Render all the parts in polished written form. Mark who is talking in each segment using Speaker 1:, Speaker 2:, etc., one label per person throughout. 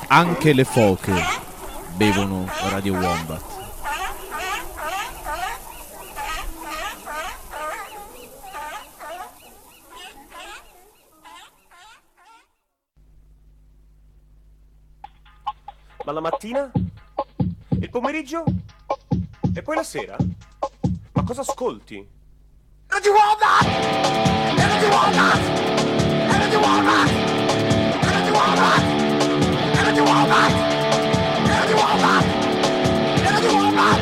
Speaker 1: Anche le foche bevono Radio Wombat.
Speaker 2: Ma la mattina? Il pomeriggio? E poi la sera? Ma cosa ascolti? Radio Wombat! Radio Wombat! Radio Wombat! Radio Wombat! Radio Wombat! Radio Wombat! Radio Wombat!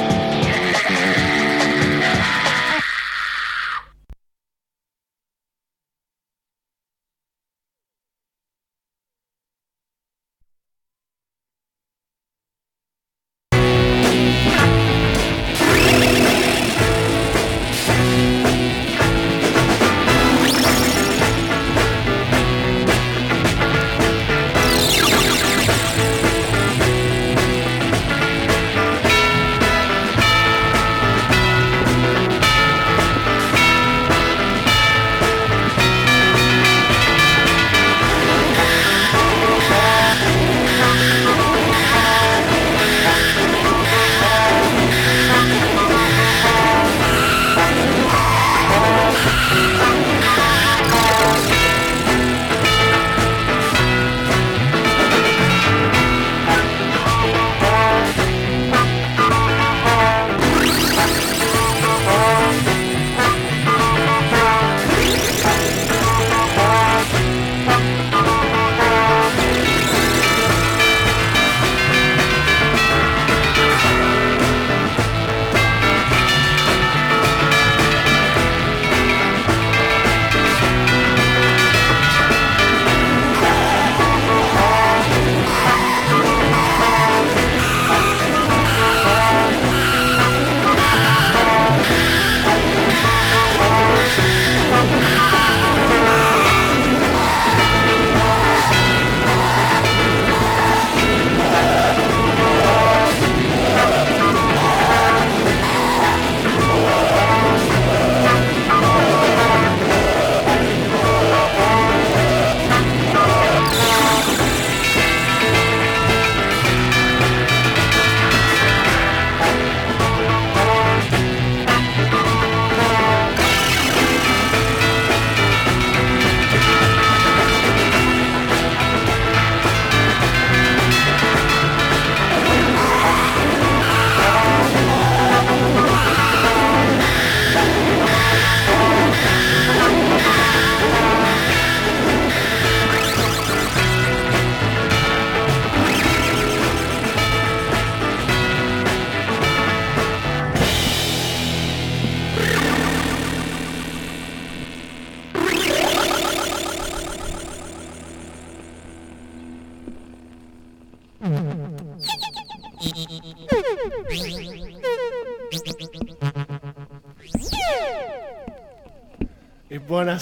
Speaker 3: E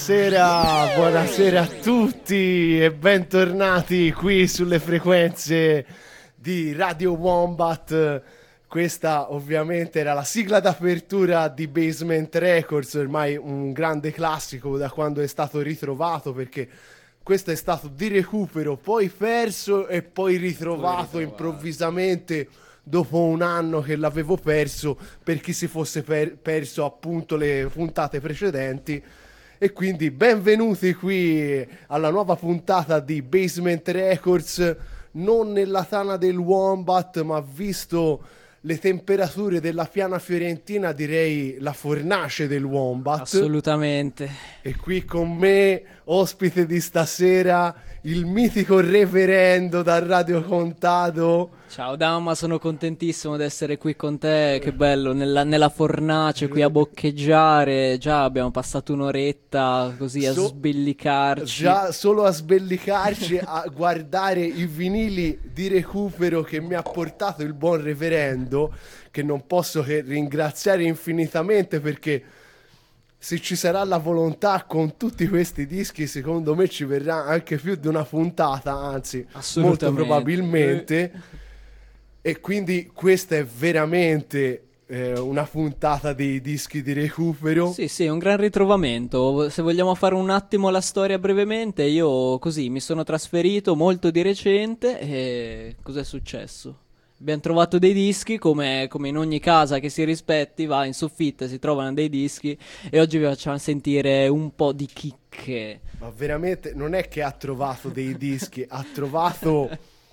Speaker 3: buonasera a tutti e bentornati qui sulle frequenze di Radio Wombat. Questa ovviamente era la sigla d'apertura di Basement Records, ormai un grande classico da quando è stato ritrovato, perché questo è stato di recupero, poi perso e poi ritrovato improvvisamente dopo un anno che l'avevo perso, per chi si fosse perso appunto le puntate precedenti. E quindi benvenuti qui alla nuova puntata di Basement Records, non nella tana del Wombat, ma visto le temperature della piana fiorentina, direi la fornace del Wombat.
Speaker 4: Assolutamente.
Speaker 3: E qui con me, ospite di stasera, il mitico reverendo dal Radio Contado.
Speaker 4: Ciao Damma, sono contentissimo di essere qui con te, che bello, nella fornace qui a boccheggiare. Già abbiamo passato un'oretta così a sbellicarci.
Speaker 3: Già solo a sbellicarci, a guardare i vinili di recupero che mi ha portato il buon reverendo, che non posso che ringraziare infinitamente, perché se ci sarà la volontà con tutti questi dischi, secondo me ci verrà anche più di una puntata, anzi molto probabilmente. E quindi questa è veramente una puntata dei dischi di recupero.
Speaker 4: Sì, sì, un gran ritrovamento. Se vogliamo fare un attimo la storia brevemente, io così mi sono trasferito molto di recente e cos'è successo? Abbiamo trovato dei dischi, come in ogni casa che si rispetti, va in soffitta, si trovano dei dischi e oggi vi facciamo sentire un po' di chicche.
Speaker 3: Ma veramente non è che ha trovato dei dischi, ha trovato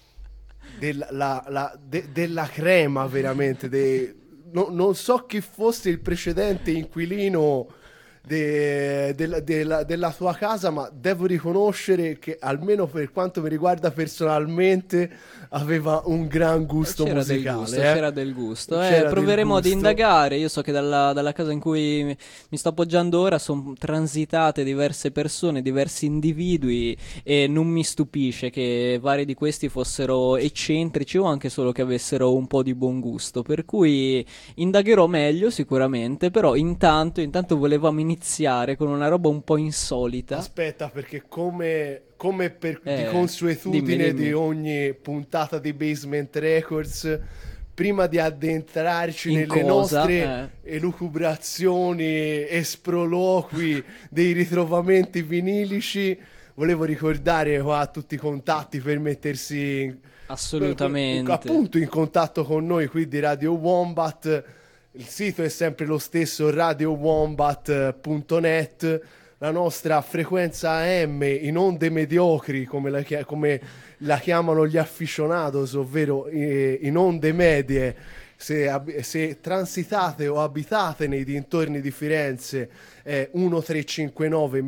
Speaker 3: della crema, veramente. Non so chi fosse il precedente inquilino della tua casa, ma devo riconoscere che almeno per quanto mi riguarda personalmente aveva un gran gusto musicale.
Speaker 4: C'era del gusto.
Speaker 3: C'era del
Speaker 4: Proveremo ad
Speaker 3: gusto.
Speaker 4: indagare. Io so che dalla casa in cui mi sto appoggiando ora sono transitate diverse persone, diversi individui e non mi stupisce che vari di questi fossero eccentrici o anche solo che avessero un po' di buon gusto. Per cui indagherò meglio sicuramente, però intanto volevamo iniziare con una roba un po' insolita.
Speaker 3: Aspetta, perché come di
Speaker 4: Eh,
Speaker 3: consuetudine
Speaker 4: dimmi.
Speaker 3: di ogni puntata di Basement Records, prima di addentrarci
Speaker 4: In
Speaker 3: nelle
Speaker 4: cosa?
Speaker 3: nostre elucubrazioni e sproloqui dei ritrovamenti vinilici, volevo ricordare qua tutti i contatti per mettersi
Speaker 4: Assolutamente.
Speaker 3: appunto in contatto con noi qui di Radio Wombat. Il sito è sempre lo stesso, radiowombat.net. La nostra frequenza AM in onde mediocri, come la chiamano gli aficionados, ovvero in onde medie. Se transitate o abitate nei dintorni di Firenze, è 1359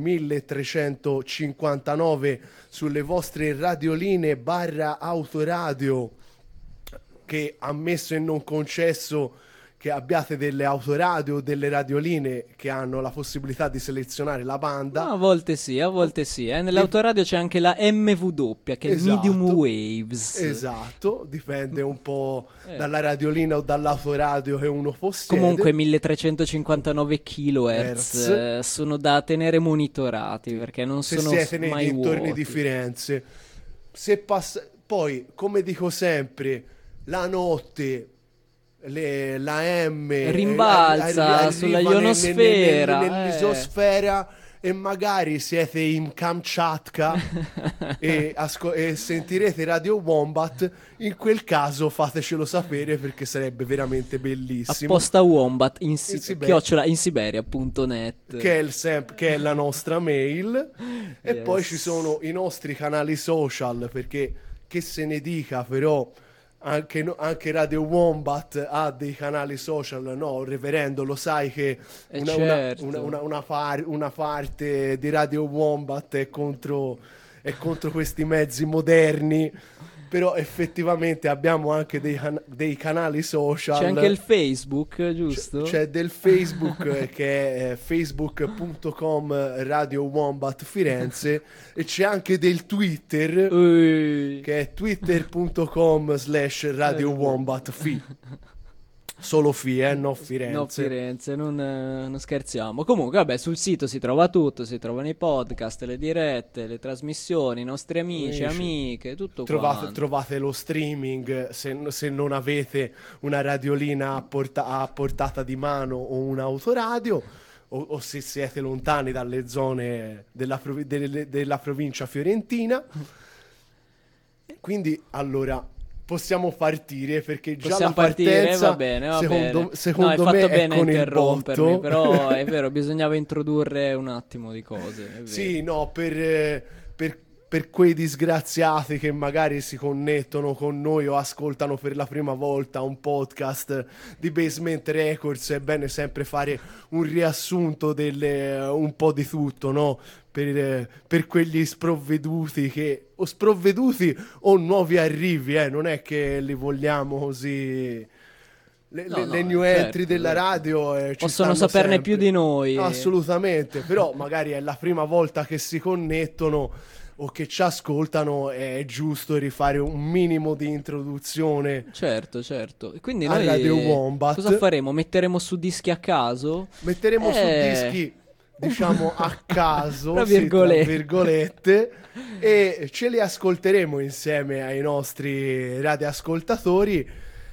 Speaker 3: 1359 sulle vostre radioline / autoradio, che ammesso e non concesso che abbiate delle autoradio o delle radioline che hanno la possibilità di selezionare la banda.
Speaker 4: A volte sì. Nell'autoradio c'è anche la MW, che è il
Speaker 3: Esatto.
Speaker 4: Medium Waves.
Speaker 3: Esatto, dipende un po' dalla radiolina o dall'autoradio che uno possiede.
Speaker 4: Comunque 1359 kHz
Speaker 3: Hertz.
Speaker 4: sono da tenere monitorati perché non
Speaker 3: Se
Speaker 4: sono
Speaker 3: siete nei
Speaker 4: mai
Speaker 3: dintorni
Speaker 4: vuoti.
Speaker 3: di Firenze. Poi, come dico sempre, la notte la M
Speaker 4: Rimbalza sulla ionosfera,
Speaker 3: nell'isosfera, e magari siete in Kamchatka e sentirete Radio Wombat. In quel caso fatecelo sapere, perché sarebbe veramente bellissimo.
Speaker 4: Apposta Wombat @insiberia.net.
Speaker 3: Che è la nostra mail. E
Speaker 4: Yes.
Speaker 3: poi ci sono i nostri canali social, perché che se ne dica, però anche Radio Wombat ha dei canali social, no? Reverendo, lo sai che
Speaker 4: Certo.
Speaker 3: una parte di Radio Wombat è contro questi mezzi moderni, però effettivamente abbiamo anche dei canali social.
Speaker 4: C'è anche il Facebook, giusto?
Speaker 3: C'è del Facebook che è facebook.com Radio Wombat Firenze, e c'è anche del Twitter
Speaker 4: Ui.
Speaker 3: che è twitter.com/Radio Wombat Fi. Solo Fi, no Firenze.
Speaker 4: No, Firenze, non scherziamo. Comunque, vabbè, sul sito si trova tutto, si trovano i podcast, le dirette, le trasmissioni, i nostri amici, amiche, tutto quanto.
Speaker 3: Trovate lo streaming se non avete una radiolina a portata di mano o un autoradio, o se siete lontani dalle zone della provincia fiorentina. Quindi, allora, possiamo partire, perché già
Speaker 4: Possiamo
Speaker 3: la
Speaker 4: partire,
Speaker 3: partenza
Speaker 4: va bene.
Speaker 3: secondo
Speaker 4: No, hai
Speaker 3: me
Speaker 4: fatto
Speaker 3: è
Speaker 4: bene a
Speaker 3: con il
Speaker 4: interrompermi,
Speaker 3: botto.
Speaker 4: però è vero, bisognava introdurre un attimo di cose. È vero.
Speaker 3: Sì, no, per quei disgraziati che magari si connettono con noi o ascoltano per la prima volta un podcast di Basement Records, è bene sempre fare un riassunto un po' di tutto, no? Per quegli sprovveduti o nuovi arrivi, non è che li vogliamo così. Le new entry della radio ci
Speaker 4: possono
Speaker 3: stanno
Speaker 4: saperne
Speaker 3: sempre.
Speaker 4: più di noi.
Speaker 3: Assolutamente, però magari è la prima volta che si connettono o che ci ascoltano, è giusto rifare un minimo di introduzione.
Speaker 4: Certo. E quindi
Speaker 3: A
Speaker 4: noi
Speaker 3: Radio Wombat.
Speaker 4: cosa faremo? Metteremo su dischi a caso?
Speaker 3: Metteremo su dischi, diciamo, a caso,
Speaker 4: Tra
Speaker 3: sì,
Speaker 4: virgolette.
Speaker 3: tra virgolette, e ce li ascolteremo insieme ai nostri radioascoltatori.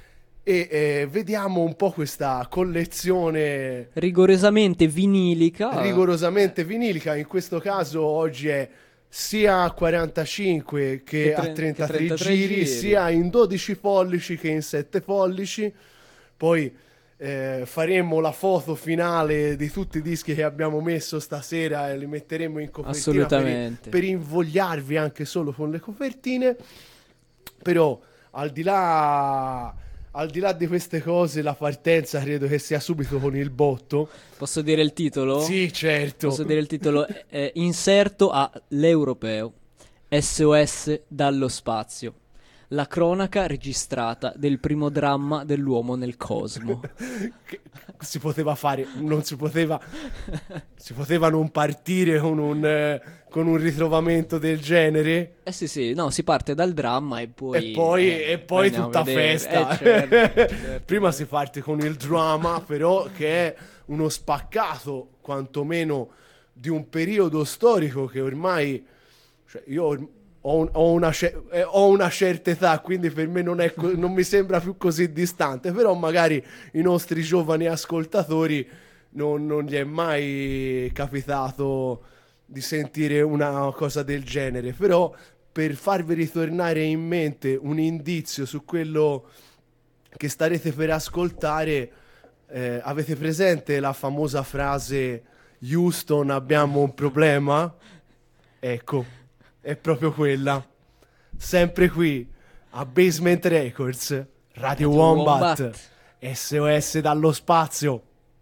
Speaker 3: e vediamo un po' questa collezione
Speaker 4: Rigorosamente vinilica.
Speaker 3: rigorosamente vinilica. In questo caso oggi è sia a 45 che a 33
Speaker 4: 33
Speaker 3: giri,
Speaker 4: giri.
Speaker 3: sia in 12 pollici che in 7 pollici. Poi faremo la foto finale di tutti i dischi che abbiamo messo stasera e li metteremo in copertina
Speaker 4: Assolutamente.
Speaker 3: per invogliarvi anche solo con le copertine. Però al di là di queste cose, la partenza credo che sia subito con il botto.
Speaker 4: Posso dire il titolo?
Speaker 3: Sì, certo.
Speaker 4: Posso dire il titolo? Inserto a L'Europeo. SOS dallo spazio. La cronaca registrata del primo dramma dell'uomo nel cosmo.
Speaker 3: Che si poteva fare, non si poteva non partire con un ritrovamento del genere
Speaker 4: Sì, no, si parte dal dramma e poi...
Speaker 3: e poi
Speaker 4: andiamo a
Speaker 3: tutta
Speaker 4: vedere.
Speaker 3: festa.
Speaker 4: Certo.
Speaker 3: Prima si parte con il drama, però, che è uno spaccato quantomeno di un periodo storico che ormai, cioè, io ho una certa età, quindi per me non mi sembra più così distante, però magari i nostri giovani ascoltatori non gli è mai capitato di sentire una cosa del genere. Però per farvi ritornare in mente un indizio su quello che starete per ascoltare, avete presente la famosa frase Houston, abbiamo un problema? Ecco, è proprio quella. Sempre qui a Basement Records, Radio Wombat, SOS dallo spazio.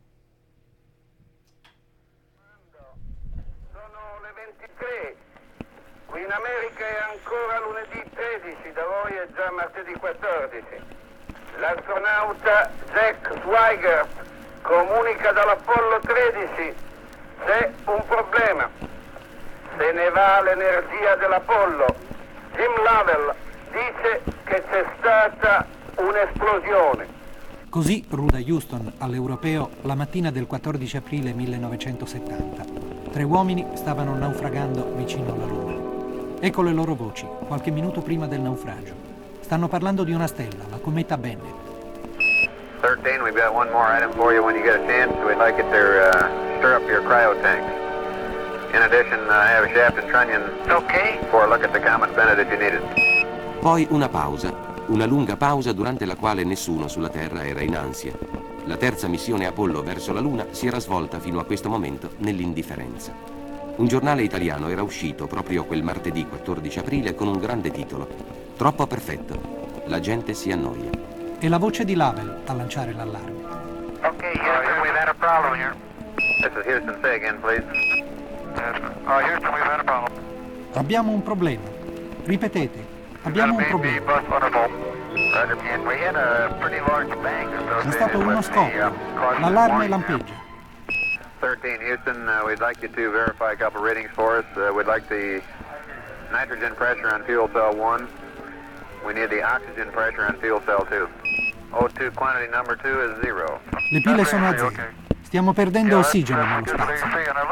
Speaker 5: Sono le 23. Qui in America è ancora lunedì 13, da voi è già martedì 14. L'astronauta Jack Swigert comunica dall'Apollo 13: c'è un problema. Se ne va l'energia dell'Apollo. Jim Lovell dice che c'è stata un'esplosione.
Speaker 6: Così ruda Houston all'Europeo la mattina del 14 aprile 1970. 3 uomini stavano naufragando vicino alla Luna. Ecco le loro voci, qualche minuto prima del naufragio. Stanno parlando di una stella, la cometa Bennet.
Speaker 5: 13, we've got one more item for you when you get a chance. We'd like it to stir up your cryo tanks. In addition, I have Shaft and Trunnion for a look at the comet Bennet if you need it.
Speaker 7: Poi una pausa, una lunga pausa durante la quale nessuno sulla Terra era in ansia. La terza missione Apollo verso la Luna si era svolta fino a questo momento nell'indifferenza. Un giornale italiano era uscito proprio quel martedì 14 aprile con un grande titolo: Troppo perfetto, la gente si annoia.
Speaker 6: E la voce di Lovell a lanciare l'allarme.
Speaker 5: Okay, Houston, we've had a problem here. This is Houston. Say again, please. Houston, we've had a problem.
Speaker 6: Abbiamo un problema. Ripetete, abbiamo un problema. È stato uno scoppio. L'allarme lampeggia.
Speaker 5: 13, Houston, we'd like you to verify a couple readings for us. We'd like the nitrogen pressure on fuel cell 1. We need the oxygen pressure on fuel cell 2. O2 quantity number 2 is 0.
Speaker 6: Le pile sono a 0. Stiamo perdendo ossigeno nello spazio.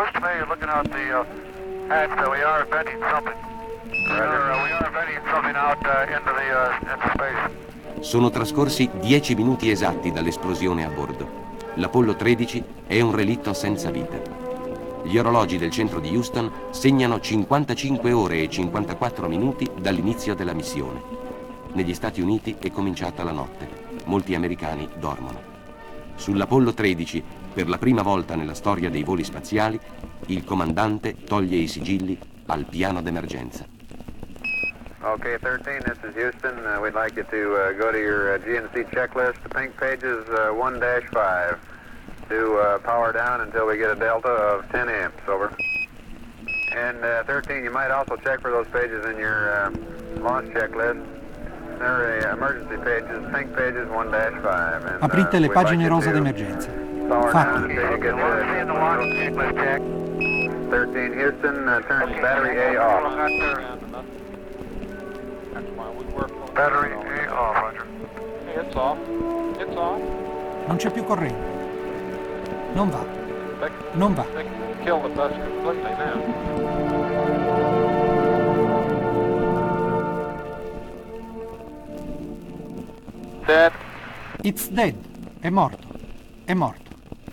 Speaker 7: Sono trascorsi 10 minuti esatti dall'esplosione a bordo. L'Apollo 13 è un relitto senza vita. Gli orologi del centro di Houston segnano 55 ore e 54 minuti dall'inizio della missione. Negli Stati Uniti è cominciata la notte. Molti americani dormono. Sull'Apollo 13, per la prima volta nella storia dei voli spaziali, il comandante toglie i sigilli al piano d'emergenza.
Speaker 5: Okay, 13, this is Houston. We'd like you to go to your GNC checklist, the pink pages 1-5, to power down until we get a delta of 10 amps, over. And 13, you might also check for those pages in your launch checklist. They're emergency pages, pink pages 1-5. And,
Speaker 6: Aprite le
Speaker 5: we'd like
Speaker 6: pagine
Speaker 5: you
Speaker 6: rosa
Speaker 5: to
Speaker 6: d'emergenza.
Speaker 5: power
Speaker 6: Fatto.
Speaker 5: down until you get the 13, Houston, turn battery A off. Battery A off, Roger. It's off. It's off.
Speaker 6: Non c'è più corrente. Non va. Non va.
Speaker 5: Kill the bus completely now. Set.
Speaker 6: It's dead. È morto. È morto.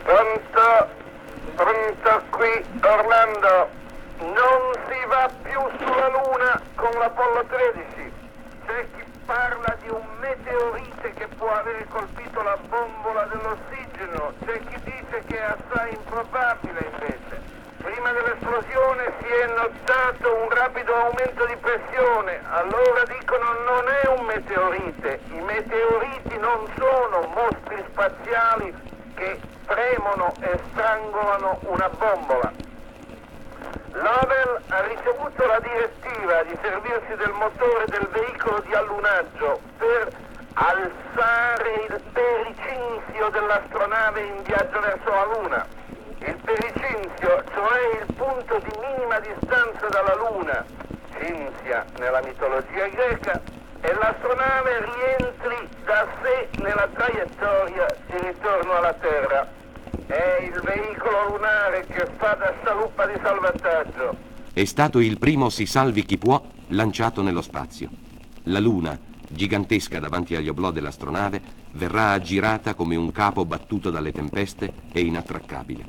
Speaker 5: Pronto qui Orlando. Non si va più sulla Luna con l'Apollo 13. C'è chi parla di un meteorite che può aver colpito la bombola dell'ossigeno. C'è chi dice che è assai improbabile invece. Prima dell'esplosione si è notato un rapido aumento di pressione. Allora dicono non è un meteorite. I meteoriti non sono mostri spaziali che premono e strangolano una bombola. Lovell ha ricevuto la direttiva di servirsi del motore del veicolo di allunaggio per alzare il pericinzio dell'astronave in viaggio verso la Luna. Il pericinzio, cioè il punto di minima distanza dalla Luna, Cinzia nella mitologia greca, e l'astronave rientri da sé nella traiettoria di ritorno alla Terra. È il veicolo lunare che fa da scialuppa di salvataggio.
Speaker 7: È stato il primo si salvi chi può lanciato nello spazio. La Luna, gigantesca davanti agli oblò dell'astronave, verrà aggirata come un capo battuto dalle tempeste e inattraccabile.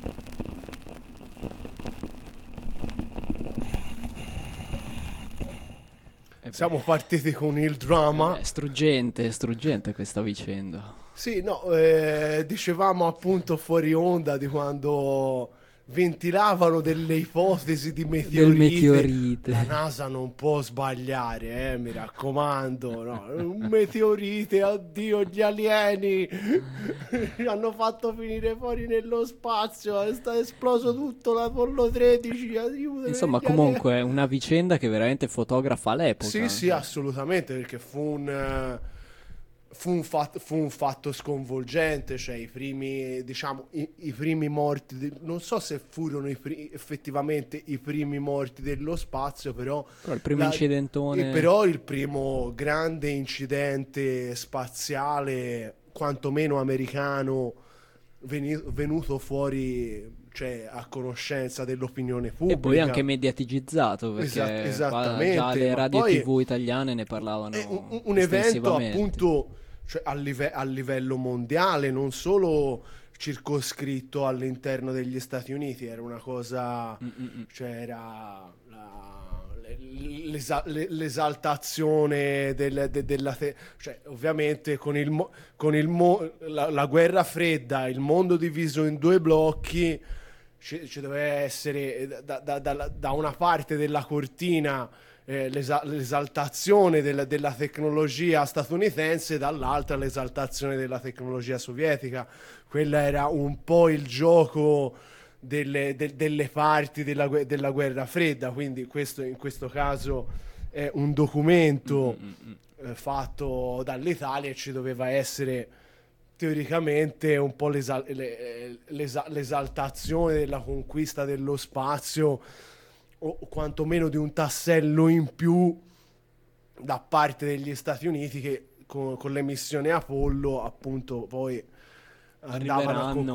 Speaker 3: Siamo partiti con il dramma.
Speaker 4: Struggente questa vicenda.
Speaker 3: Sì, no, dicevamo appunto fuori onda di quando ventilavano delle ipotesi di meteorite.
Speaker 4: Del meteorite.
Speaker 3: La NASA non può sbagliare, mi raccomando, no? Un meteorite, oddio, gli alieni hanno fatto finire fuori nello spazio, è esploso tutto l'Apollo 13, aiuto.
Speaker 4: Insomma, comunque è una vicenda che veramente fotografa l'epoca.
Speaker 3: Sì, assolutamente, perché fu un fatto sconvolgente, cioè i primi, diciamo, i primi morti, non so se furono effettivamente i primi morti dello spazio, però
Speaker 4: il primo incidentone.
Speaker 3: Però il primo grande incidente spaziale, quantomeno americano, venuto fuori, cioè a conoscenza dell'opinione pubblica.
Speaker 4: E poi anche mediaticizzato, perché
Speaker 3: esattamente,
Speaker 4: già le radio
Speaker 3: poi
Speaker 4: TV italiane ne parlavano
Speaker 3: un evento
Speaker 4: estensivamente.
Speaker 3: appunto, cioè, a livello mondiale, non solo circoscritto all'interno degli Stati Uniti, era una cosa, cioè era l'esaltazione cioè ovviamente con la guerra fredda, il mondo diviso in due blocchi, ci doveva essere da una parte della cortina l'esaltazione della tecnologia statunitense, dall'altra l'esaltazione della tecnologia sovietica. Quella era un po' il gioco delle parti della guerra fredda, quindi in questo caso è un documento fatto dall'Italia, e ci doveva essere teoricamente un po' l'esaltazione della conquista dello spazio, o quantomeno di un tassello in più da parte degli Stati Uniti, che con le missioni Apollo appunto poi arrivarono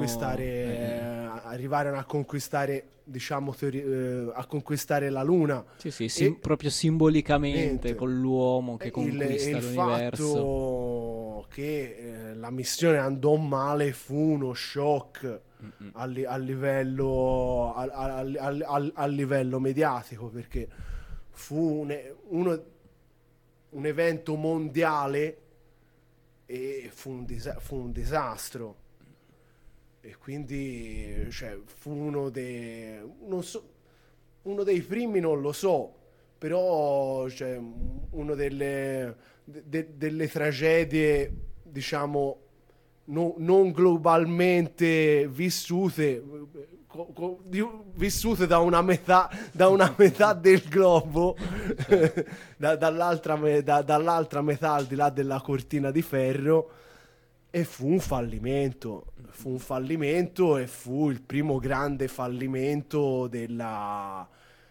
Speaker 3: a conquistare, diciamo, a conquistare la Luna.
Speaker 4: Sì, proprio simbolicamente, con l'uomo che conquista l'universo.
Speaker 3: Il fatto che la missione andò male fu uno shock a livello mediatico, perché fu un evento mondiale e fu un disastro. E quindi, cioè, fu uno dei primi, non lo so, però, cioè, uno delle tragedie, diciamo, non globalmente vissute da una metà del globo, dall'altra metà, al di là della cortina di ferro. E fu un fallimento, e fu il primo grande fallimento della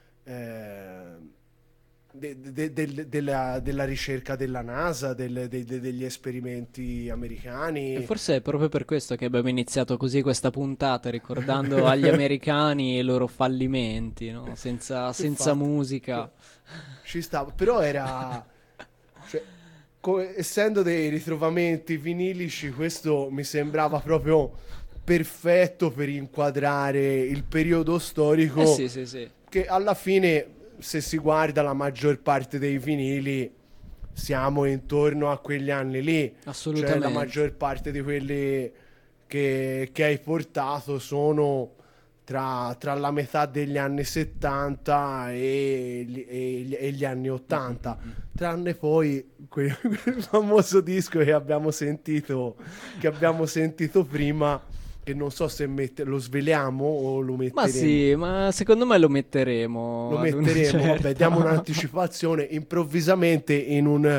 Speaker 3: ricerca della NASA, degli esperimenti americani.
Speaker 4: E forse è proprio per questo che abbiamo iniziato così questa puntata, ricordando agli americani i loro fallimenti, no? Senza musica.
Speaker 3: Ci stava, però era... Cioè, essendo dei ritrovamenti vinilici, questo mi sembrava proprio perfetto per inquadrare il periodo storico.
Speaker 4: Sì.
Speaker 3: Che alla fine, se si guarda la maggior parte dei vinili, siamo intorno a quegli anni lì.
Speaker 4: Assolutamente.
Speaker 3: Cioè la maggior parte di quelli che hai portato sono tra la metà degli anni 70 e gli anni 80, tranne poi quel famoso disco che abbiamo sentito prima, che non so se lo sveliamo o lo metteremo.
Speaker 4: Ma sì, ma secondo me lo metteremo.
Speaker 3: Lo
Speaker 4: ad una
Speaker 3: metteremo,
Speaker 4: certa.
Speaker 3: vabbè, diamo un'anticipazione. Improvvisamente in un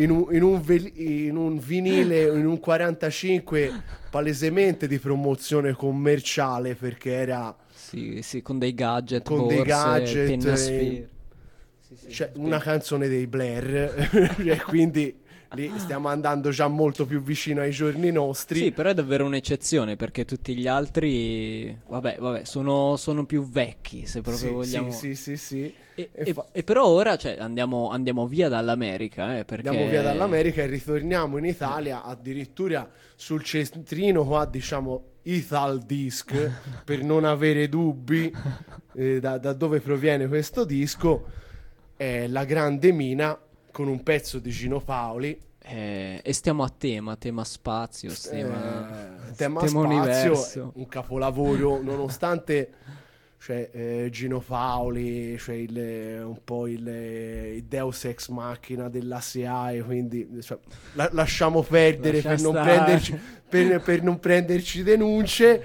Speaker 3: vinile, in un 45, palesemente di promozione commerciale, perché era
Speaker 4: Sì, con dei gadget,
Speaker 3: con
Speaker 4: borse,
Speaker 3: dei gadget,
Speaker 4: pennasfere.
Speaker 3: cioè, una canzone dei Blair, e quindi lì stiamo andando già molto più vicino ai giorni nostri.
Speaker 4: Sì, però è davvero un'eccezione, perché tutti gli altri, vabbè, sono più vecchi, se proprio vogliamo.
Speaker 3: Sì.
Speaker 4: E però ora, cioè, andiamo via dall'America, perché...
Speaker 3: Andiamo via dall'America e ritorniamo in Italia, addirittura sul centrino qua, diciamo Ital Disc, per non avere dubbi da dove proviene questo disco, è la grande Mina con un pezzo di Gino Paoli.
Speaker 4: E stiamo a tema spazio,
Speaker 3: Tema spazio,
Speaker 4: universo.
Speaker 3: un capolavoro, nonostante Gino Paoli, un po' il Deus Ex Machina della SIAE, quindi lasciamo perdere per non prenderci denunce.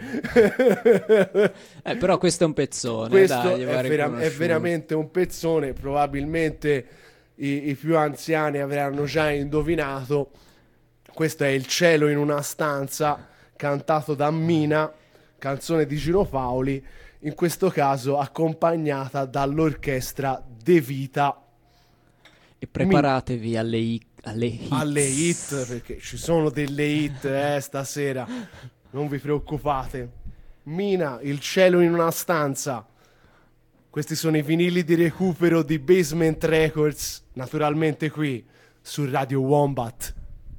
Speaker 4: Però questo è un pezzone.
Speaker 3: Questo
Speaker 4: dai,
Speaker 3: è veramente un pezzone. Probabilmente i più anziani avranno già indovinato. Questo è Il cielo in una stanza, cantato da Mina, canzone di Gino Paoli, in questo caso accompagnata dall'orchestra De Vita.
Speaker 4: E preparatevi alle hit.
Speaker 3: Alle hit, perché ci sono delle hit stasera, non vi preoccupate. Mina, Il cielo in una stanza. Questi sono i vinili di recupero di Basement Records, naturalmente qui su Radio Wombat.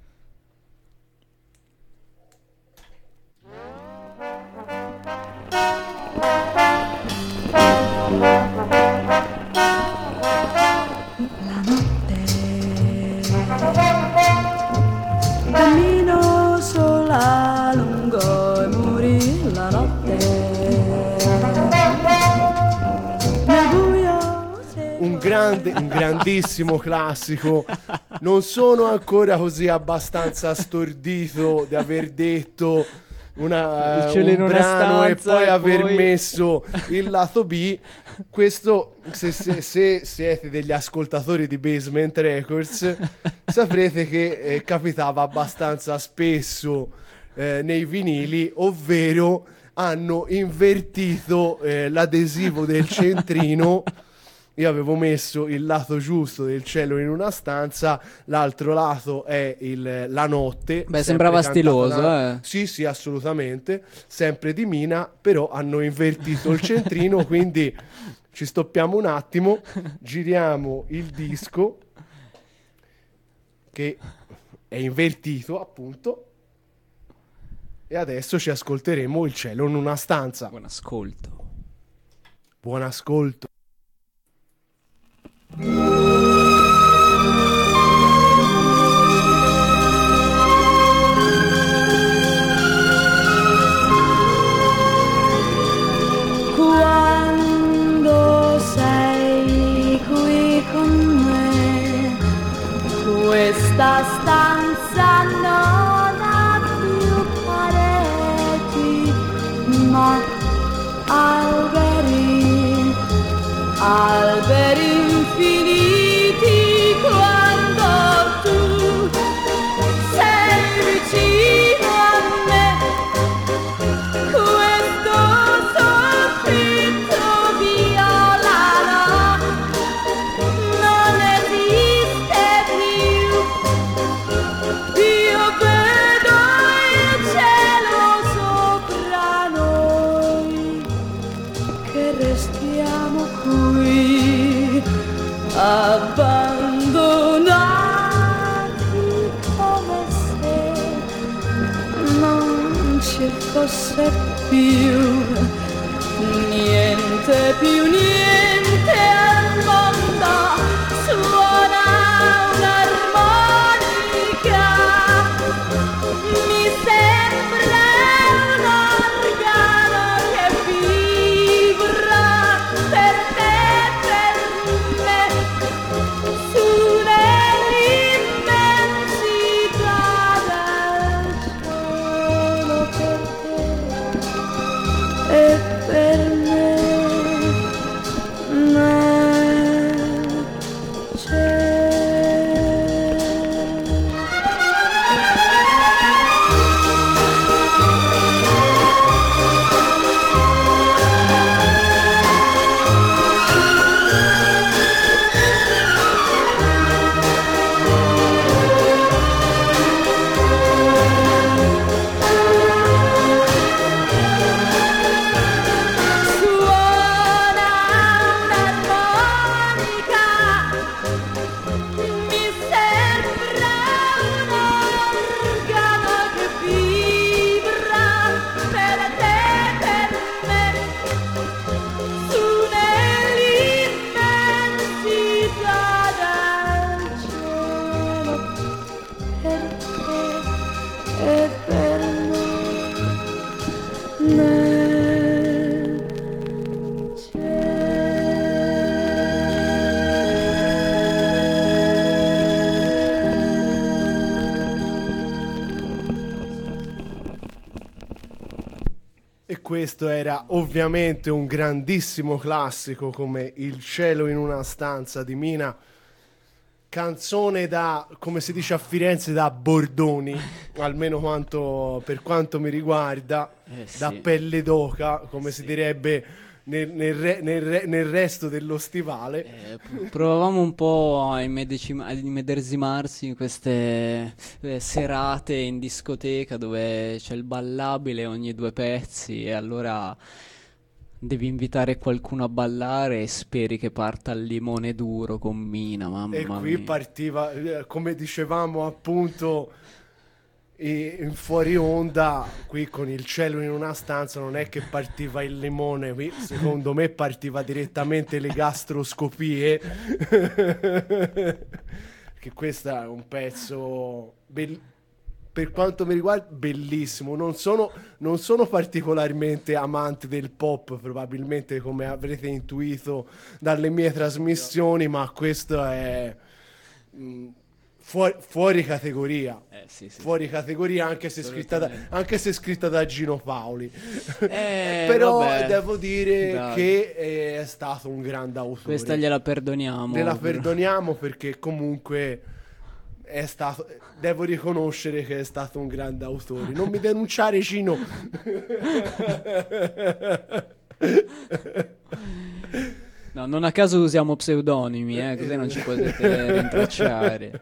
Speaker 8: La notte cammino sola lungo i muri, la notte nel buio
Speaker 3: Un grandissimo classico. Non sono ancora così abbastanza stordito di aver detto un brano e poi aver messo il lato B. Questo, se siete degli ascoltatori di Basement Records, saprete che capitava abbastanza spesso nei vinili, ovvero hanno invertito l'adesivo del centrino. Io avevo messo il lato giusto del cielo in una stanza, l'altro lato è la notte.
Speaker 4: Beh, sembrava stiloso,
Speaker 3: Sì, assolutamente, sempre di Mina, però hanno invertito il centrino, quindi ci stoppiamo un attimo, giriamo il disco, che è invertito appunto, e adesso ci ascolteremo Il cielo in una stanza.
Speaker 4: Buon ascolto.
Speaker 3: Buon ascolto.
Speaker 8: quando sei qui con me, questa stanza non ha più pareti, ma alberi infiniti. Quando tu sei vicino a me, questo soffitto violano non esiste più. Io vedo il cielo sopra noi, che restiamo qui abbandonati ci fosse più niente al mondo, suona un'armonica, mi sembra un organo che vibra per te, per me, su nell'immensità del cielo, per te e per me nel cielo. Suona un'armonica, mi sembra un organo che vibra per te, per me, su nell'immensità del cielo, per te e per me nel
Speaker 3: E questo era ovviamente un grandissimo classico come Il cielo in una stanza di Mina, canzone da, come si dice a Firenze, da bordoni, almeno per quanto mi riguarda,
Speaker 4: sì.
Speaker 3: da pelle d'oca, come si direbbe nel resto dello stivale.
Speaker 4: Provavamo un po' a immedesimarsi in queste serate in discoteca dove c'è il ballabile ogni due pezzi, e allora devi invitare qualcuno a ballare e speri che parta il limone duro con Mina, mamma
Speaker 3: E qui
Speaker 4: mia.
Speaker 3: partiva, come dicevamo appunto in fuori onda, qui con Il cielo in una stanza non è che partiva il limone, qui secondo me partiva direttamente le gastroscopie, che questo è un pezzo per quanto mi riguarda bellissimo. Non sono particolarmente amante del pop, probabilmente, come avrete intuito dalle mie trasmissioni, ma questo è fuori categoria.
Speaker 4: Sì,
Speaker 3: Fuori categoria, anche se scritta da Gino Paoli.
Speaker 4: Eh,
Speaker 3: Però
Speaker 4: vabbè,
Speaker 3: devo dire
Speaker 4: dai.
Speaker 3: che è stato un grande autore.
Speaker 4: Questa gliela perdoniamo.
Speaker 3: Gliela perdoniamo perché comunque è stato, devo riconoscere che è stato un grande autore. Non mi denunciare, Cino.
Speaker 4: No, non a caso usiamo pseudonimi, così non ci potete rintracciare.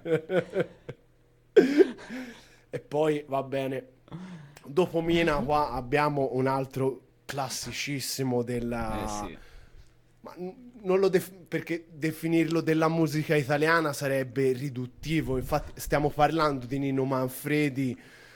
Speaker 3: E poi va bene, dopo Mina qua abbiamo un altro classicissimo della...
Speaker 4: Sì.
Speaker 3: Ma non lo perché definirlo della musica italiana sarebbe riduttivo. Infatti stiamo parlando di Nino Manfredi,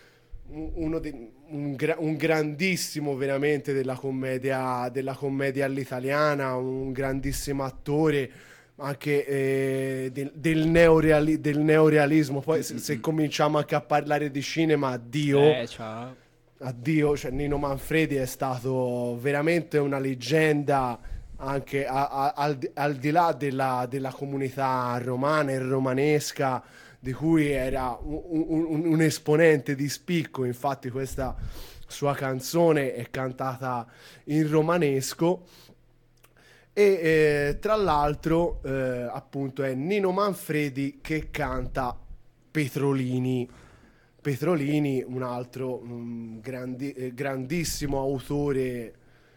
Speaker 3: un grandissimo veramente della commedia all'italiana, un grandissimo attore anche del neorealismo. Poi se cominciamo anche a parlare di cinema, addio.
Speaker 4: Ciao.
Speaker 3: Addio, cioè Nino Manfredi è stato veramente una leggenda anche al di là della comunità romana e romanesca, di cui era un esponente di spicco. Infatti questa sua canzone è cantata in romanesco e tra l'altro appunto è Nino Manfredi che canta Petrolini. Petrolini, un altro grandissimo autore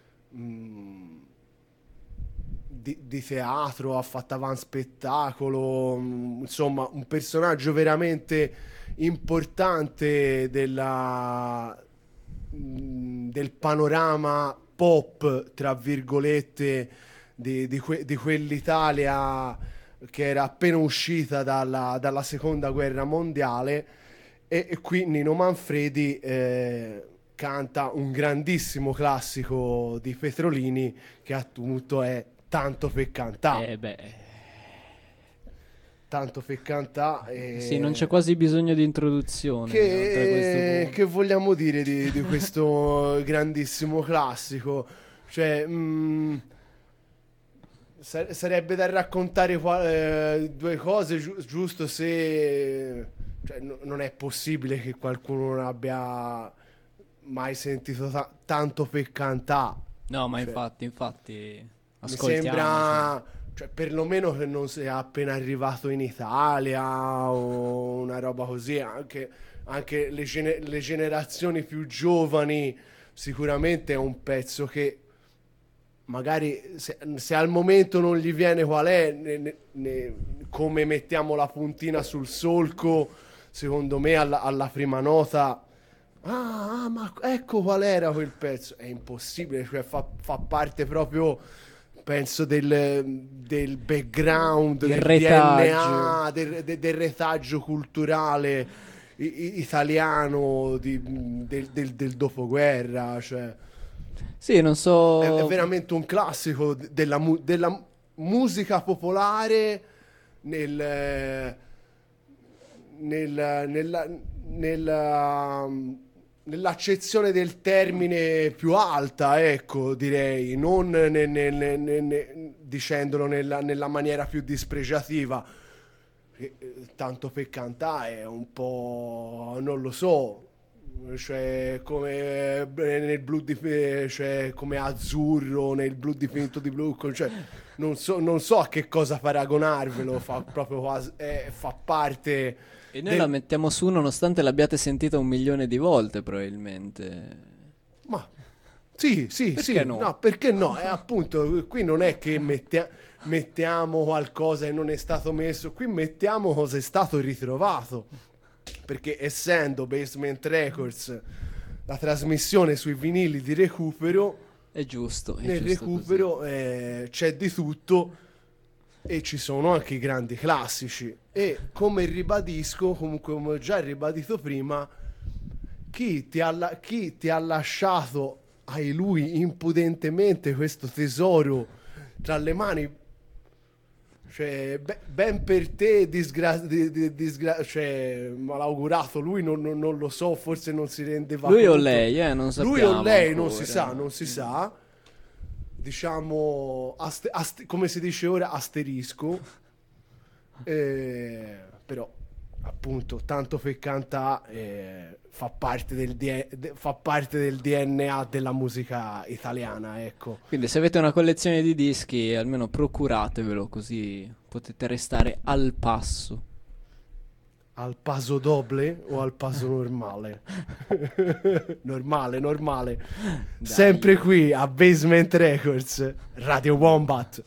Speaker 3: di teatro, ha fatto avanti spettacolo, insomma un personaggio veramente importante del panorama pop, tra virgolette, di quell'Italia che era appena uscita dalla seconda guerra mondiale. E qui Nino Manfredi canta un grandissimo classico di Petrolini che appunto è Tanto per cantare. Tanto per cantare.
Speaker 4: Sì, non c'è quasi bisogno di introduzione. oltre a questo punto.
Speaker 3: Che vogliamo dire di questo grandissimo classico? Cioè, sarebbe da raccontare due cose, giusto se... Cioè, non è possibile che qualcuno non abbia mai sentito Tanto per cantare.
Speaker 4: No, ma
Speaker 3: Cioè,
Speaker 4: infatti,
Speaker 3: mi
Speaker 4: ascoltiamo.
Speaker 3: sembra, cioè, perlomeno che non sia appena arrivato in Italia o una roba così. Anche le generazioni più giovani, sicuramente è un pezzo che magari se al momento non gli viene qual è, come mettiamo la puntina sul solco, secondo me alla prima nota, ma ecco qual era quel pezzo. È impossibile, cioè fa parte proprio, penso, del background,
Speaker 4: Il
Speaker 3: del
Speaker 4: retaggio.
Speaker 3: DNA, del retaggio culturale italiano del dopoguerra, cioè.
Speaker 4: Sì, non so.
Speaker 3: È veramente un classico della musica popolare nell'accezione del termine più alta, ecco, direi, non dicendolo nella maniera più dispregiativa. Tanto per cantare è un po', non lo so, cioè come nel blu cioè come azzurro nel blu dipinto di blu, cioè non so a che cosa paragonarvelo, fa proprio quasi, fa parte.
Speaker 4: E noi la mettiamo su nonostante l'abbiate sentita 1 milione di volte, probabilmente.
Speaker 3: Ma sì,
Speaker 4: Perché no?
Speaker 3: no, perché no? Appunto, qui non è che mettiamo qualcosa e non è stato messo, qui mettiamo cosa è stato ritrovato. Perché essendo Basement Records la trasmissione sui vinili di recupero,
Speaker 4: È giusto.
Speaker 3: nel recupero c'è di tutto e ci sono anche i grandi classici. E come ribadisco, comunque come ho già ribadito prima, chi ti ha lasciato ai lui impudentemente questo tesoro tra le mani, cioè, ben per te, cioè, malaugurato, lui non lo so, forse non si rendeva
Speaker 4: Lui o
Speaker 3: conto.
Speaker 4: lei, non sappiamo.
Speaker 3: Lui o lei
Speaker 4: ancora.
Speaker 3: non si sa. Diciamo, come si dice ora, asterisco. Però, appunto, Tanto per cantare fa parte del DNA della musica italiana, ecco.
Speaker 4: Quindi se avete una collezione di dischi, almeno procuratevelo, così potete restare al passo.
Speaker 3: Al paso doble o al paso normale? normale.
Speaker 4: Dai.
Speaker 3: Sempre qui a Basement Records, Radio Wombat.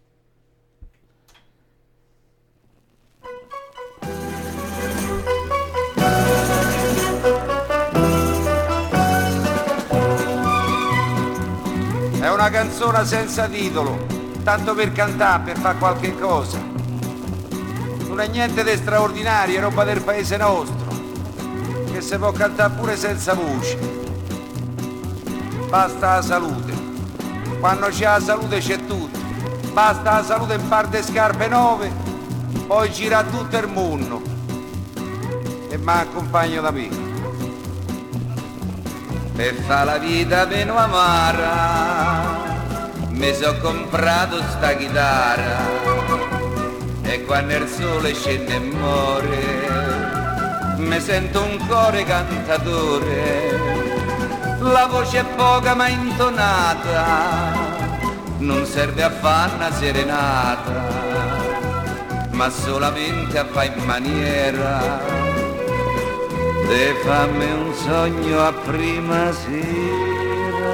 Speaker 9: È una canzone senza titolo, tanto per cantare, per fare qualche cosa. Non è niente di straordinario, è roba del paese nostro, che si può cantare pure senza voce. Basta la salute. Quando c'è la salute c'è tutto. Basta la salute, un par di scarpe nuove, poi gira tutto il mondo. E mi accompagno da me. Per fa la vita meno amara, mi so comprato sta chitarra, e quando il sole scende e muore, mi sento un cuore cantatore. La voce è poca ma intonata, non serve a fare una serenata, ma solamente a fare in maniera de fammi un sogno a prima sera.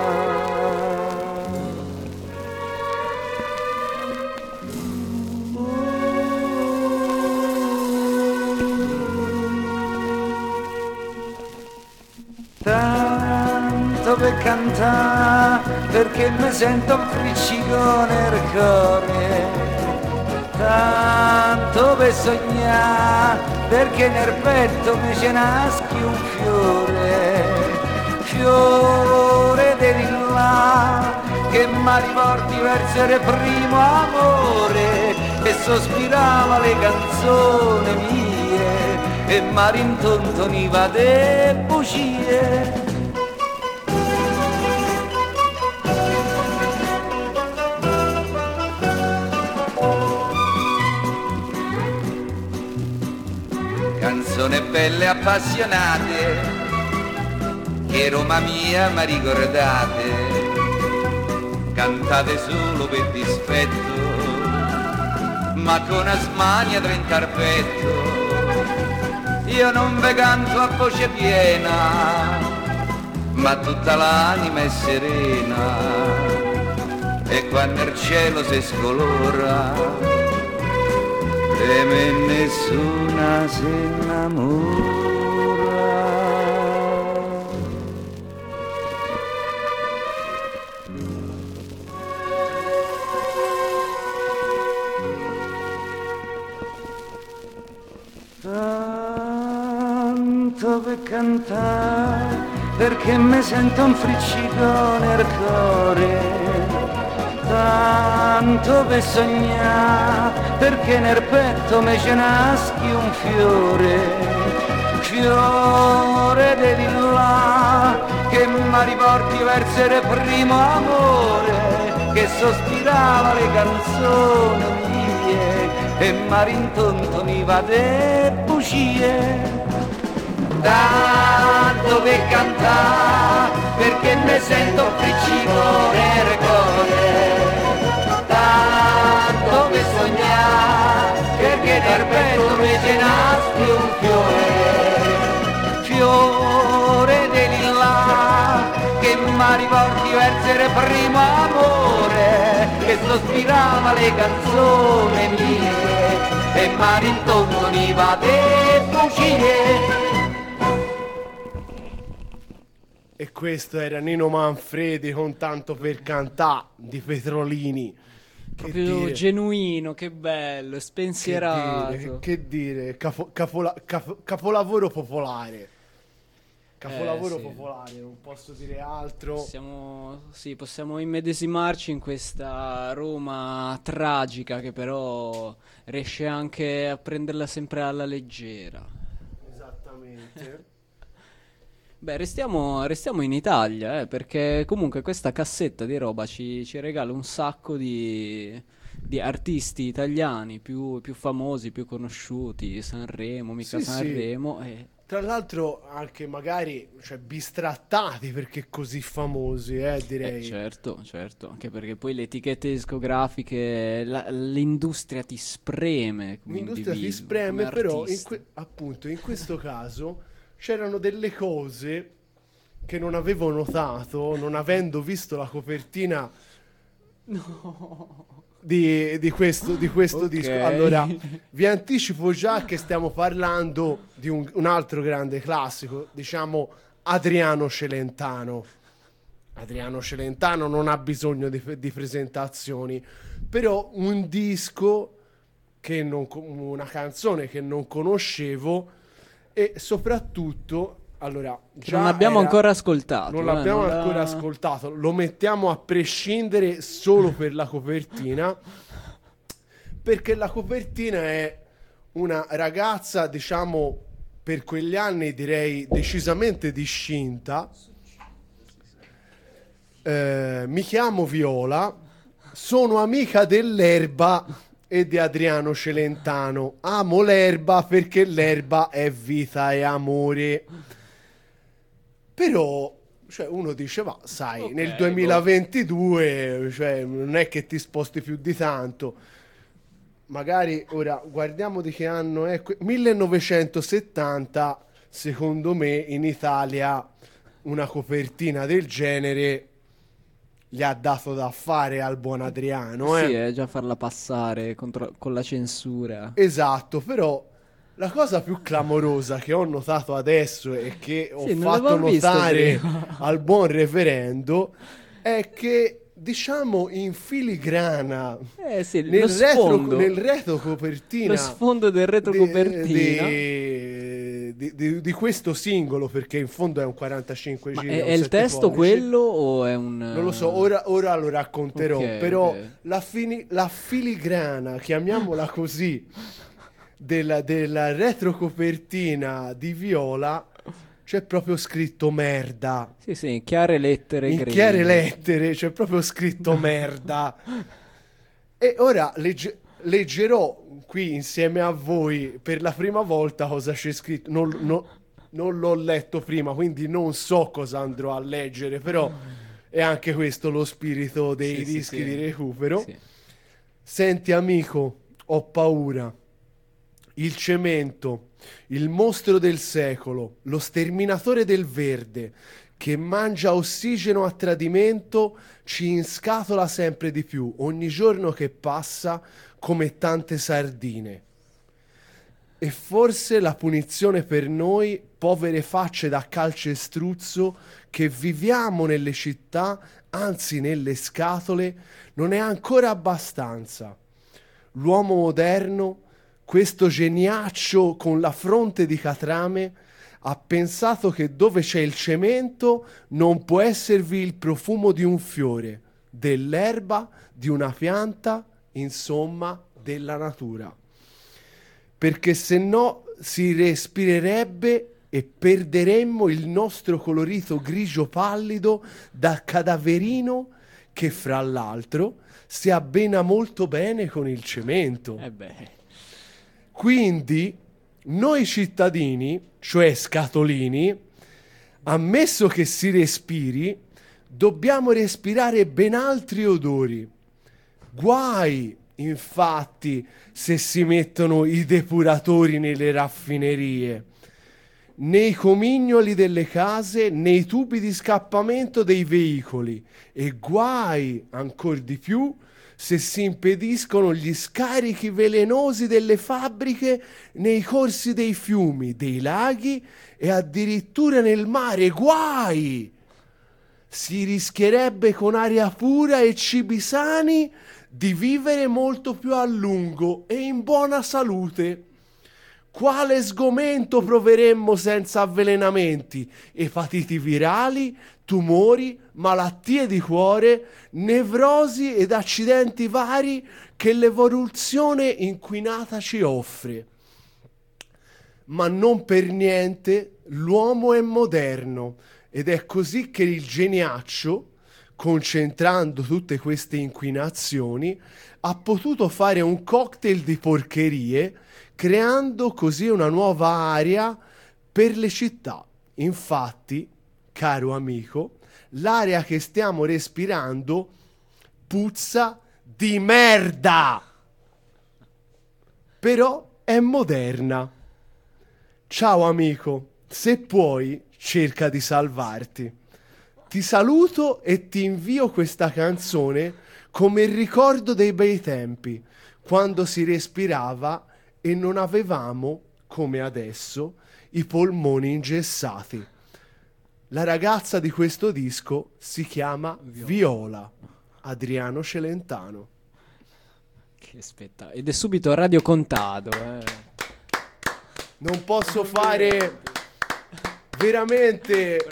Speaker 9: Tanto per cantare, perché mi sento un friccico nel cuore. Tanto per sognare, perché nel petto mi ce naschi un fiore. fiore di là che mi riporti verso il primo amore e sospirava le canzoni mie e mi rintontoniva de bugie. Canzoni belle appassionate che Roma mia mi ricordate, cantate solo per dispetto, ma con una smania trenta al petto. Io non ve canto a voce piena, ma tutta l'anima è serena, e quando il cielo si scolora e me nessuna si innamora. Tanto per cantare, perché mi sento un friccico nel cuore. Tanto per sognare, perché nel petto mi ce naschi un fiore, fiore di là che mi riporti verso il primo amore, che sospirava le canzoni mie e mi rintontoniva de bugie. Tanto per cantare, perché mi sento un friccico nel cuore. Tanto per sognare, perché nel petto mi ce nasce un fiore, fiore di là che mi riporti verso il primo amore, che sospirava le canzoni mie e mi rintontoniva de bugie.
Speaker 3: E questo era Nino Manfredi con Tanto per cantà di Petrolini.
Speaker 4: Proprio genuino, che bello, spensierato.
Speaker 3: Che dire, capolavoro popolare. Capolavoro
Speaker 4: sì.
Speaker 3: popolare, non posso dire altro.
Speaker 4: Possiamo immedesimarci in questa Roma tragica che però riesce anche a prenderla sempre alla leggera.
Speaker 3: Esattamente.
Speaker 4: Beh, restiamo in Italia, perché comunque questa cassetta di roba ci regala un sacco di artisti italiani più famosi, più conosciuti, Sanremo, Sanremo.
Speaker 3: Sì.
Speaker 4: E...
Speaker 3: Tra l'altro anche magari bistrattati perché così famosi, direi.
Speaker 4: Certo, anche perché poi le etichette discografiche, l'industria ti spreme come
Speaker 3: L'industria ti
Speaker 4: individuo,
Speaker 3: spreme,
Speaker 4: come
Speaker 3: però
Speaker 4: artista.
Speaker 3: appunto in questo caso c'erano delle cose che non avevo notato, non avendo visto la copertina di questo
Speaker 4: Ok.
Speaker 3: disco. Allora, vi anticipo già che stiamo parlando di un altro grande classico, diciamo Adriano Celentano. Adriano Celentano non ha bisogno di presentazioni, però un disco una canzone che non conoscevo e soprattutto, allora, già
Speaker 4: non abbiamo ancora ascoltato.
Speaker 3: Non l'abbiamo ancora ascoltato, lo mettiamo a prescindere solo per la copertina, perché la copertina è una ragazza, diciamo, per quegli anni direi decisamente discinta. Mi chiamo Viola, sono amica dell'erba e di Adriano Celentano. Amo l'erba perché l'erba è vita e amore. Però, uno dice, va, sai, nel 2022, non è che ti sposti più di tanto. Magari, ora, guardiamo di che anno è. 1970, secondo me, in Italia una copertina del genere gli ha dato da fare al buon Adriano.
Speaker 4: Sì, già farla passare con la censura.
Speaker 3: Esatto, però la cosa più clamorosa che ho notato adesso e che ho
Speaker 4: non
Speaker 3: fatto
Speaker 4: l'avevo visto
Speaker 3: notare
Speaker 4: prima.
Speaker 3: al buon referendo è che, diciamo, in filigrana
Speaker 4: lo sfondo.
Speaker 3: nel retro copertina,
Speaker 4: lo sfondo del retro copertina
Speaker 3: di questo singolo, perché in fondo è un 45
Speaker 4: Ma
Speaker 3: giri.
Speaker 4: è il testo quello o è un...
Speaker 3: Non lo so, ora lo racconterò,
Speaker 4: Ok,
Speaker 3: però
Speaker 4: ok.
Speaker 3: la filigrana, chiamiamola così, della retrocopertina di Viola, c'è proprio scritto merda.
Speaker 4: Sì, sì, chiare lettere
Speaker 3: In
Speaker 4: grigie.
Speaker 3: chiare lettere c'è proprio scritto merda. E ora leggerò qui insieme a voi per la prima volta cosa c'è scritto. Non l'ho letto prima, quindi non so cosa andrò a leggere, però è anche questo lo spirito dei
Speaker 4: Sì, sì,
Speaker 3: dischi
Speaker 4: sì.
Speaker 3: di recupero.
Speaker 4: Sì.
Speaker 3: Senti amico, ho paura. Il cemento, il mostro del secolo, lo sterminatore del verde, che mangia ossigeno a tradimento, ci inscatola sempre di più, ogni giorno che passa, come tante sardine. E forse la punizione per noi, povere facce da calcestruzzo, che viviamo nelle città, anzi nelle scatole, non è ancora abbastanza. L'uomo moderno, questo geniaccio con la fronte di catrame, ha pensato che dove c'è il cemento non può esservi il profumo di un fiore, dell'erba, di una pianta, insomma, della natura. Perché se no si respirerebbe e perderemmo il nostro colorito grigio pallido da cadaverino che, fra l'altro, si abbina molto bene con il cemento. Quindi noi cittadini, cioè scatolini, ammesso che si respiri, dobbiamo respirare ben altri odori. Guai, infatti, se si mettono i depuratori nelle raffinerie, nei comignoli delle case, nei tubi di scappamento dei veicoli, e guai, ancor di più, se si impediscono gli scarichi velenosi delle fabbriche nei corsi dei fiumi, dei laghi e addirittura nel mare. Guai! Si rischierebbe con aria pura e cibi sani di vivere molto più a lungo e in buona salute. Quale sgomento proveremmo senza avvelenamenti, epatiti virali, tumori, malattie di cuore, nevrosi ed accidenti vari che l'evoluzione inquinata ci offre. Ma non per niente l'uomo è moderno ed è così che il geniaccio, concentrando tutte queste inquinazioni, ha potuto fare un cocktail di porcherie, creando così una nuova area per le città. Infatti, caro amico, l'aria che stiamo respirando puzza di merda, però è moderna. Ciao amico, se puoi cerca di salvarti. Ti saluto e ti invio questa canzone come il ricordo dei bei tempi, quando si respirava e non avevamo, come adesso, i polmoni ingessati. La ragazza di questo disco si chiama Viola, Adriano Celentano.
Speaker 4: Che spettacolo. Ed è subito Radio Contado.
Speaker 3: Non posso fare veramente...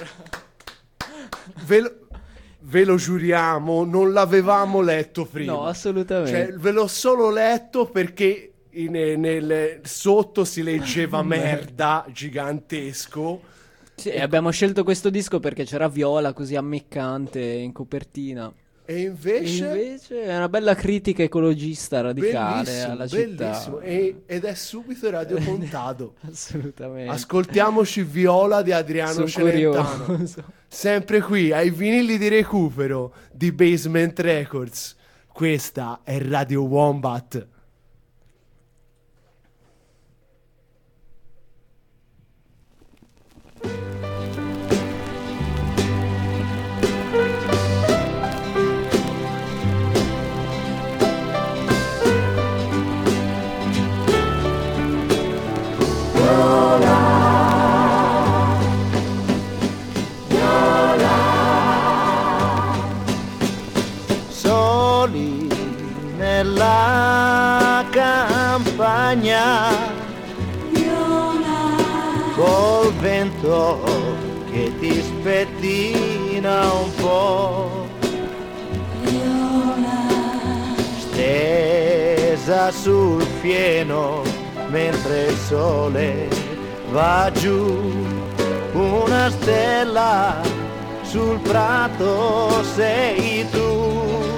Speaker 3: Ve lo giuriamo, non l'avevamo letto prima.
Speaker 4: No, assolutamente.
Speaker 3: Cioè, ve l'ho solo letto perché sotto si leggeva merda gigantesco.
Speaker 4: Sì, e abbiamo scelto questo disco perché c'era Viola così ammiccante in copertina.
Speaker 3: E invece
Speaker 4: è una bella critica ecologista radicale
Speaker 3: bellissimo,
Speaker 4: alla città.
Speaker 3: bellissimo. Ed è subito Radio Contado.
Speaker 4: Assolutamente.
Speaker 3: Ascoltiamoci Viola di Adriano
Speaker 4: Sono
Speaker 3: Celentano.
Speaker 4: curioso.
Speaker 3: Sempre qui ai vinili di recupero di Basement Records. Questa è Radio Wombat.
Speaker 10: Soli nella campagna, vento che ti spettina un po', stesa sul fieno mentre il sole va giù, una stella sul prato sei tu.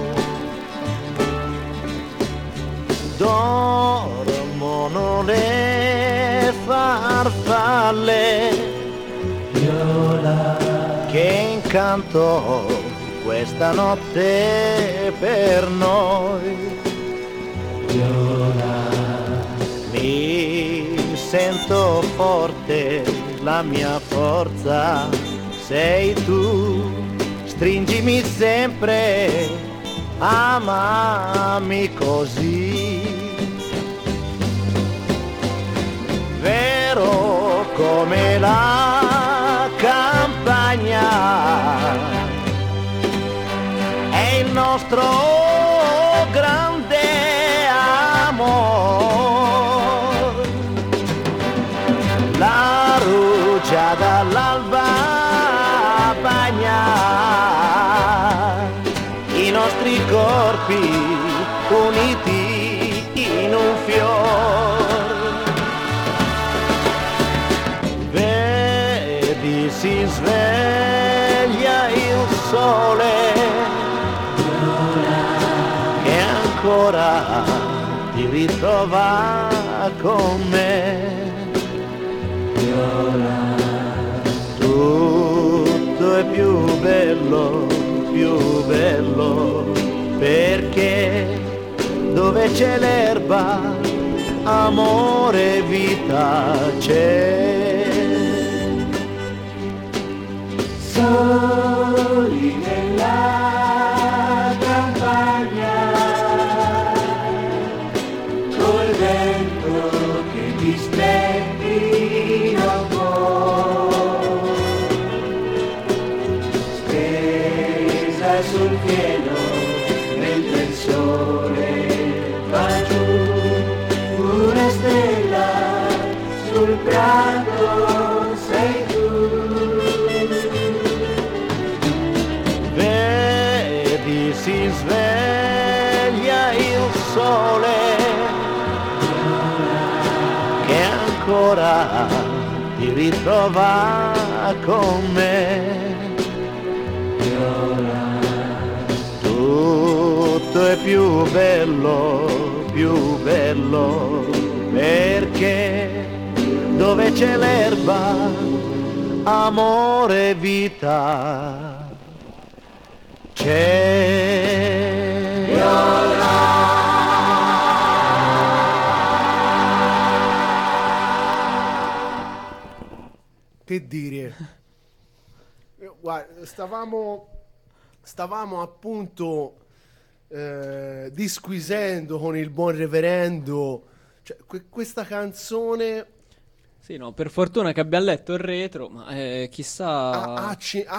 Speaker 10: Dormono le farfalle, viola, che incanto questa notte per noi, viola. Mi sento forte, la mia forza sei tu, stringimi sempre, amami così. Vero come la campagna è il nostro grande amor, la rugia dall'alba bagna i nostri corpi uniti in un fior. Vedi, si sveglia il sole che ancora ti ritrova con me. Tutto è più bello, perché dove c'è l'erba, amore e vita c'è. Soli nella campagna, col vento che ti spettina un po', stesa sul pieno mentre il sole va giù, una stella sul prato sei tu. Vedi, si sveglia il sole che ancora ti ritrova con me. Tutto è più bello, perché dove c'è l'erba, amore e vita c'è.
Speaker 3: Che dire? Guarda, stavamo appunto disquisendo con il buon reverendo, cioè, questa canzone.
Speaker 4: Sì, no, per fortuna che abbia letto il retro, ma chissà.
Speaker 3: Ha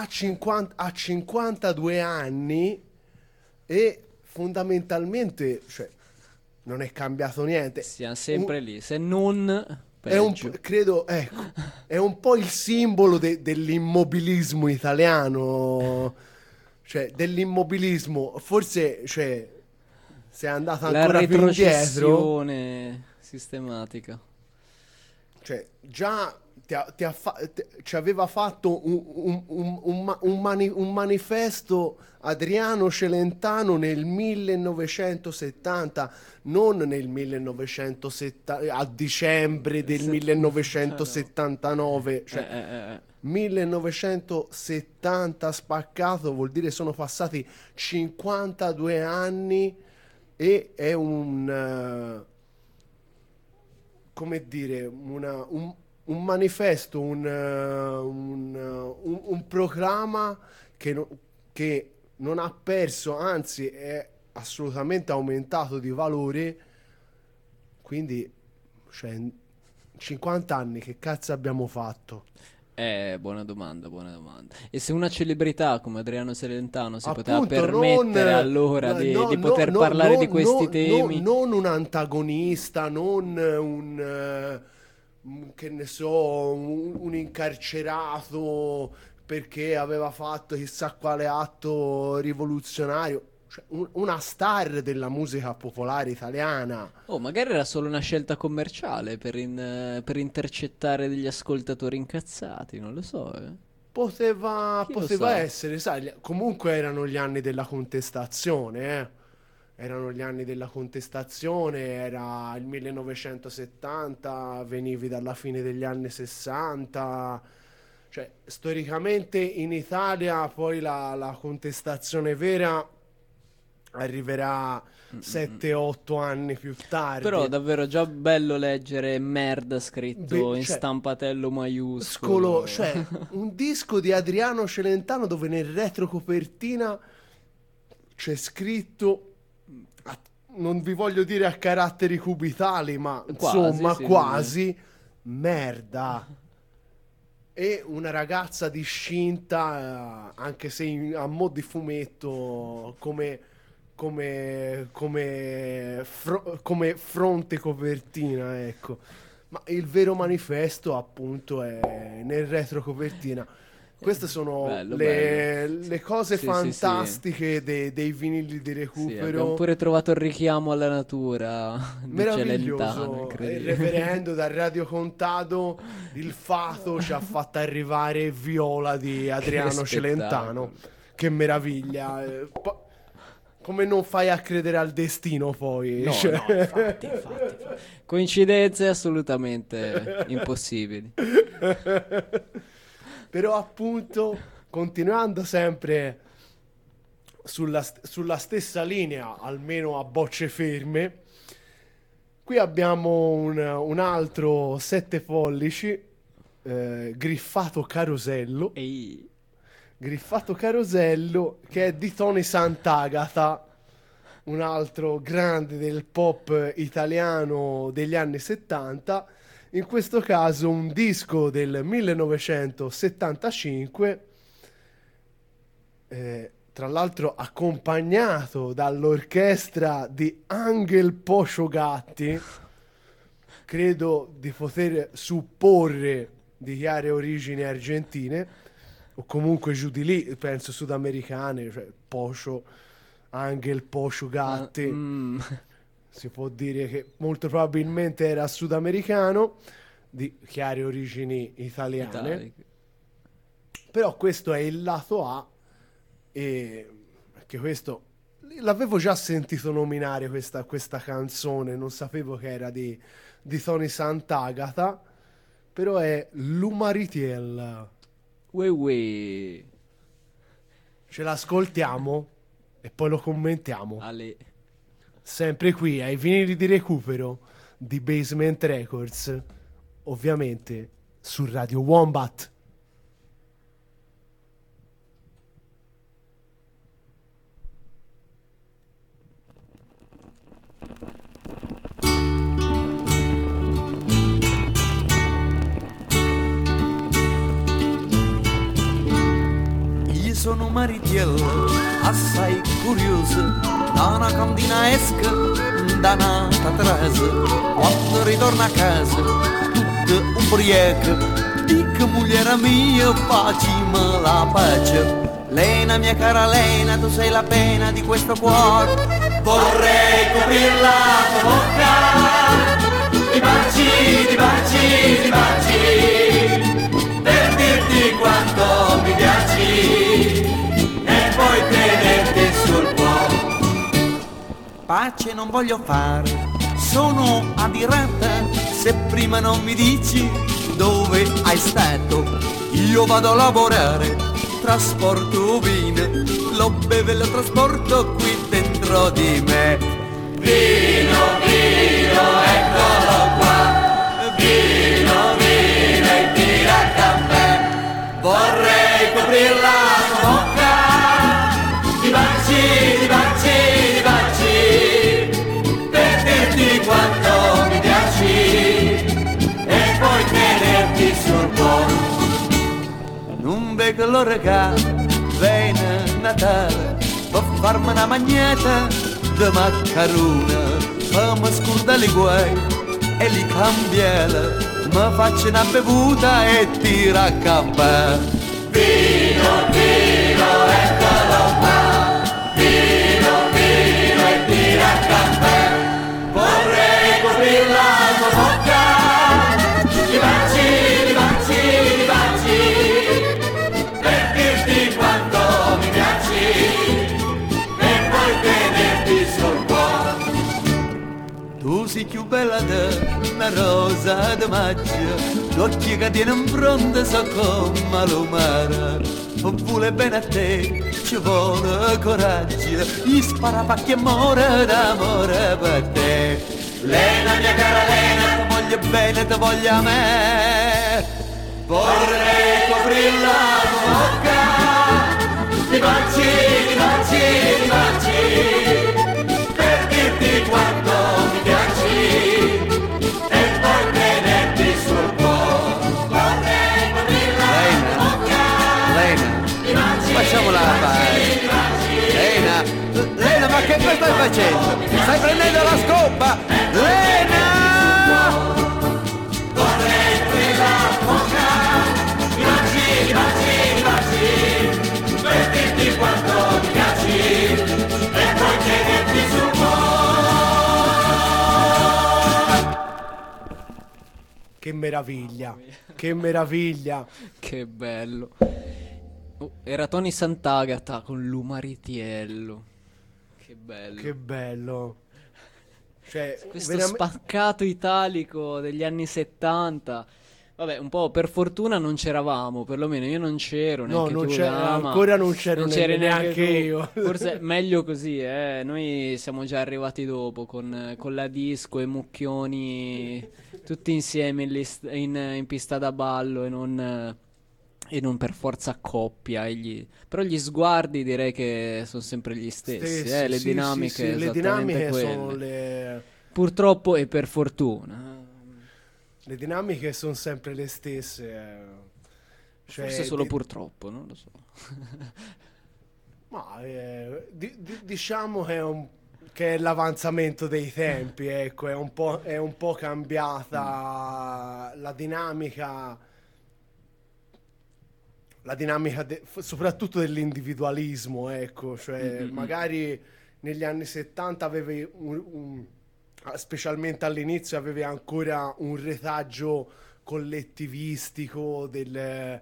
Speaker 3: 52 anni e fondamentalmente, cioè, non è cambiato niente.
Speaker 4: Siamo sempre lì, se non
Speaker 3: è
Speaker 4: peggio.
Speaker 3: Credo, ecco, è un po' il simbolo dell'immobilismo italiano, cioè dell'immobilismo. Forse, cioè, se è andata
Speaker 4: la
Speaker 3: ancora più indietro,
Speaker 4: retrocessione sistematica.
Speaker 3: cioè già ci aveva fatto un manifesto Adriano Celentano nel 1970, non nel 1970, a dicembre del 1979, cioè 1970 spaccato vuol dire sono passati 52 anni e è come dire, un manifesto, un programma che non ha perso, anzi è assolutamente aumentato di valore. Quindi, cioè, 50 anni che cazzo abbiamo fatto?
Speaker 4: Buona domanda. E se una celebrità come Adriano Celentano si poteva
Speaker 3: Appunto,
Speaker 4: permettere allora di poter parlare di questi temi,
Speaker 3: non un antagonista, non che ne so, un incarcerato perché aveva fatto chissà quale atto rivoluzionario. Cioè, una star della musica popolare italiana.
Speaker 4: Oh, magari era solo una scelta commerciale per intercettare degli ascoltatori incazzati, non lo so.
Speaker 3: Poteva
Speaker 4: Chi lo sa?
Speaker 3: essere, sai, comunque erano gli anni della contestazione, Erano gli anni della contestazione, era il 1970, venivi dalla fine degli anni 60, cioè storicamente in Italia poi la contestazione vera arriverà 7-8 anni più tardi.
Speaker 4: Però davvero già bello leggere merda scritto in
Speaker 3: cioè,
Speaker 4: stampatello maiuscolo.
Speaker 3: Cioè un disco di Adriano Celentano dove nel retrocopertina c'è scritto, non vi voglio dire a caratteri cubitali, ma
Speaker 4: Quasi,
Speaker 3: insomma
Speaker 4: sì,
Speaker 3: quasi, merda. E una ragazza discinta, anche se a mo' di fumetto, come fronte copertina, ecco. Ma il vero manifesto appunto è nel retrocopertina. Queste sono le cose fantastiche dei vinili di recupero.
Speaker 4: Sì, abbiamo pure trovato il richiamo alla natura di Celentano,
Speaker 3: Meraviglioso. Il referendo dal Radio Contado, il fato ci ha fatto arrivare Viola di Adriano Celentano. Che meraviglia. Come non fai a credere al destino poi?
Speaker 4: No, infatti. Coincidenze assolutamente impossibili.
Speaker 3: Però appunto, continuando sempre sulla stessa linea, almeno a bocce ferme, qui abbiamo un altro 7 pollici, griffato Carosello. Griffato Carosello, che è di Tony Sant'Agata, un altro grande del pop italiano degli anni 70. In questo caso un disco del 1975, tra l'altro accompagnato dall'orchestra di Angel Pocio Gatti, credo di poter supporre di chiare origini argentine, o comunque giù di lì, penso sudamericane, cioè Pocio, Angel Pocio Gatti. Si può dire che molto probabilmente era sudamericano, di chiare origini italiane. Però questo è il lato A, e che questo l'avevo già sentito nominare questa canzone, non sapevo che era di Tony Sant'Agata, però è L'Umaritiel. Ce l'ascoltiamo e poi lo commentiamo. Sempre qui ai vinili di recupero di Basement Records, ovviamente su Radio Wombat.
Speaker 11: Sono maritiello assai curioso, da una cantina esca, da una tatrasa, quando ritorno a casa, tutta ubriaca, dico mogliera mia, facciamo la pace. Lena, mia cara Lena, tu sei la pena di questo cuore, vorrei coprir la tua bocca, di baci, di baci, di baci, per dirti quanto mi piaci. Poi tenerti sul cuore. Pace non voglio fare, sono adirata, se prima non mi dici dove hai stato. Io vado a lavorare, trasporto vino, lo bevo e lo trasporto qui dentro di me. Vino, vino, eccolo qua, vino, vino e tirate a me. Vorrei coprir la tua bocca, di baci, di baci, di baci, per dirti quanto mi piaci e poi tenerti sul cuore. Non vedo l'ora che viene Natale, per farmi una magneta di maccarona, fammi scordare i guai e li cambiare, mi faccio una bevuta e ti raccampa. Vino, vino, eccolo qua, vino, vino e ti raccampa. Vorrei coprir la tua bocca di baci, di baci, di baci, per dirti quanto mi piaci e poi tenerti sul cuore. Tu sei più bella di una rosa di maggio, gli occhi che tieni in fronte so come l'umare. Vuole bene a te, ci vuole coraggio, gli spara pacchi amore d'amore per te. Lena, mia cara Lena, ti voglio bene, ti voglio a me. Vorrei coprir la tua bocca di baci, di baci, di baci, per dirti quanto mi piaci e poi tenerti sul cuore. Vorrei coprir la tua bocca. Lena, facciamola la pace. Lena, ma che stai facendo? Stai prendendo la scopa? Lena! Vorrei aprire la bocca, i baci, per dirti quanto mi piaci e poi tenerti sul cuore.
Speaker 3: Che meraviglia, che meraviglia.
Speaker 4: Che bello. Era Tony Sant'Agata con l'Umaritiello. Che bello.
Speaker 3: Che bello. Cioè,
Speaker 4: questo spaccato italico degli anni 70. Vabbè, un po' per fortuna non c'eravamo, perlomeno io non c'ero, neanche
Speaker 3: no, non
Speaker 4: tu,
Speaker 3: ancora non c'ero
Speaker 4: c'eri
Speaker 3: neanche io.
Speaker 4: Forse meglio così, noi siamo già arrivati dopo con la disco e mucchioni tutti insieme in pista da ballo e non per forza a coppia. Però gli sguardi direi che sono sempre gli stessi, le dinamiche,
Speaker 3: le dinamiche sono
Speaker 4: purtroppo e per fortuna.
Speaker 3: Le dinamiche sono sempre le stesse. Cioè,
Speaker 4: forse solo purtroppo, non lo so.
Speaker 3: Ma diciamo che è l'avanzamento dei tempi, ecco, è un po' cambiata la dinamica. La dinamica soprattutto dell'individualismo, ecco, cioè magari negli anni 70 avevi specialmente all'inizio avevi ancora un retaggio collettivistico della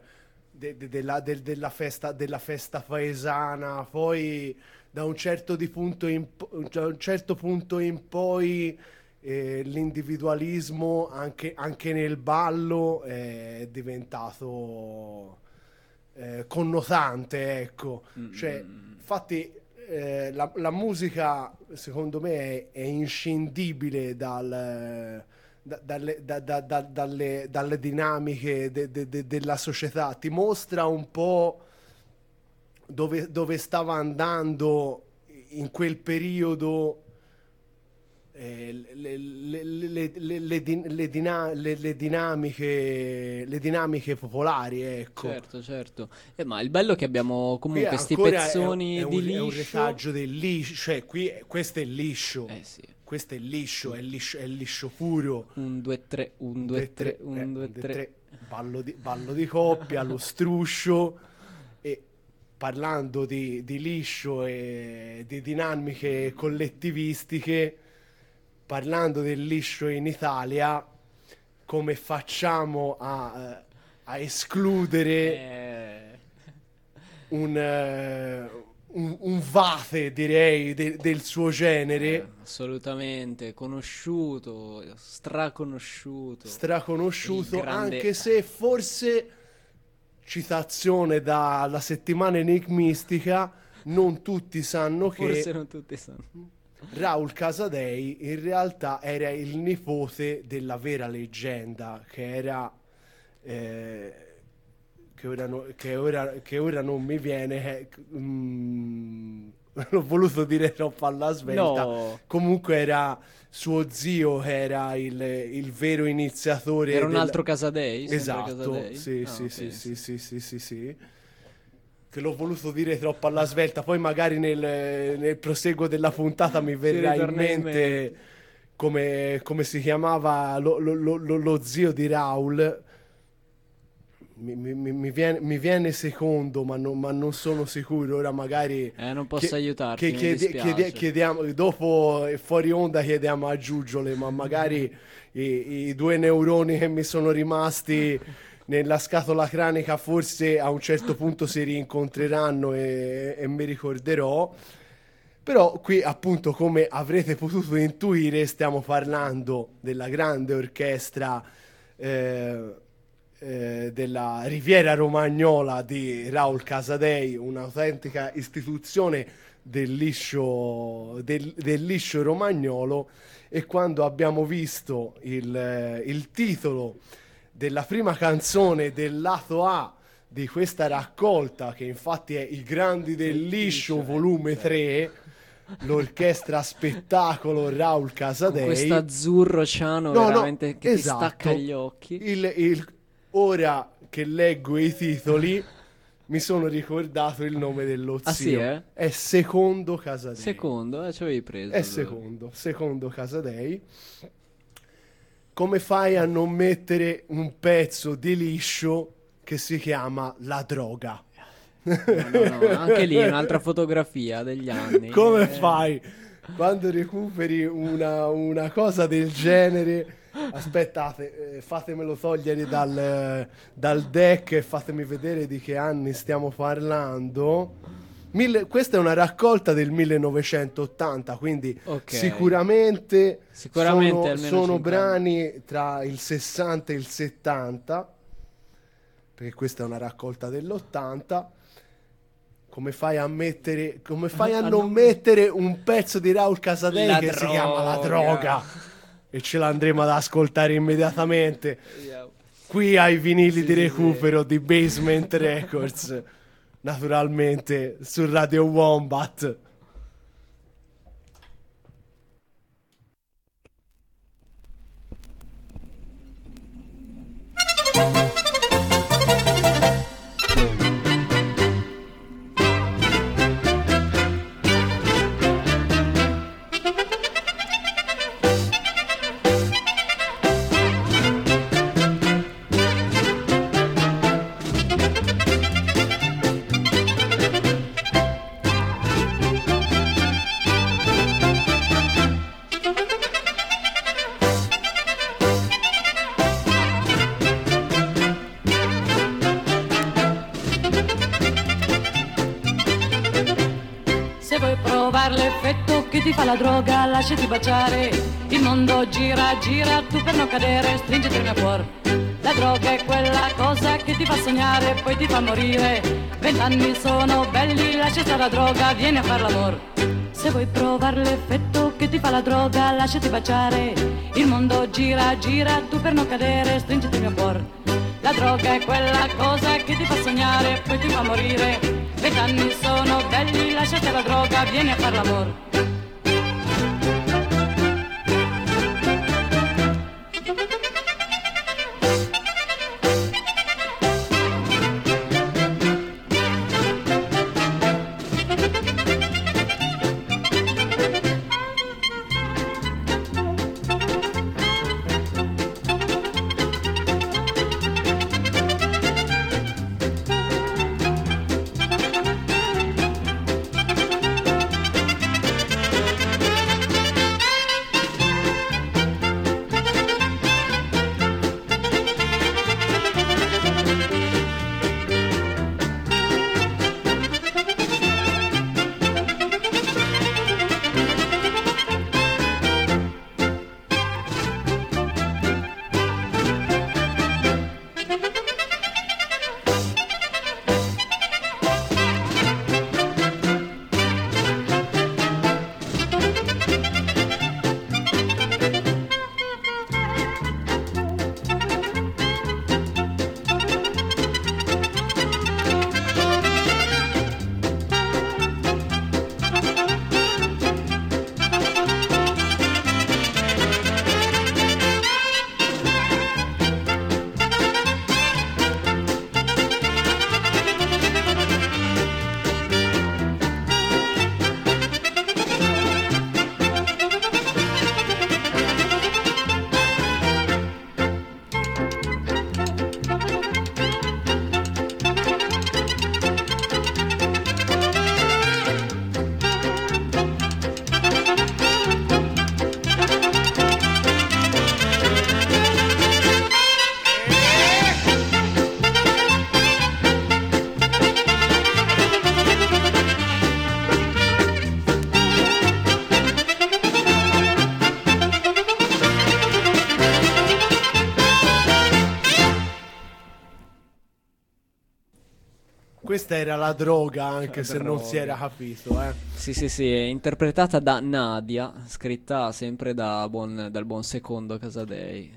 Speaker 3: festa paesana, poi da un certo punto in poi l'individualismo anche nel ballo è diventato connotante, ecco. Cioè, infatti la musica secondo me è inscindibile dalle dinamiche della società, ti mostra un po' dove stava andando in quel periodo le dinamiche popolari, ecco.
Speaker 4: Certo. Ma il bello è che abbiamo comunque questi pezzoni di liscio.
Speaker 3: È un retaggio del liscio, cioè questo è liscio.
Speaker 4: Sì.
Speaker 3: Questo è liscio, è liscio puro.
Speaker 4: 1 2 3 1 2 3 1 2 3.
Speaker 3: Ballo di coppia, lo struscio. E parlando di liscio e di dinamiche collettivistiche, parlando del liscio in Italia, come facciamo a escludere un vate, direi, del suo genere?
Speaker 4: Assolutamente, conosciuto, straconosciuto,
Speaker 3: grande... anche se forse, citazione dalla settimana enigmistica, non tutti sanno
Speaker 4: forse non tutti sanno.
Speaker 3: Raul Casadei in realtà era il nipote della vera leggenda, che ora non mi viene. L'ho voluto dire troppo alla svelta.
Speaker 4: No.
Speaker 3: Comunque era suo zio, era il vero iniziatore.
Speaker 4: Era un altro Casadei?
Speaker 3: Esatto.
Speaker 4: Casadei?
Speaker 3: Sì. Che l'ho voluto dire troppo alla svelta, poi magari nel proseguo della puntata mi verrà in mente come si chiamava lo zio di Raul. Mi viene secondo, ma non sono sicuro. Ora magari
Speaker 4: non posso aiutarti, mi dispiace.
Speaker 3: chiediamo dopo, fuori onda chiediamo a Giugiole, ma magari i 2 neuroni che mi sono rimasti nella scatola cranica forse a un certo punto si rincontreranno e mi ricorderò. Però qui appunto, come avrete potuto intuire, stiamo parlando della grande orchestra della Riviera Romagnola di Raul Casadei, un'autentica istituzione del liscio romagnolo. E quando abbiamo visto il titolo della prima canzone del lato A di questa raccolta, che infatti è I Grandi del Liscio volume 3, l'orchestra spettacolo Raul Casadei,
Speaker 4: questo azzurro ciano veramente che
Speaker 3: esatto,
Speaker 4: ti stacca gli occhi.
Speaker 3: Ora che leggo i titoli mi sono ricordato il nome dello zio.
Speaker 4: Sì,
Speaker 3: È Secondo Casadei.
Speaker 4: Secondo, ci avevi preso.
Speaker 3: È secondo Casadei. Come fai a non mettere un pezzo di liscio che si chiama La Droga?
Speaker 4: No, anche lì un'altra fotografia degli anni.
Speaker 3: Come fai? Quando recuperi una cosa del genere... Aspettate, fatemelo togliere dal deck e fatemi vedere di che anni stiamo parlando. Questa è una raccolta del 1980, quindi sicuramente sono brani tra il 60 e il 70, perché questa è una raccolta dell'80. Come fai a non mettere un pezzo di Raul Casadei che si chiama La Droga? E ce l'andremo ad ascoltare immediatamente qui ai vinili di recupero di Basement Records, naturalmente su Radio Wombat.
Speaker 8: La droga, lasciati baciare, il mondo gira, gira, tu per non cadere, stringiti il mio cuore. La droga è quella cosa che ti fa sognare, poi ti fa morire. 20 anni sono belli, lascia stare la droga, vieni a far l'amore. Se vuoi provare l'effetto che ti fa la droga, lasciati baciare, il mondo gira, gira, tu per non cadere, stringiti il mio cuore. La droga è quella cosa che ti fa sognare, poi ti fa morire. 20 anni sono belli, lascia stare la droga, vieni a far l'amore.
Speaker 3: questa era la droga, anche
Speaker 4: La
Speaker 3: se non
Speaker 4: droga.
Speaker 3: si era capito, eh.
Speaker 4: Sì, sì, sì, è interpretata da Nadia, scritta sempre dal buon Secondo Casadei.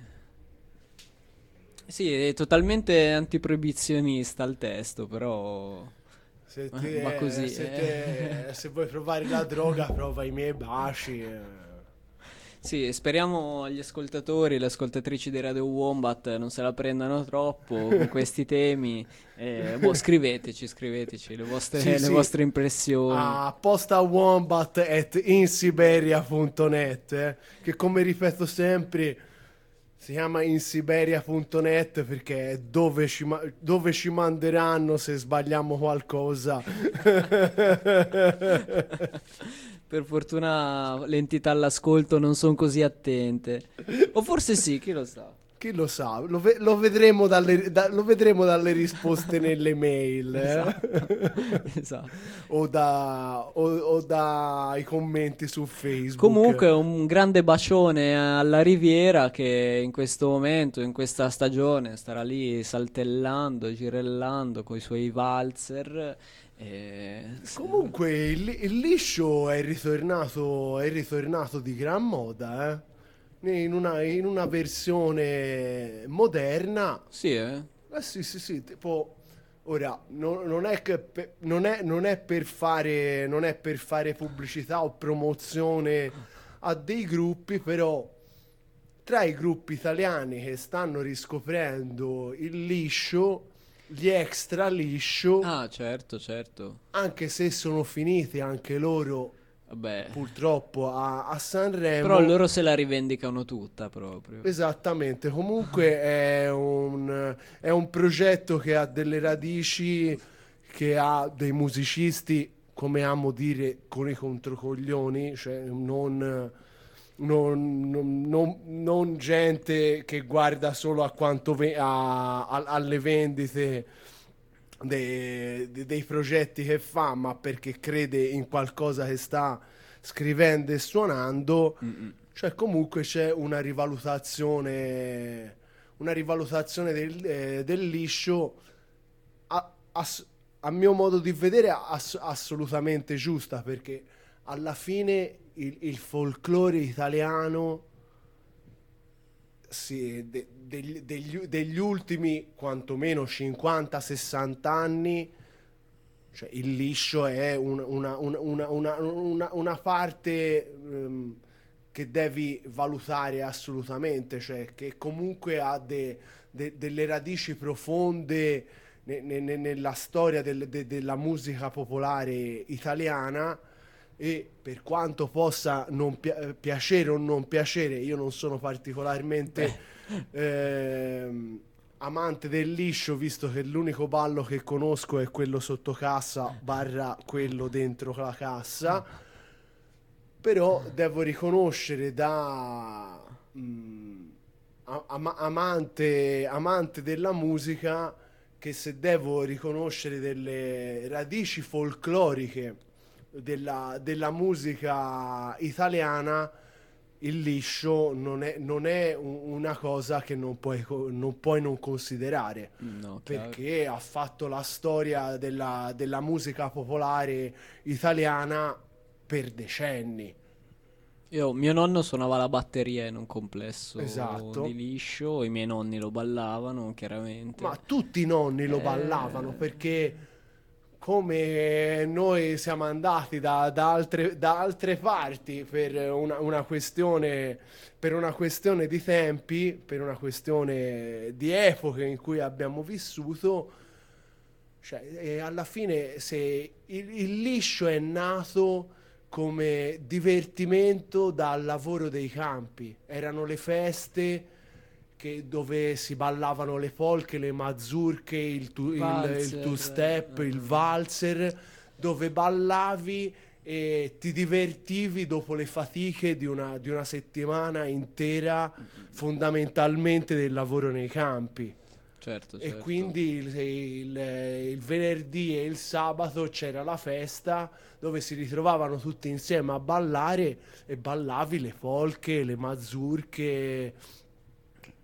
Speaker 4: Sì, è totalmente antiproibizionista il testo, però
Speaker 3: Se,
Speaker 4: va così.
Speaker 3: se vuoi provare la droga, prova i miei baci.
Speaker 4: Sì, speriamo gli ascoltatori e le ascoltatrici di Radio Wombat non se la prendano troppo con questi temi. Scriveteci le vostre,
Speaker 3: Sì,
Speaker 4: le
Speaker 3: sì.
Speaker 4: vostre impressioni.
Speaker 3: A postawombat@insiberia.net, che come ripeto sempre si chiama insiberia.net perché è dove ci manderanno se sbagliamo qualcosa.
Speaker 4: Per fortuna le entità all'ascolto non sono così attente. O forse sì, chi lo sa.
Speaker 3: Chi lo sa, lo vedremo dalle risposte nelle mail,
Speaker 4: Esatto.
Speaker 3: o dai commenti su Facebook.
Speaker 4: Comunque un grande bacione alla Riviera che in questo momento, in questa stagione, starà lì saltellando, girellando con i suoi valzer.
Speaker 3: Comunque il liscio è ritornato di gran moda, in una versione moderna.
Speaker 4: Sì,
Speaker 3: sì, tipo ora non è per fare pubblicità o promozione a dei gruppi, però tra i gruppi italiani che stanno riscoprendo il liscio, gli extra liscio,
Speaker 4: certo,
Speaker 3: anche se sono finiti anche loro,
Speaker 4: vabbè,
Speaker 3: purtroppo a Sanremo,
Speaker 4: però loro se la rivendicano tutta proprio.
Speaker 3: Esattamente. Comunque è un progetto che ha delle radici, che ha dei musicisti, come amo dire, con i controcoglioni, cioè non gente che guarda solo a quanto alle vendite dei progetti che fa, ma perché crede in qualcosa che sta scrivendo e suonando. Cioè comunque c'è una rivalutazione del liscio a mio modo di vedere assolutamente giusta, perché alla fine il folklore italiano degli ultimi quantomeno 50-60 anni, cioè il liscio è una parte che devi valutare assolutamente, cioè che comunque ha delle radici profonde nella storia della musica popolare italiana. E per quanto possa non piacere o non piacere, io non sono particolarmente amante del liscio, visto che l'unico ballo che conosco è quello sotto cassa / quello dentro la cassa. Però devo riconoscere da amante della musica, che se devo riconoscere delle radici folcloriche della musica italiana, il liscio non è una cosa che non puoi non considerare,
Speaker 4: No,
Speaker 3: perché ha fatto la storia della musica popolare italiana per decenni.
Speaker 4: Mio nonno suonava la batteria in un complesso
Speaker 3: Esatto.
Speaker 4: di liscio, i miei nonni lo ballavano chiaramente.
Speaker 3: Ma tutti i nonni lo ballavano, perché come noi siamo andati da altre parti per una questione di tempi, per una questione di epoche in cui abbiamo vissuto, cioè, alla fine se il liscio è nato come divertimento dal lavoro dei campi, erano le feste dove si ballavano le polche, le mazurche, il two-step, il valzer, dove ballavi e ti divertivi dopo le fatiche di una settimana intera, fondamentalmente del lavoro nei campi.
Speaker 4: Certo.
Speaker 3: E quindi il venerdì e il sabato c'era la festa dove si ritrovavano tutti insieme a ballare, e ballavi le polche, le mazurche,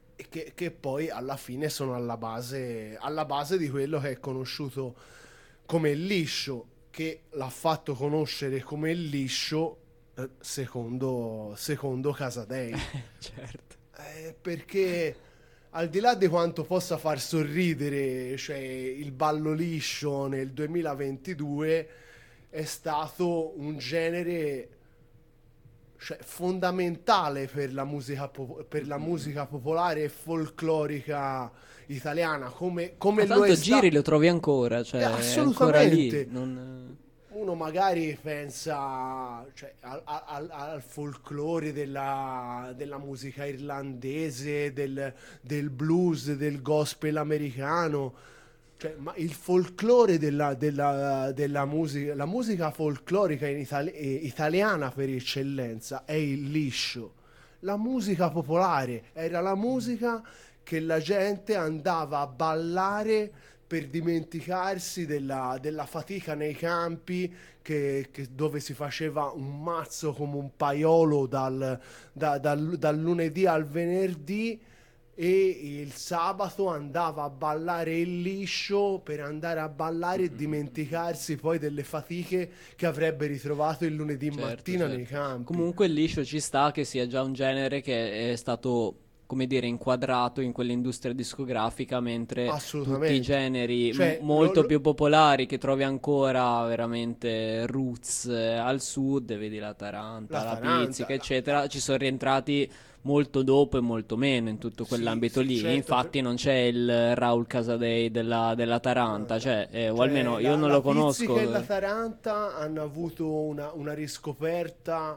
Speaker 3: che poi alla fine sono alla base di quello che è conosciuto come il liscio, che l'ha fatto conoscere come il liscio secondo Casadei.
Speaker 4: Certo.
Speaker 3: Perché al di là di quanto possa far sorridere, cioè il ballo liscio nel 2022 è stato un genere, cioè, fondamentale per la musica popolare e folclorica italiana, come lo
Speaker 4: Tanto
Speaker 3: è
Speaker 4: giri lo trovi ancora, cioè è ancora
Speaker 3: assolutamente.
Speaker 4: lì.
Speaker 3: Uno magari pensa, cioè, al folklore della musica irlandese, del blues, del gospel americano, cioè, ma il folklore della musica, la musica folclorica italiana per eccellenza è il liscio. La musica popolare era la musica che la gente andava a ballare per dimenticarsi della fatica nei campi, dove si faceva un mazzo come un paiolo dal lunedì al venerdì, e il sabato andava a ballare il liscio per andare a ballare e dimenticarsi poi delle fatiche che avrebbe ritrovato il lunedì mattina nei campi.
Speaker 4: Comunque il liscio ci sta che sia già un genere che è stato, come dire, inquadrato in quell'industria discografica, mentre tutti i generi
Speaker 3: Cioè,
Speaker 4: molto più popolari che trovi ancora veramente roots al sud, vedi la Taranta, la Pizzica, eccetera, ci sono rientrati molto dopo e molto meno in tutto quell'ambito lì.
Speaker 3: certo.
Speaker 4: Infatti non c'è il Raul Casadei della Taranta, o almeno io non lo conosco.
Speaker 3: La Pizzica e la Taranta hanno avuto una riscoperta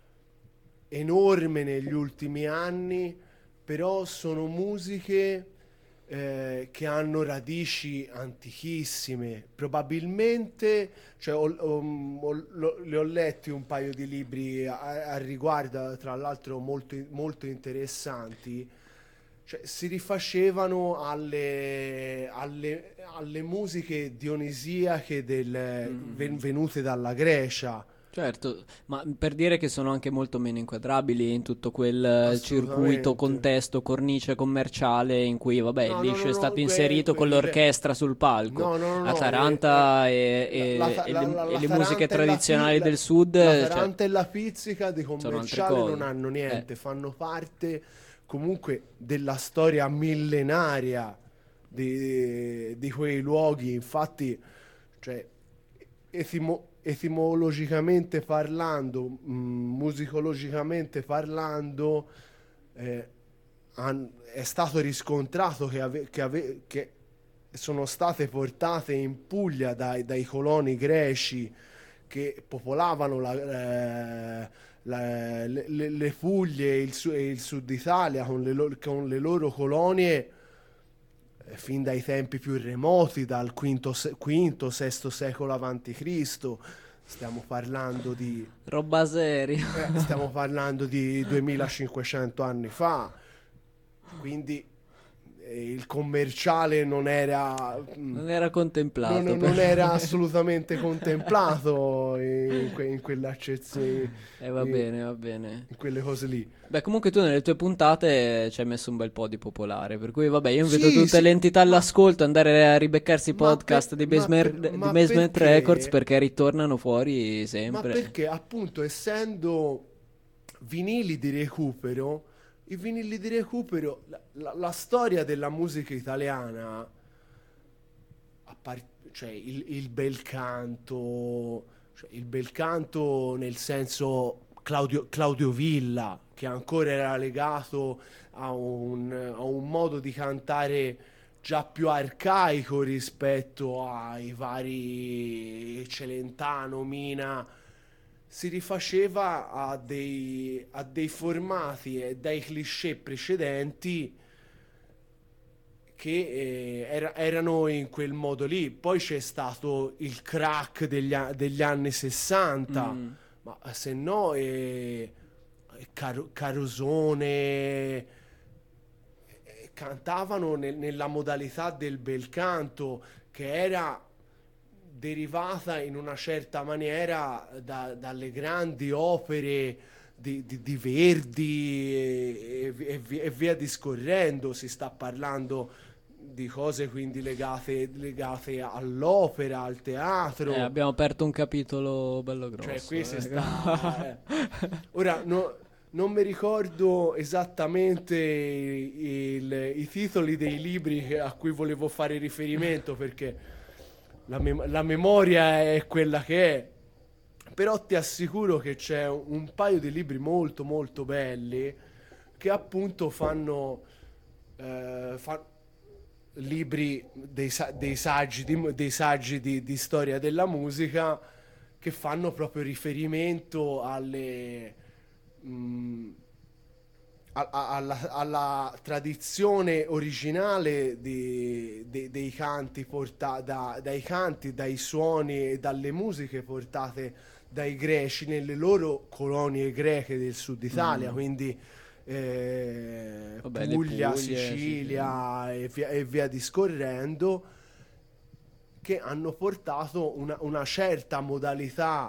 Speaker 3: enorme negli ultimi anni, però sono musiche che hanno radici antichissime. Probabilmente, cioè, le ho letti un paio di libri a riguardo, tra l'altro molto, molto interessanti. Cioè, si rifacevano alle musiche dionisiache venute dalla Grecia.
Speaker 4: Certo, ma per dire che sono anche molto meno inquadrabili in tutto quel circuito, contesto, cornice commerciale in cui, vabbè, il liscio è stato inserito con l'orchestra sul palco. La Taranta e le musiche tradizionali del sud,
Speaker 3: la Taranta e la Pizzica di commerciale non hanno niente, fanno parte comunque della storia millenaria di quei luoghi. Infatti, cioè, etimologicamente parlando, musicologicamente parlando, è stato riscontrato che sono state portate in Puglia dai coloni greci che popolavano le Puglie e il sud Italia con le loro colonie fin dai tempi più remoti, dal V-VI secolo a.C. Stiamo parlando di
Speaker 4: roba seria.
Speaker 3: Stiamo parlando di 2500 anni fa, quindi il commerciale non era
Speaker 4: contemplato,
Speaker 3: non era assolutamente contemplato in quell'accezione.
Speaker 4: Va bene.
Speaker 3: In quelle cose lì.
Speaker 4: Beh, comunque tu nelle tue puntate ci hai messo un bel po' di popolare, per cui vabbè, io invito tutte le entità all'ascolto andare a ribeccarsi i podcast di Basement Records, perché ritornano fuori sempre.
Speaker 3: Ma perché appunto, essendo vinili di recupero, i vinili di recupero, la storia della musica italiana, cioè il bel canto, nel senso Claudio Villa, che ancora era legato a un modo di cantare già più arcaico rispetto ai vari Celentano, Mina. Si rifaceva a dei formati e dai cliché precedenti che erano in quel modo lì. Poi c'è stato il crack degli anni 60, ma se no Carosone cantavano nella modalità del bel canto, che era derivata in una certa maniera dalle grandi opere di Verdi e via discorrendo. Si sta parlando di cose quindi legate all'opera, al teatro.
Speaker 4: Abbiamo aperto un capitolo bello grosso.
Speaker 3: Cioè qui si sta... Ora non mi ricordo esattamente i titoli dei libri a cui volevo fare riferimento, perché la memoria è quella che è. Però ti assicuro che c'è un paio di libri molto molto belli che appunto fanno libri dei saggi di storia della musica, che fanno proprio riferimento alla tradizione originale dei canti dai canti, dai suoni e dalle musiche portate dai greci nelle loro colonie greche del sud Italia, quindi Puglia, Sicilia e via discorrendo, che hanno portato una certa modalità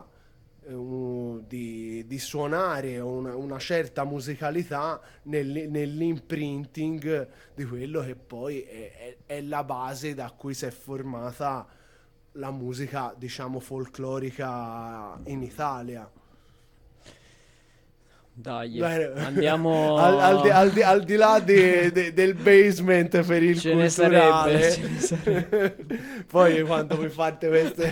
Speaker 3: di suonare, una certa musicalità nell'imprinting di quello che poi è la base da cui si è formata la musica, diciamo, folclorica in Italia.
Speaker 4: Dai,
Speaker 3: Beh,
Speaker 4: andiamo
Speaker 3: al di là del basement per il
Speaker 4: ce
Speaker 3: culturale.
Speaker 4: ne sarebbe.
Speaker 3: Poi quando mi fate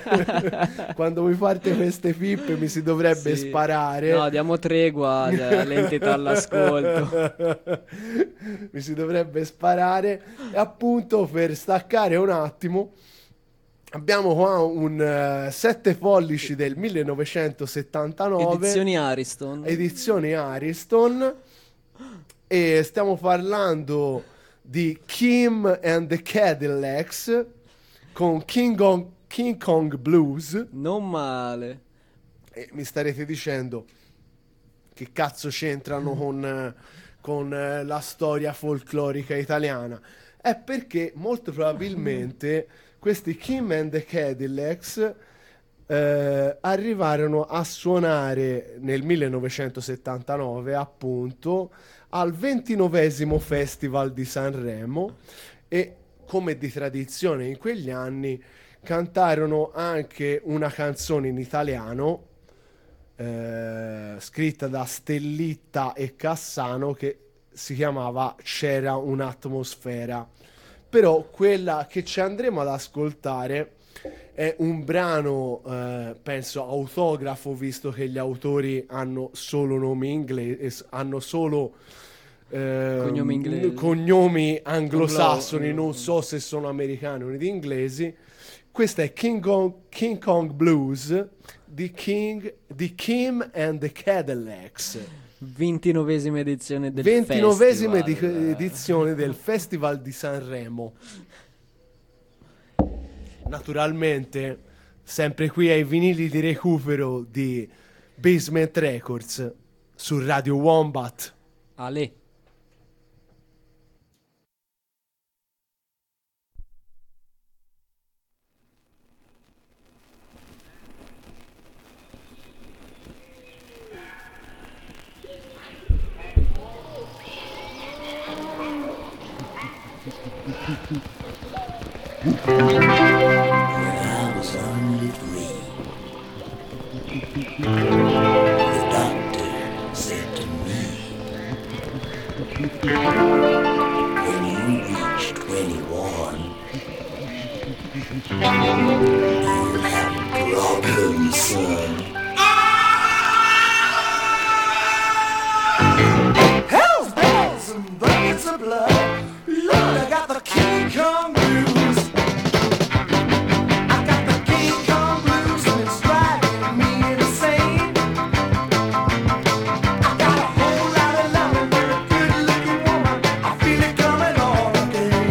Speaker 3: queste pippe mi si dovrebbe sparare.
Speaker 4: No, diamo tregua all'entità all'ascolto.
Speaker 3: Mi si dovrebbe sparare. E appunto, per staccare un attimo, abbiamo qua un 7 pollici del 1979. Edizioni Ariston. E stiamo parlando di Kim and the Cadillacs con King Kong Blues.
Speaker 4: Non male.
Speaker 3: E mi starete dicendo che cazzo c'entrano con la storia folclorica italiana? È perché molto probabilmente questi Kim and the Cadillacs arrivarono a suonare nel 1979 appunto al 29esimo Festival di Sanremo, e come di tradizione in quegli anni cantarono anche una canzone in italiano scritta da Stellitta e Cassano, che si chiamava C'era un'atmosfera. Però quella che ci andremo ad ascoltare è un brano, penso autografo, visto che gli autori hanno solo nomi inglesi, hanno solo cognomi anglosassoni, non so se sono americani o inglesi. Questa è King Kong Blues di Kim and the Cadillacs.
Speaker 4: 29esima edizione del
Speaker 3: 29esima
Speaker 4: festival.
Speaker 3: edizione del Festival di Sanremo. Naturalmente, sempre qui ai vinili di recupero di Basement Records su Radio Wombat.
Speaker 4: Ale.
Speaker 12: When I was only 3, the doctor said to me, when you reach 21, you'll have problems, son.
Speaker 11: Hell's bells and buckets of blood. Lord, I got the King Kong blues. I got the King Kong blues and it's driving me insane. I got a whole lot of loving for a good-looking woman. I feel it coming on again.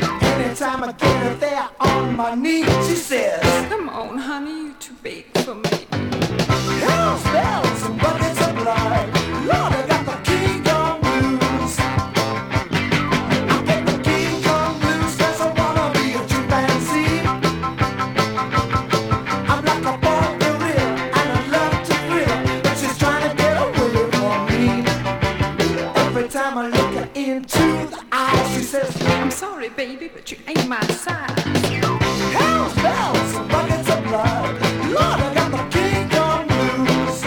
Speaker 11: Anytime I get her there on my knee, she says,
Speaker 13: "Come on, honey, you too big for me." time I look her into the eyes, she says, I'm sorry, baby, but you ain't my size. Hell's bells and buckets of blood. Lord, I got the King Kong blues.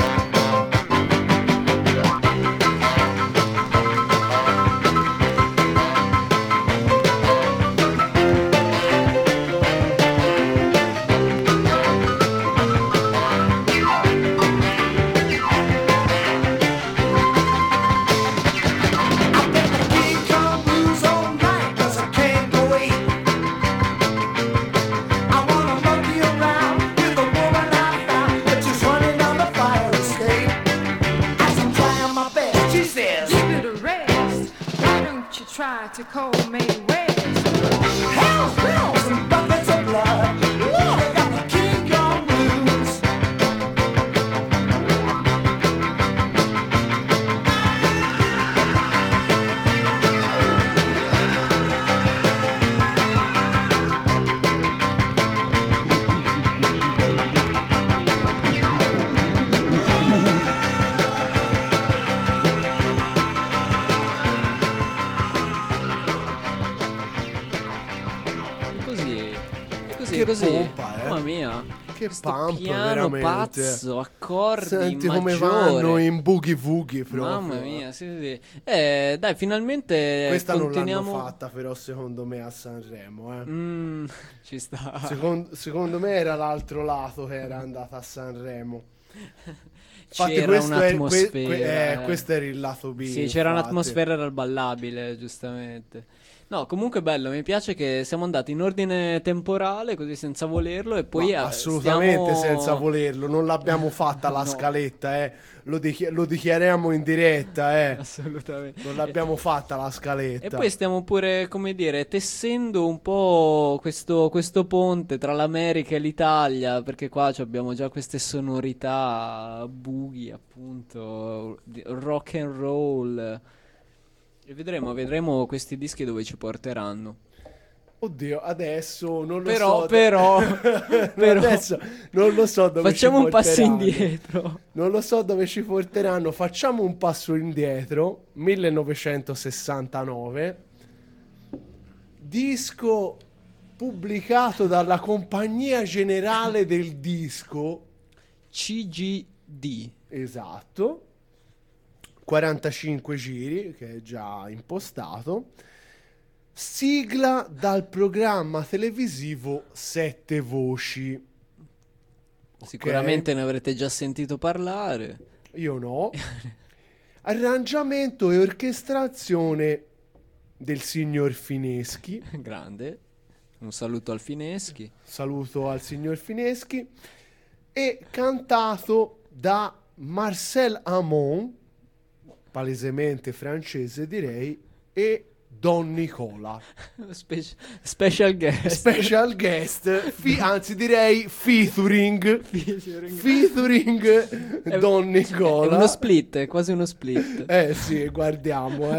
Speaker 14: Try to call me west.
Speaker 13: Hell's bells and buckets of blood. Lord, I got the King Kong blues.
Speaker 3: Che
Speaker 4: così.
Speaker 3: pompa,
Speaker 4: Mamma mia.
Speaker 3: Che
Speaker 4: Questo
Speaker 3: pump,
Speaker 4: piano
Speaker 3: veramente.
Speaker 4: pazzo, accordi
Speaker 3: Senti come
Speaker 4: maggiore.
Speaker 3: vanno in boogie woogie proprio.
Speaker 4: Mamma mia, sì. Dai, finalmente
Speaker 3: Questa
Speaker 4: continuiamo.
Speaker 3: non l'hanno fatta però secondo me a Sanremo,
Speaker 4: Ci sta.
Speaker 3: Secondo me era l'altro lato che era andata a Sanremo. Infatti
Speaker 4: C'era
Speaker 3: questo
Speaker 4: un'atmosfera.
Speaker 3: questo era il lato B.
Speaker 4: Sì, c'era
Speaker 3: infatti.
Speaker 4: un'atmosfera, era il ballabile, giustamente. No, comunque bello, mi piace che siamo andati in ordine temporale, così senza volerlo, e poi
Speaker 3: assolutamente
Speaker 4: stiamo...
Speaker 3: senza volerlo, non l'abbiamo fatta la
Speaker 4: No.
Speaker 3: scaletta, lo dichiariamo in diretta,
Speaker 4: Assolutamente.
Speaker 3: non l'abbiamo fatta la scaletta.
Speaker 4: E poi stiamo pure, come dire, tessendo un po' questo ponte tra l'America e l'Italia, perché qua abbiamo già queste sonorità boogie, appunto, rock and roll. E vedremo questi dischi dove ci porteranno.
Speaker 3: Oddio, adesso non lo
Speaker 4: Però,
Speaker 3: so.
Speaker 4: però.
Speaker 3: Adesso non lo so dove
Speaker 4: Facciamo
Speaker 3: ci
Speaker 4: un passo
Speaker 3: porteranno.
Speaker 4: indietro.
Speaker 3: Non lo so dove ci porteranno. Facciamo un passo indietro. 1969. Disco pubblicato dalla Compagnia Generale del Disco.
Speaker 4: CGD.
Speaker 3: Esatto. 45 giri, che è già impostato. Sigla dal programma televisivo Sette Voci.
Speaker 4: Sicuramente ne avrete già sentito parlare.
Speaker 3: Io no. Arrangiamento e orchestrazione del signor Fineschi.
Speaker 4: Grande. Un saluto al Fineschi.
Speaker 3: Saluto al signor Fineschi. E cantato da Marcel Amont, palesemente francese direi, e Don Nicola.
Speaker 4: Special guest.
Speaker 3: Special guest, anzi direi featuring Don Nicola.
Speaker 4: È uno split, è quasi uno split.
Speaker 3: Sì, guardiamo.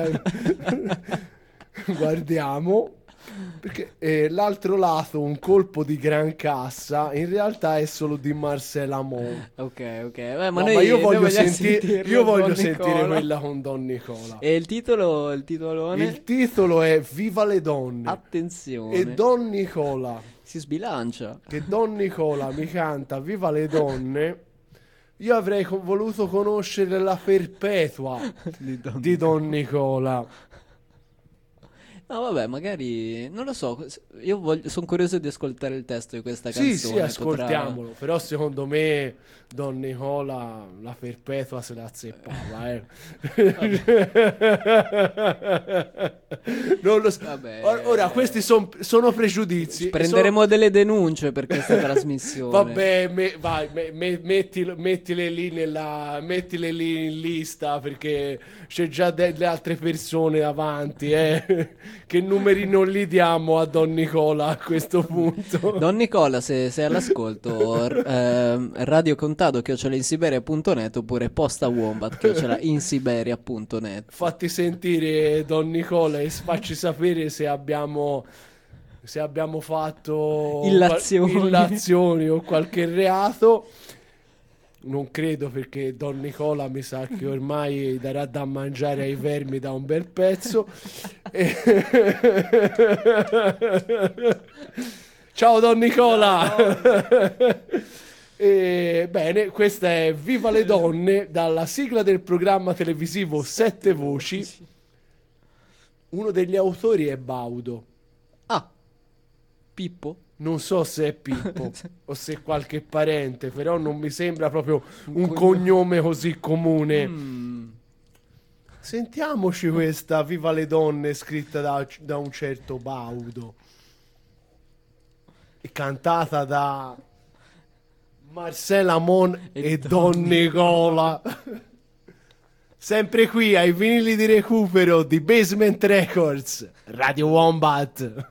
Speaker 3: Guardiamo. Perché l'altro lato, un colpo di gran cassa, in realtà è solo di Marcel Amont.
Speaker 4: Ok.
Speaker 3: Ma
Speaker 4: noi,
Speaker 3: io voglio
Speaker 4: vogliamo
Speaker 3: sentire
Speaker 4: Don
Speaker 3: sentire
Speaker 4: Nicola.
Speaker 3: quella con Don Nicola.
Speaker 4: E il titolone?
Speaker 3: Il titolo è Viva le donne.
Speaker 4: Attenzione.
Speaker 3: E Don Nicola
Speaker 4: si sbilancia.
Speaker 3: Che Don Nicola mi canta Viva le donne. Io avrei voluto conoscere la perpetua di Don Nicola.
Speaker 4: No, vabbè, magari non lo so. Io sono curioso di ascoltare il testo di questa canzone.
Speaker 3: Sì, ascoltiamolo. Però secondo me Don Nicola la perpetua se la azzeppava. Non lo so.
Speaker 4: Vabbè.
Speaker 3: Ora questi sono pregiudizi.
Speaker 4: Prenderemo delle denunce per questa trasmissione.
Speaker 3: Vabbè, mettile lì in lista, perché c'è già delle altre persone avanti, Che numerino li diamo a Don Nicola a questo punto?
Speaker 4: Don Nicola, se sei all'ascolto, radiocontado@insiberia.net oppure posta wombat@insiberia.net.
Speaker 3: Fatti sentire Don Nicola e facci sapere se abbiamo fatto
Speaker 4: illazioni
Speaker 3: o qualche reato. Non credo, perché Don Nicola mi sa che ormai darà da mangiare ai vermi da un bel pezzo. Ciao Don Nicola! Bene, questa è Viva le donne, dalla sigla del programma televisivo Sette Voci. Uno degli autori è Baudo.
Speaker 4: Pippo?
Speaker 3: Non so se è Pippo o se è qualche parente, però non mi sembra proprio un cognome così comune. Sentiamoci questa Viva le donne scritta da un certo Baudo e cantata da Marcella Mon e Don Nicola. Sempre qui ai vinili di recupero di Basement Records, Radio Wombat.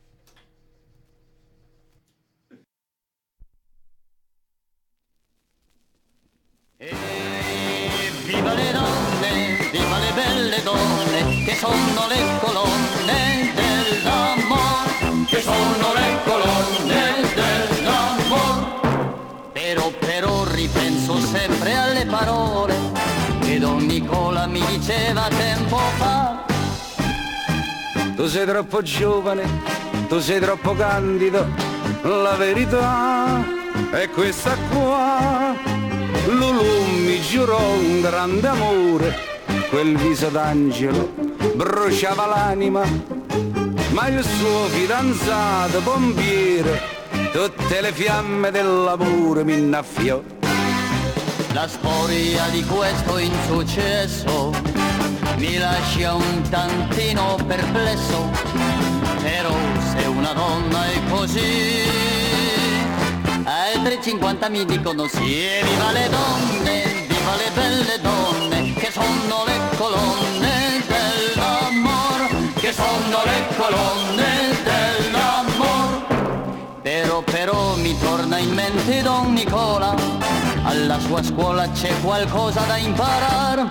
Speaker 15: Viva le donne, viva le belle donne, che sono le colonne dell'amor, che sono le colonne dell'amor. Però ripenso sempre alle parole che Don Nicola mi diceva tempo fa.
Speaker 9: Tu sei troppo giovane, tu sei troppo candido, la verità è questa qua. Lulù mi giurò un grande amore, quel viso d'angelo bruciava l'anima, ma il suo fidanzato pompiere tutte le fiamme dell'amore mi innaffiò.
Speaker 15: La storia di questo insuccesso mi lascia un tantino perplesso, però se una donna è così, altri 50 mi dicono sì. E viva le donne, viva le belle donne, che sono le colonne dell'amor, che sono le colonne dell'amor. Però mi torna in mente Don Nicola, alla sua scuola c'è qualcosa da imparare.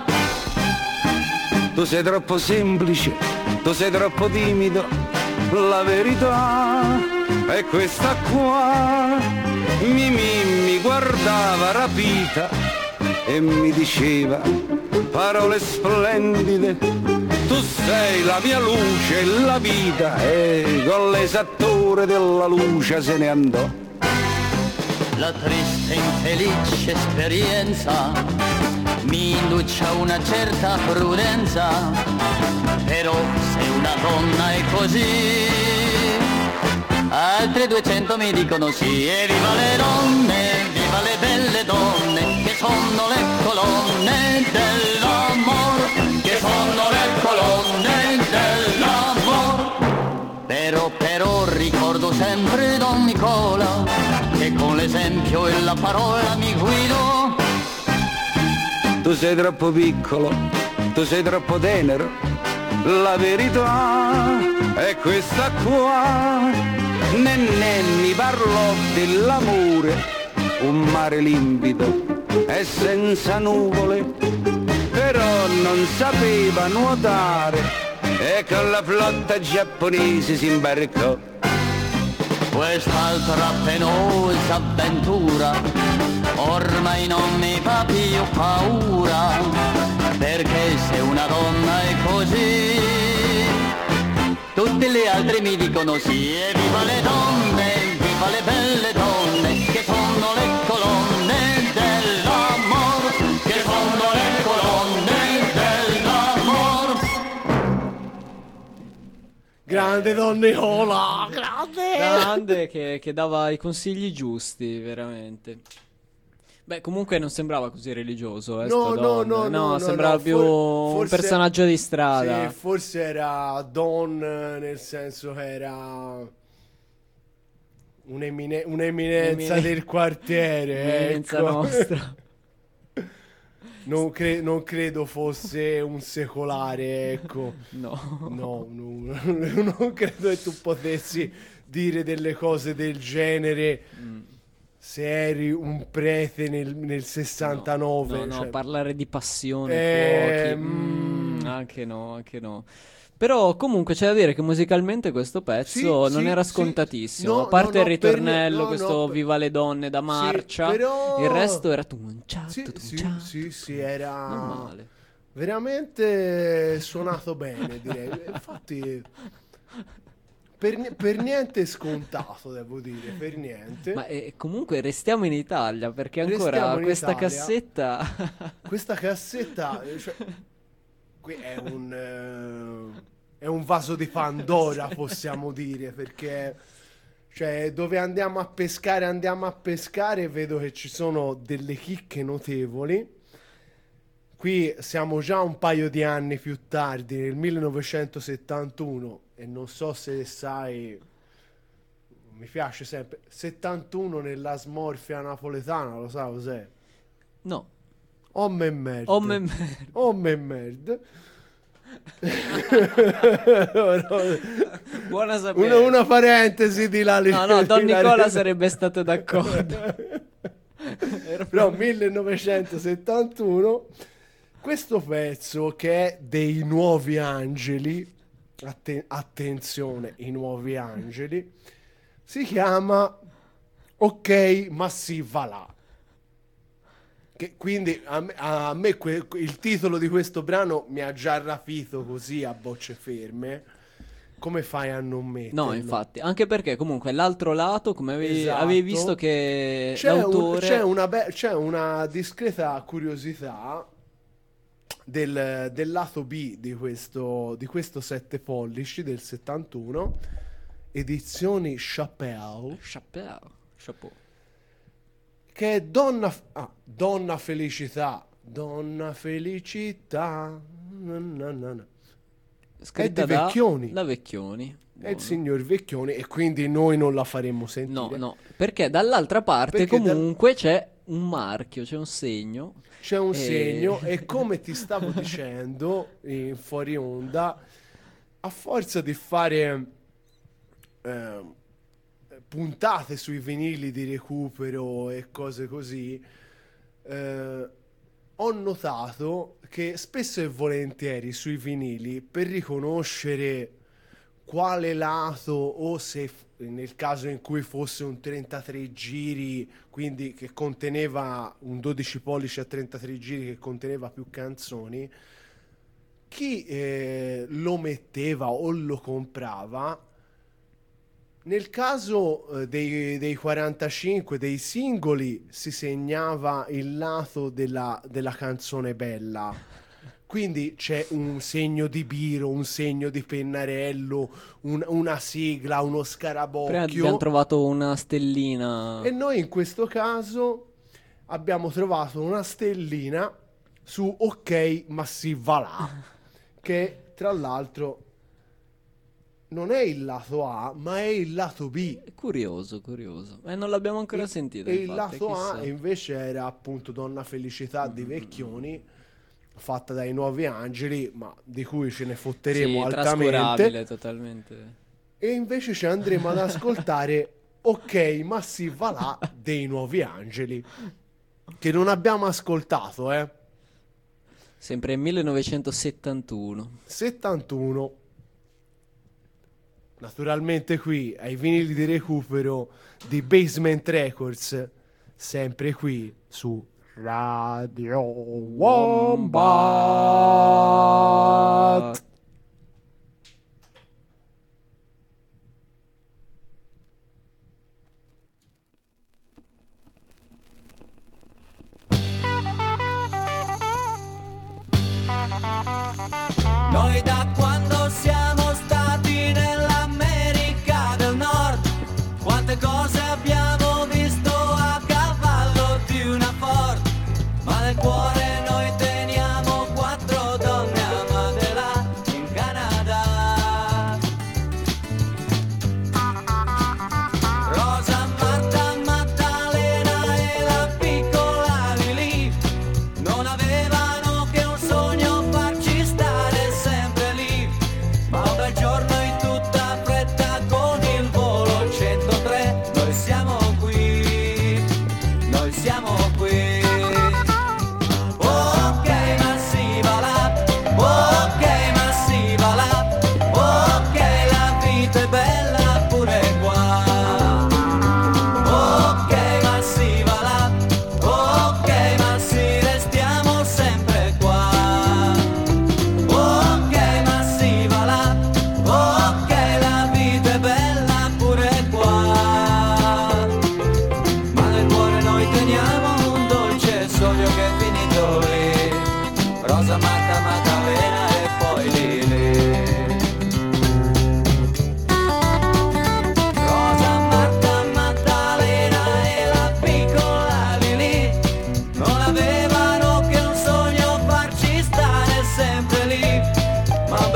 Speaker 9: Tu sei troppo semplice, tu sei troppo timido, la verità è questa qua. Mimì mi guardava rapita e mi diceva parole splendide. Tu sei la mia luce e la vita, e con l'esattore della luce se ne andò.
Speaker 15: La triste infelice esperienza mi induce a una certa prudenza, però se una donna è così, altri 200 mi dicono sì. E viva le donne, viva le belle donne, che sono le colonne dell'amor, che sono le colonne dell'amor. Però ricordo sempre Don Nicola, che con l'esempio e la parola mi guidò.
Speaker 9: Tu sei troppo piccolo, tu sei troppo tenero, la verità è questa qua. Nennè mi parlò dell'amore, un mare limpido e senza nuvole, però non sapeva nuotare e con la flotta giapponese si imbarcò.
Speaker 15: Quest'altra penosa avventura ormai non mi fa più paura, perché se una donna è così, tutte le altre mi dicono sì. E viva le donne, viva le belle donne, che sono le colonne dell'amor, che sono le colonne dell'amor.
Speaker 3: Grande Don Nicola, grande
Speaker 4: che dava i consigli giusti, veramente. Beh, comunque non sembrava così religioso,
Speaker 3: No,
Speaker 4: sembrava più un personaggio di strada.
Speaker 3: Sì, forse era Don, nel senso che era un'eminenza del quartiere,
Speaker 4: Un'eminenza
Speaker 3: ecco.
Speaker 4: nostra.
Speaker 3: Non credo fosse un secolare, ecco.
Speaker 4: No,
Speaker 3: non credo che tu potessi dire delle cose del genere se eri un prete nel 69.
Speaker 4: No,
Speaker 3: cioè.
Speaker 4: parlare di passione, fuochi. anche no. Però comunque c'è da dire che musicalmente questo pezzo non era scontatissimo.
Speaker 3: No,
Speaker 4: a parte il ritornello,
Speaker 3: no,
Speaker 4: questo Viva le donne da marcia,
Speaker 3: però...
Speaker 4: il resto era
Speaker 3: Sì, era
Speaker 4: non male.
Speaker 3: Veramente suonato bene, direi. Infatti per niente scontato, devo dire, per niente.
Speaker 4: Ma comunque restiamo in Italia, perché ancora
Speaker 3: Restiamo in
Speaker 4: questa
Speaker 3: Italia.
Speaker 4: cassetta
Speaker 3: Questa cassetta, cioè, qui è un vaso di Pandora, possiamo dire, perché cioè, dove andiamo a pescare, vedo che ci sono delle chicche notevoli. Qui siamo già un paio di anni più tardi, nel 1971, e non so se sai, mi piace sempre, 71 nella smorfia napoletana, lo sai cos'è?
Speaker 4: No.
Speaker 3: Omme e merd.
Speaker 4: Buona sapere.
Speaker 3: Una parentesi di là.
Speaker 4: No, Don Nicola sarebbe stato d'accordo.
Speaker 3: Però 1971, questo pezzo che è dei Nuovi Angeli, attenzione, i Nuovi Angeli, si chiama Ok, ma si va là. Che quindi a me il titolo di questo brano mi ha già rapito così a bocce ferme. Come fai a non metterlo?
Speaker 4: No, infatti, anche perché comunque l'altro lato, come avevi
Speaker 3: Esatto.
Speaker 4: visto che
Speaker 3: C'è
Speaker 4: l'autore...
Speaker 3: c'è una discreta curiosità del lato B di questo 7 pollici del 71, edizioni Chappelle,
Speaker 4: Chapeau.
Speaker 3: che è Donna Felicità, na, na, na.
Speaker 4: Scritta
Speaker 3: è di Vecchioni.
Speaker 4: da Vecchioni.
Speaker 3: È il signor Vecchioni, e quindi noi non la faremo sentire.
Speaker 4: No, perché dall'altra parte comunque c'è un marchio, c'è un segno.
Speaker 3: C'è un segno, e come ti stavo dicendo in fuori onda, a forza di fare puntate sui vinili di recupero e cose così, ho notato che spesso e volentieri sui vinili, per riconoscere quale lato, o se nel caso in cui fosse un 33 giri, quindi che conteneva un 12 pollici a 33 giri che conteneva più canzoni, chi lo metteva o lo comprava, nel caso dei 45, dei singoli, si segnava il lato della canzone bella. Quindi c'è un segno di biro, un segno di pennarello, una sigla, uno scarabocchio.
Speaker 4: Prima abbiamo trovato una stellina.
Speaker 3: E noi in questo caso abbiamo trovato una stellina su Ok, ma si va là. Che tra l'altro non è il lato A, ma è il lato B.
Speaker 4: Curioso. Non l'abbiamo ancora sentito.
Speaker 3: E il
Speaker 4: infatti,
Speaker 3: lato
Speaker 4: chissà.
Speaker 3: A invece era appunto Donna Felicità di Vecchioni, fatta dai Nuovi Angeli, ma di cui ce ne fotteremo altamente.
Speaker 4: Trascurabile totalmente.
Speaker 3: E invece ci andremo ad ascoltare Ok, ma si va là dei Nuovi Angeli, che non abbiamo ascoltato,
Speaker 4: Sempre 1971.
Speaker 3: 71. Naturalmente qui ai vinili di recupero di Basement Records, sempre qui su Radio Wombat.
Speaker 13: Noi da quando siamo stati nell'America del Nord, quante cose abbiamo visto a cavallo di una Ford, ma nel cuore noi teniamo 4 donne amate là in Canada. Rosa, Marta, Maddalena e la piccola Lili non avevano che un sogno, farci stare sempre lì.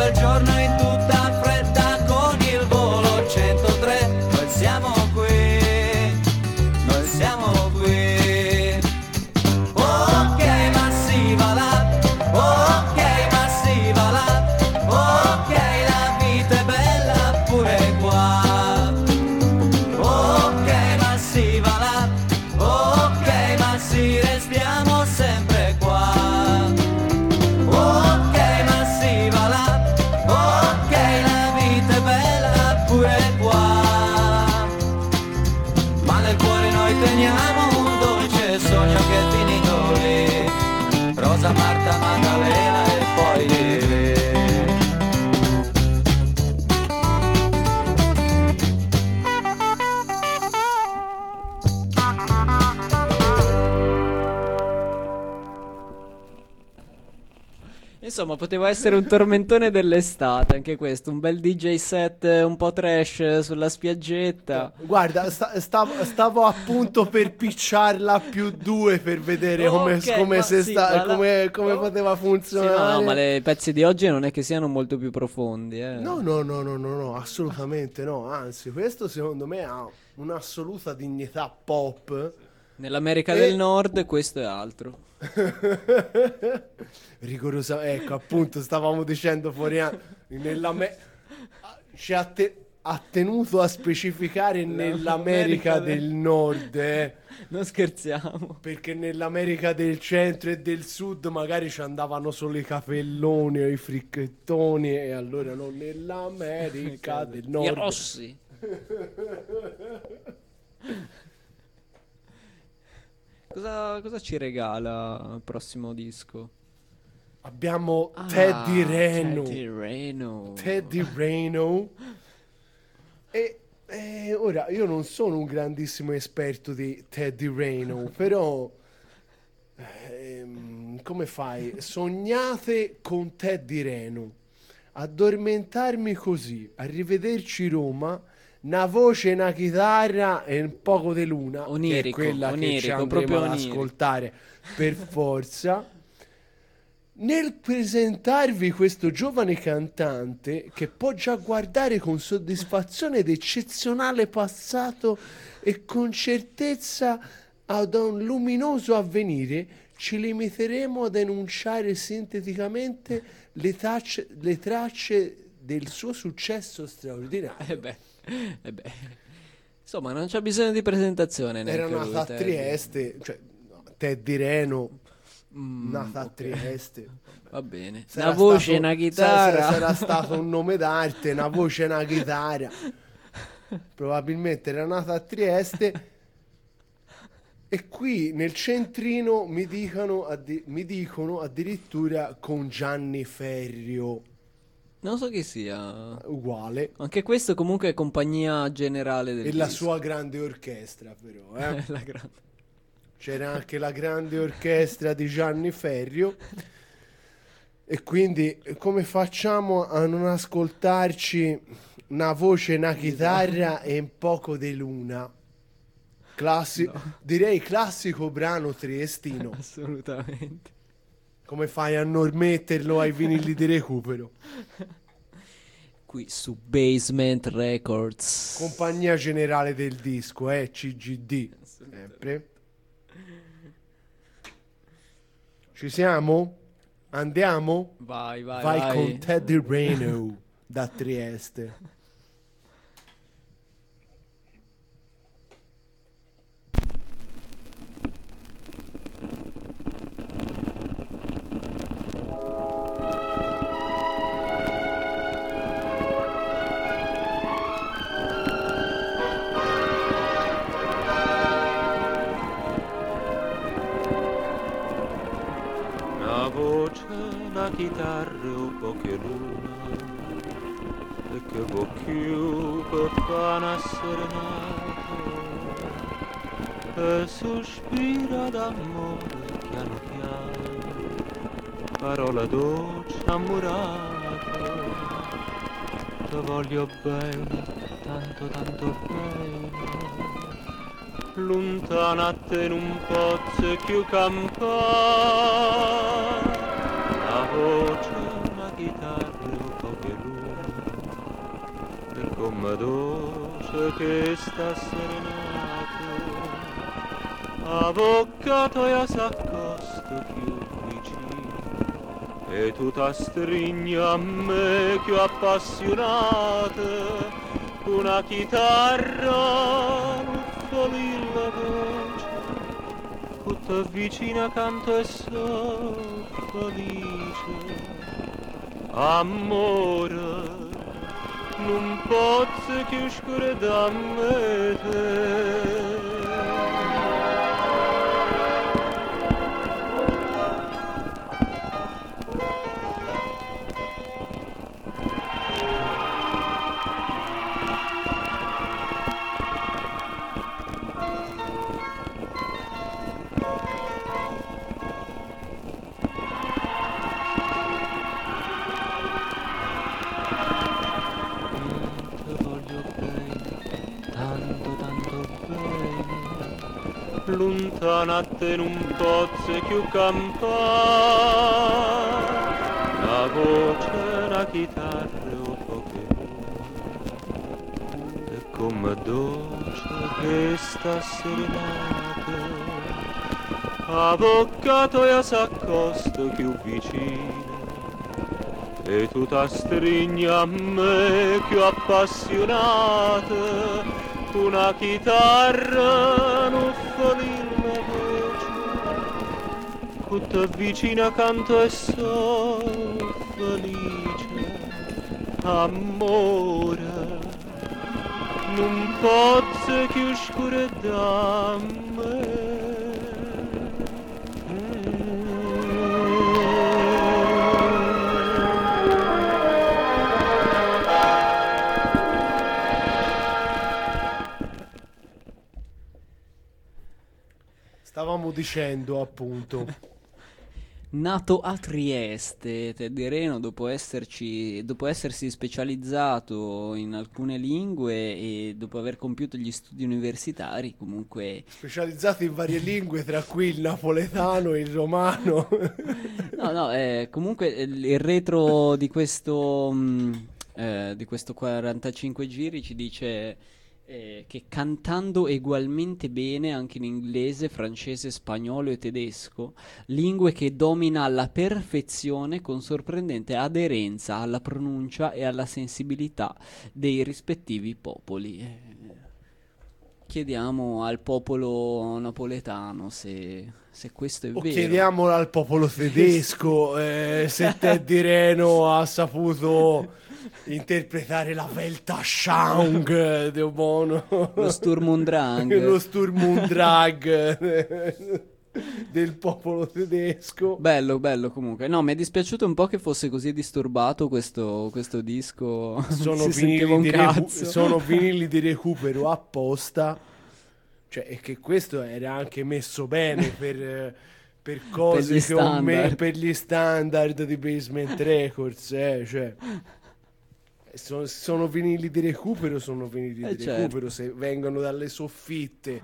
Speaker 13: quel giorno in tutta fretta con il volo 103. Noi siamo qui, noi siamo qui. Ok, ma si va là, ok, ma si va là, ok, la vita è bella pure qua. Ok, ma si va là, ok, ma si restiamo sempre qua. Ok, ma si va là, ok, la vita è bella pure qua. Ma nel cuore noi teniamo un dolce sogno che è finito lì. Rosa, Marta, Maddalena e poi lì.
Speaker 4: Insomma, poteva essere un tormentone dell'estate anche questo, un bel DJ set un po' trash sulla spiaggetta.
Speaker 3: Guarda, stavo appunto per picciarla più 2 per vedere come poteva funzionare.
Speaker 4: Sì, no, ma i pezzi di oggi non è che siano molto più profondi, eh.
Speaker 3: No, assolutamente no. Anzi, questo secondo me ha un'assoluta dignità pop.
Speaker 4: Nell'America del Nord questo è altro.
Speaker 3: Rigorosa, ecco, appunto, stavamo dicendo fuori ci ha tenuto a specificare nell'America del Nord,
Speaker 4: non scherziamo,
Speaker 3: perché nell'America del centro e del sud magari ci andavano solo i capelloni o i fricchettoni, e allora non nell'America del Nord.
Speaker 4: I rossi. Cosa ci regala il prossimo disco?
Speaker 3: Abbiamo Teddy Reno. E ora io non sono un grandissimo esperto di Teddy Reno, però come fai? Sognate con Teddy Reno, addormentarmi così, arrivederci Roma, una voce, una chitarra e un poco di luna,
Speaker 4: onirico,
Speaker 3: che è quella che ci andremo ad ascoltare per forza. Nel presentarvi questo giovane cantante che può già guardare con soddisfazione d'eccezionale passato e con certezza ad un luminoso avvenire, ci limiteremo ad enunciare sinteticamente le tracce del suo successo straordinario.
Speaker 4: Insomma, non c'è bisogno di presentazione.
Speaker 3: Era nata a Trieste, cioè Teddy Reno, nata a Trieste.
Speaker 4: Va bene.
Speaker 3: Sarà
Speaker 4: una voce,
Speaker 3: stato,
Speaker 4: una chitarra.
Speaker 3: Sarà stato un nome d'arte, una voce, una chitarra. Probabilmente era nata a Trieste. E qui nel centrino mi dicono addirittura con Gianni Ferrio.
Speaker 4: Non so chi sia.
Speaker 3: Uguale.
Speaker 4: Anche questo comunque è compagnia generale del
Speaker 3: E la sua grande orchestra, però.
Speaker 4: La grande.
Speaker 3: C'era anche la grande orchestra di Gianni Ferrio. E quindi come facciamo a non ascoltarci una voce, una chitarra e un poco di luna? Direi classico brano triestino.
Speaker 4: Assolutamente.
Speaker 3: Come fai a non metterlo ai vinili di recupero?
Speaker 4: Qui su Basement Records,
Speaker 3: compagnia generale del disco, CGD. Sempre. Ci siamo? Andiamo?
Speaker 4: Vai
Speaker 3: con Teddy Reno da Trieste.
Speaker 16: Una chitarra un po' che luna e che può più per fare una serenata e sospira d'amore piano piano, parola dolce ammurata, ti voglio bene, tanto tanto bene, lontana a te in un pozzo più campare. La voce, una chitarra, un po' che come dolce che sta serenato, avvocato e s'accosta più vicino, e tu t'astringi a me più appassionata, una chitarra, nuffoli la voce, tutta vicina canto e so felice. Amore, non posso più scordare te. Lontana a te non posso più campare, una voce, una chitarra o poche e come dolce che sta serenata, avvocato e s'accosta più vicino, e tu t'astringi a me più appassionata, una chitarra, non falire la voce, tutta vicina canto e so felice. Amore, non posso più scordare me.
Speaker 3: Stavamo dicendo appunto.
Speaker 4: Nato a Trieste, Teddy Reno, dopo essersi specializzato in alcune lingue e dopo aver compiuto gli studi universitari, comunque
Speaker 3: specializzato in varie lingue, tra cui il napoletano e il romano.
Speaker 4: Comunque il retro di questo 45 giri ci dice che cantando ugualmente bene anche in inglese, francese, spagnolo e tedesco, lingue che domina alla perfezione con sorprendente aderenza alla pronuncia e alla sensibilità dei rispettivi popoli. Chiediamo al popolo napoletano se questo è vero.
Speaker 3: Chiediamolo al popolo tedesco se Teddy Reno ha saputo interpretare la Weltanschauung de Bono,
Speaker 4: lo Sturm und Drang,
Speaker 3: lo Sturm und Drang del popolo tedesco.
Speaker 4: Bello comunque. No, mi è dispiaciuto un po' che fosse così disturbato questo disco.
Speaker 3: Sono vinili di recupero apposta, cioè, e che questo era anche messo bene per cose per gli standard di Basement Records, cioè sono vinili di recupero,
Speaker 4: certo.
Speaker 3: Se vengono dalle soffitte,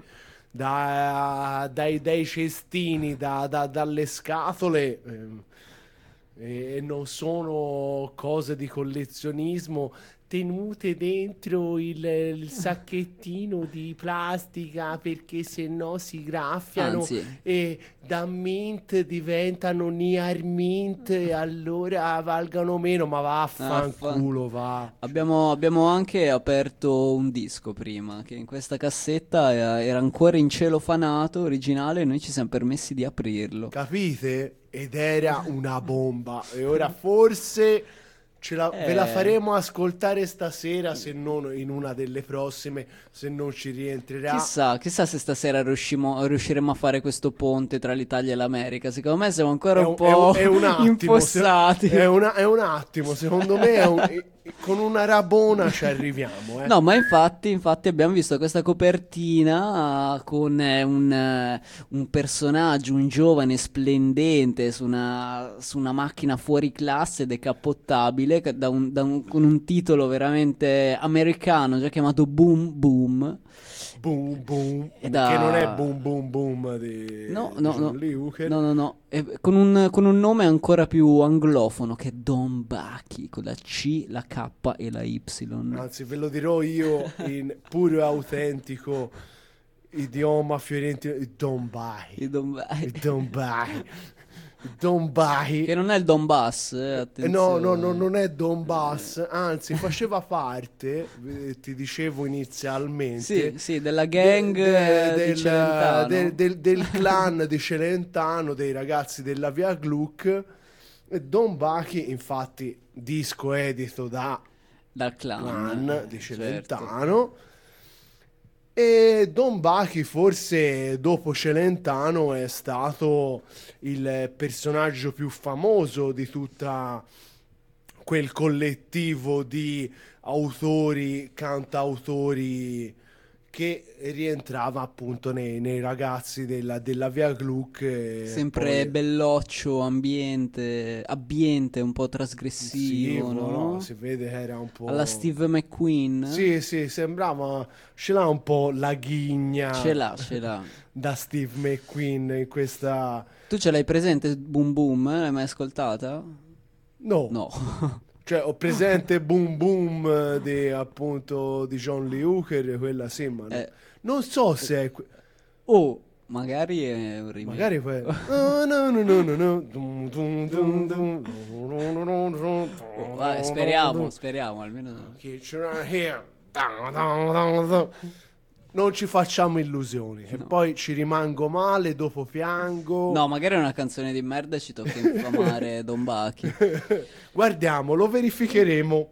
Speaker 3: dai cestini, dalle scatole, e non sono cose di collezionismo tenute dentro il sacchettino di plastica, perché se no si graffiano.
Speaker 4: Anzi,
Speaker 3: e da mint diventano near mint e allora valgono meno. Ma vaffanculo, va.
Speaker 4: Abbiamo anche aperto un disco prima, che in questa cassetta era ancora in celofanato originale, e noi ci siamo permessi di aprirlo,
Speaker 3: capite? Ed era una bomba. E ora forse ve la faremo ascoltare stasera, se non in una delle prossime, se non ci rientrerà.
Speaker 4: Chissà se stasera riusciremo a fare questo ponte tra l'Italia e l'America. Secondo me siamo ancora un po' infossati.
Speaker 3: È un attimo, secondo me con una rabona ci arriviamo.
Speaker 4: No, ma infatti abbiamo visto questa copertina con un personaggio, un giovane splendente su una macchina fuori classe decappottabile, incredibile con un titolo veramente americano, già chiamato Boom Boom.
Speaker 3: Boom Boom,
Speaker 4: che
Speaker 3: non è Boom Boom Boom di John Lee Hooker.
Speaker 4: No. Con un nome ancora più anglofono, che è Don Bucky, con la C, la K e la Y.
Speaker 3: Anzi, ve lo dirò io in puro e autentico idioma fiorentino: Don Bucky. Don Bucky,
Speaker 4: che non è il Donbass, attenzione.
Speaker 3: No, non è Donbass, anzi faceva parte, ti dicevo inizialmente,
Speaker 4: sì, della gang di Celentano,
Speaker 3: del clan di Celentano, dei ragazzi della Via Gluck. E Don Bucky, infatti, disco edito dal clan di Celentano. Certo. E Don Bucky, forse dopo Celentano, è stato il personaggio più famoso di tutta quel collettivo di autori, cantautori che rientrava appunto nei ragazzi della Via Gluck.
Speaker 4: Sempre poi belloccio, abbiente, un po' trasgressivo,
Speaker 3: sì,
Speaker 4: no?
Speaker 3: Si vede che era un po'
Speaker 4: alla Steve McQueen.
Speaker 3: Sì, sembrava, ce l'ha un po' la ghigna.
Speaker 4: Ce l'ha.
Speaker 3: Da Steve McQueen in questa...
Speaker 4: Tu ce l'hai presente Boom Boom? L'hai mai ascoltata?
Speaker 3: No. Cioè, ho presente Boom Boom di John Lee Hooker, quella sì, ma non so se è...
Speaker 4: magari è un remake.
Speaker 3: Magari quello.
Speaker 4: Speriamo, almeno.
Speaker 3: Non ci facciamo illusioni. E poi ci rimango male, dopo piango.
Speaker 4: No, magari è una canzone di merda e ci tocca infamare Don Bucky.
Speaker 3: Guardiamo, lo verificheremo.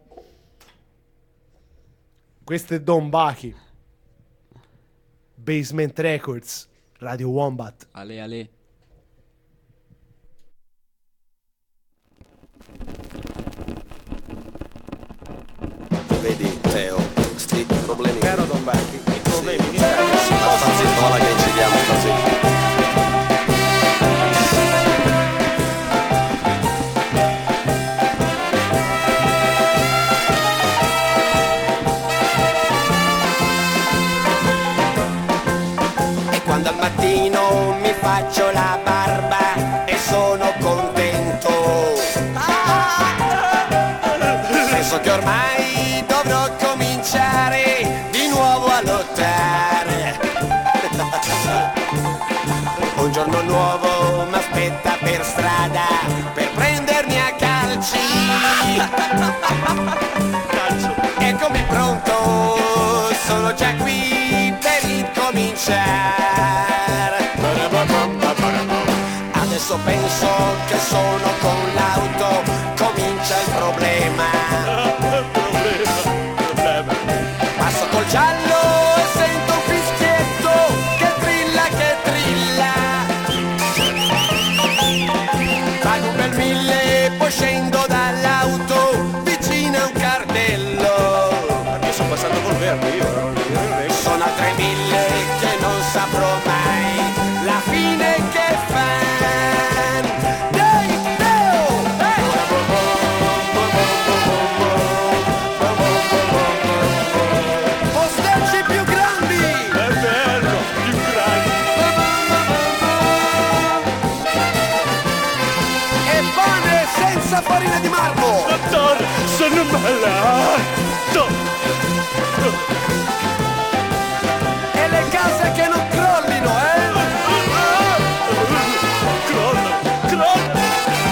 Speaker 3: Questo è Don Bucky. Basement Records, Radio Wombat.
Speaker 4: Ale.
Speaker 2: Vedi, Teo, sti problemi.
Speaker 17: Caro Don Bucky, i problemi
Speaker 2: sì, ma sta zitto, ora che incidiamo, sta zitto.
Speaker 18: E quando al mattino mi faccio la barba e sono contento, penso che ormai dovrò cominciare di nuovo a lottare. Un giorno nuovo mi aspetta per strada per prendermi a calci. Eccomi pronto, sono già qui per incominciare. Adesso penso che sono con l'auto, comincia il problema. Passo col giallo e sento un fischietto che trilla. Pago un bel 1000, poi scendo dall'auto vicino a un cartello.
Speaker 17: Io sono passato col verde,
Speaker 18: Sono a 3000 che non saprò mai la fine che fa. Farina di marmo!
Speaker 17: Dottore, sono malato!
Speaker 18: E le case che non crollino,
Speaker 17: Crolla!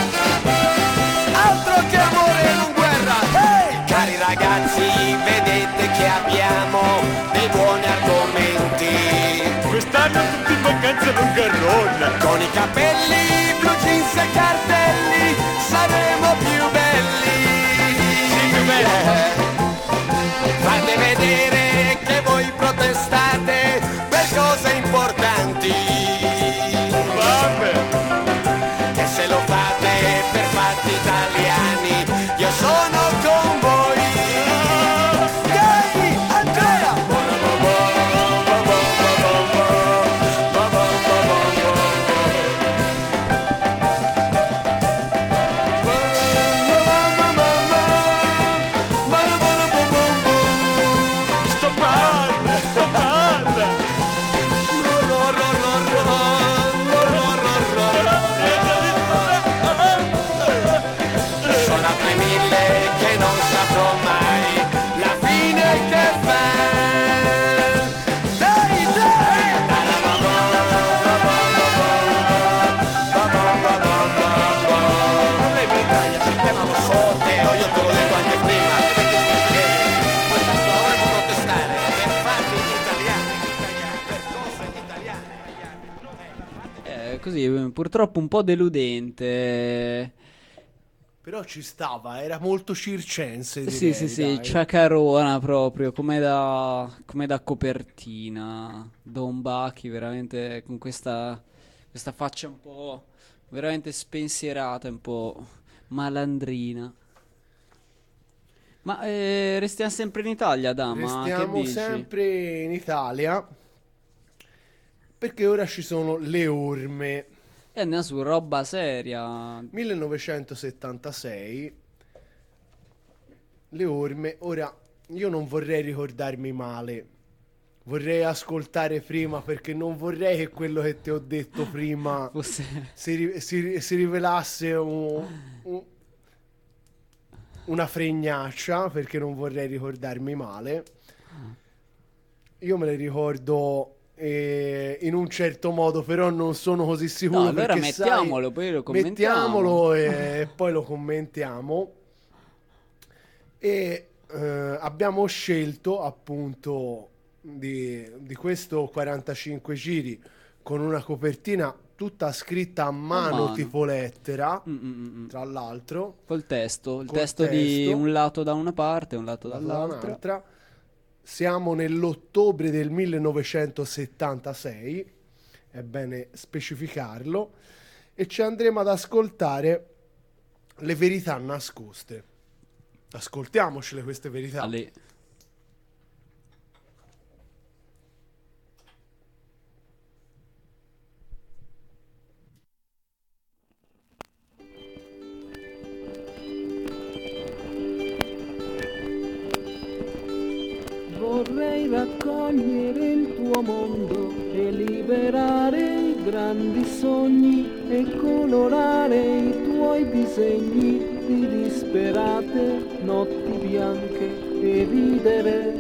Speaker 18: Altro che amore e non guerra! Hey! Cari ragazzi, vedete che abbiamo dei buoni argomenti.
Speaker 17: Quest'anno tutti in vacanza a Longarone.
Speaker 18: Con i capelli, blue jeans e cartelli, saremo più belli.
Speaker 17: Sì, più belli.
Speaker 18: Fate vedere che voi protestate per cose importanti.
Speaker 17: Vabbè.
Speaker 18: E se lo fate per fatti italiani, io sono con voi. Dai, Andrea!
Speaker 4: così, purtroppo un po' deludente.
Speaker 3: Però ci stava, era molto circense,
Speaker 4: Sì,
Speaker 3: direi,
Speaker 4: sì, sì,
Speaker 3: dai.
Speaker 4: ciacarona proprio, come da copertina. Don Bucky, veramente con questa faccia un po' veramente spensierata, un po' malandrina. Ma restiamo sempre in Italia, Dama, che
Speaker 3: Restiamo
Speaker 4: dici?
Speaker 3: sempre in Italia, perché ora ci sono le orme.
Speaker 4: E andiamo su roba seria.
Speaker 3: 1976, le orme. Ora, io non vorrei ricordarmi male, vorrei ascoltare prima, perché non vorrei che quello che ti ho detto prima si rivelasse una fregnaccia, perché non vorrei ricordarmi male. Io me le ricordo in un certo modo, però non sono così sicuro.
Speaker 4: No, allora
Speaker 3: perché
Speaker 4: mettiamolo,
Speaker 3: sai,
Speaker 4: poi lo commentiamo.
Speaker 3: mettiamolo e poi lo commentiamo. E abbiamo scelto appunto di questo 45 giri con una copertina tutta scritta a mano,
Speaker 4: mano.
Speaker 3: tipo lettera, tra l'altro.
Speaker 4: Col testo, il
Speaker 3: Col
Speaker 4: testo di
Speaker 3: testo.
Speaker 4: un lato da una parte e un lato dall'altra.
Speaker 3: Dall'altra. Siamo nell'ottobre del 1976, è bene specificarlo, e ci andremo ad ascoltare le verità nascoste. Ascoltiamocele queste verità.
Speaker 19: Vorrei raccogliere il tuo mondo e liberare i grandi sogni e colorare i tuoi disegni di disperate notti bianche e ridere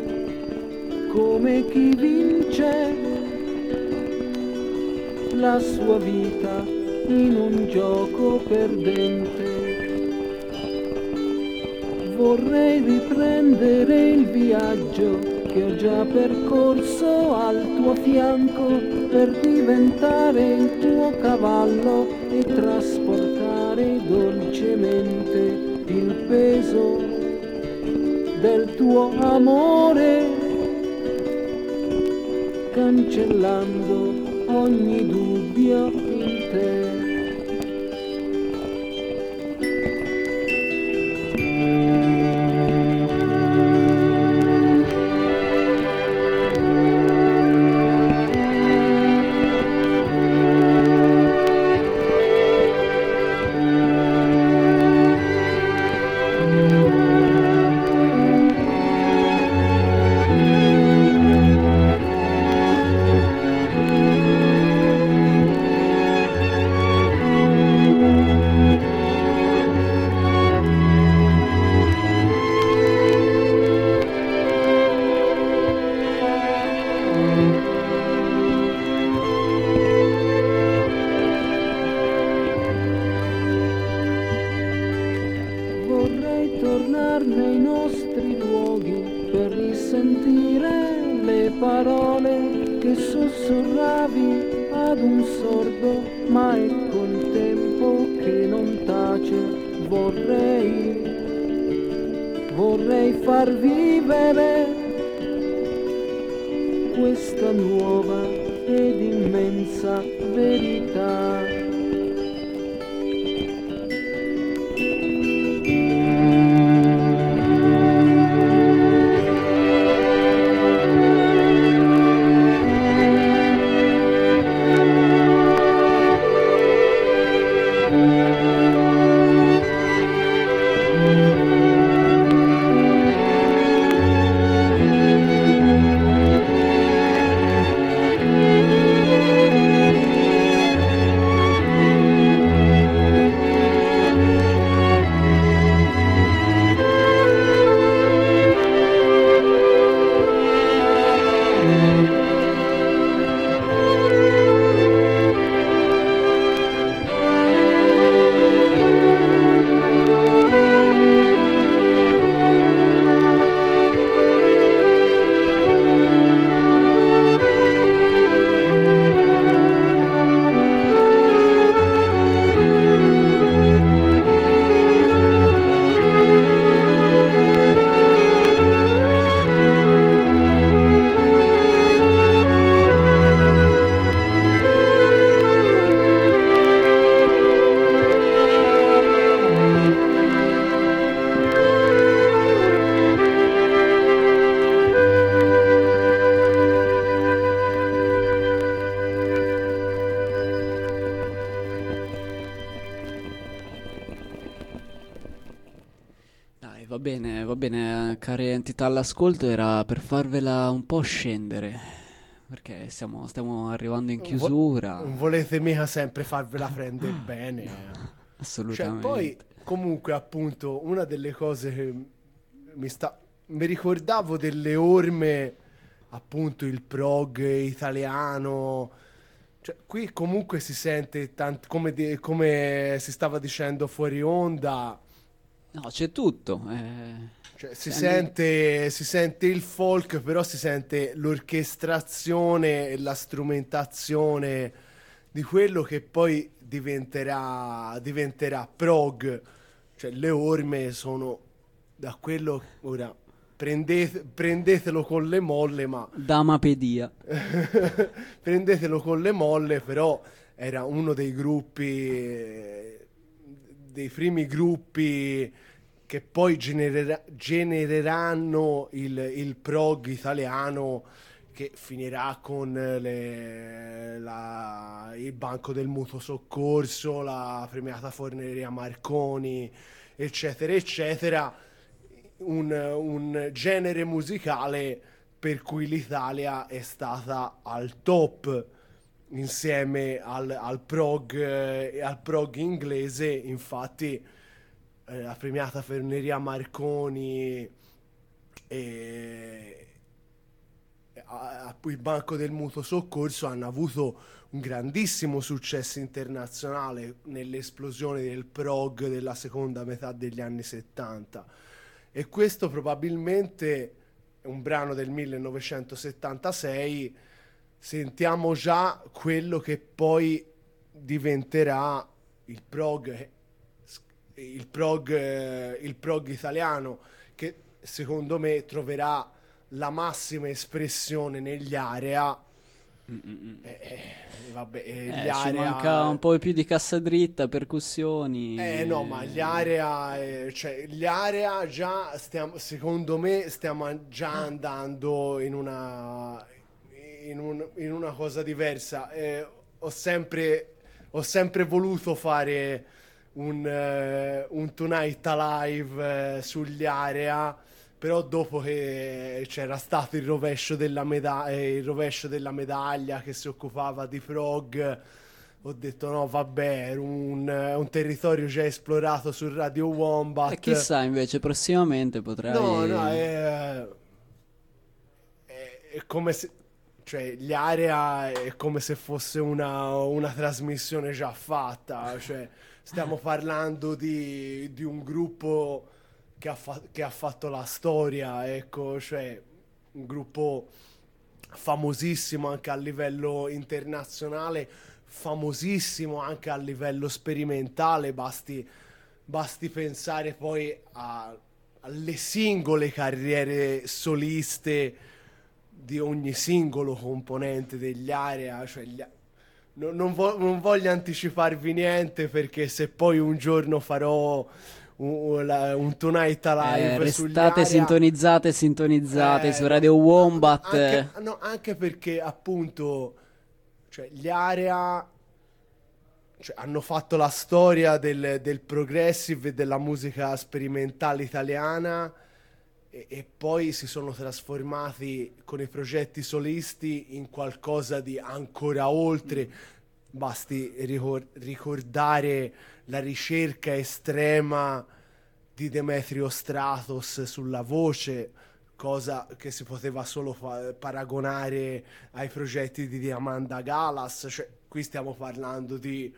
Speaker 19: come chi vince la sua vita in un gioco perdente. Vorrei riprendere il viaggio che ho già percorso al tuo fianco per diventare il tuo cavallo e trasportare dolcemente il peso del tuo amore, cancellando ogni dubbio in te. Vorrei tornare nei nostri luoghi per risentire le parole che sussurravi ad un sordo, ma è col tempo che non tace. Vorrei far vivere questa nuova ed immensa verità.
Speaker 4: va bene, cari entità all'ascolto, era per farvela un po' scendere, perché stiamo arrivando in chiusura.
Speaker 3: Non volete mica sempre farvela prendere bene.
Speaker 4: Assolutamente.
Speaker 3: Cioè, poi, comunque, appunto, una delle cose che mi ricordavo delle orme, appunto, il prog italiano. Cioè, qui comunque si sente come si stava dicendo fuori onda.
Speaker 4: No, c'è tutto.
Speaker 3: Cioè, si sente il folk, però si sente l'orchestrazione e la strumentazione di quello che poi diventerà prog. Cioè, le orme sono da quello, ora prendetelo con le molle, ma
Speaker 4: Damapedia.
Speaker 3: prendetelo con le molle, però era uno dei gruppi, dei primi gruppi che poi genereranno il prog italiano, che finirà con il Banco del Mutuo Soccorso, la premiata Forneria Marconi, eccetera, eccetera. Un genere musicale per cui l'Italia è stata al top insieme al prog e al prog inglese. Infatti la premiata Forneria Marconi e il Banco del Mutuo Soccorso hanno avuto un grandissimo successo internazionale nell'esplosione del prog della seconda metà degli anni 70. E questo probabilmente è un brano del 1976. Sentiamo già quello che poi diventerà il prog italiano, che secondo me troverà la massima espressione negli Area. Gli
Speaker 4: Ci
Speaker 3: Area...
Speaker 4: manca un po' più di cassa dritta, percussioni.
Speaker 3: No, ma gli Area, gli Area già secondo me stiamo già andando in una cosa diversa. Ho sempre voluto fare un Tonight Alive sugli Area, però dopo che c'era stato il rovescio della medaglia che si occupava di prog, ho detto no, vabbè, era un territorio già esplorato su Radio Wombat.
Speaker 4: E chissà, invece prossimamente potrai...
Speaker 3: No, è come se... Cioè, gli Area è come se fosse una trasmissione già fatta. Cioè, stiamo parlando di un gruppo che ha fatto la storia, ecco, cioè un gruppo famosissimo anche a livello internazionale, famosissimo anche a livello sperimentale. Basti pensare poi alle singole carriere soliste di ogni singolo componente degli Area. Cioè non voglio anticiparvi niente, perché se poi un giorno farò un Tonight Alive sugli Area,
Speaker 4: restate sintonizzate su Radio Wombat.
Speaker 3: Anche perché appunto, cioè, gli Area, cioè, hanno fatto la storia del progressive e della musica sperimentale italiana, e poi si sono trasformati con i progetti solisti in qualcosa di ancora oltre. Basti ricordare la ricerca estrema di Demetrio Stratos sulla voce, cosa che si poteva solo paragonare ai progetti di Amanda Galas. Cioè, qui stiamo parlando di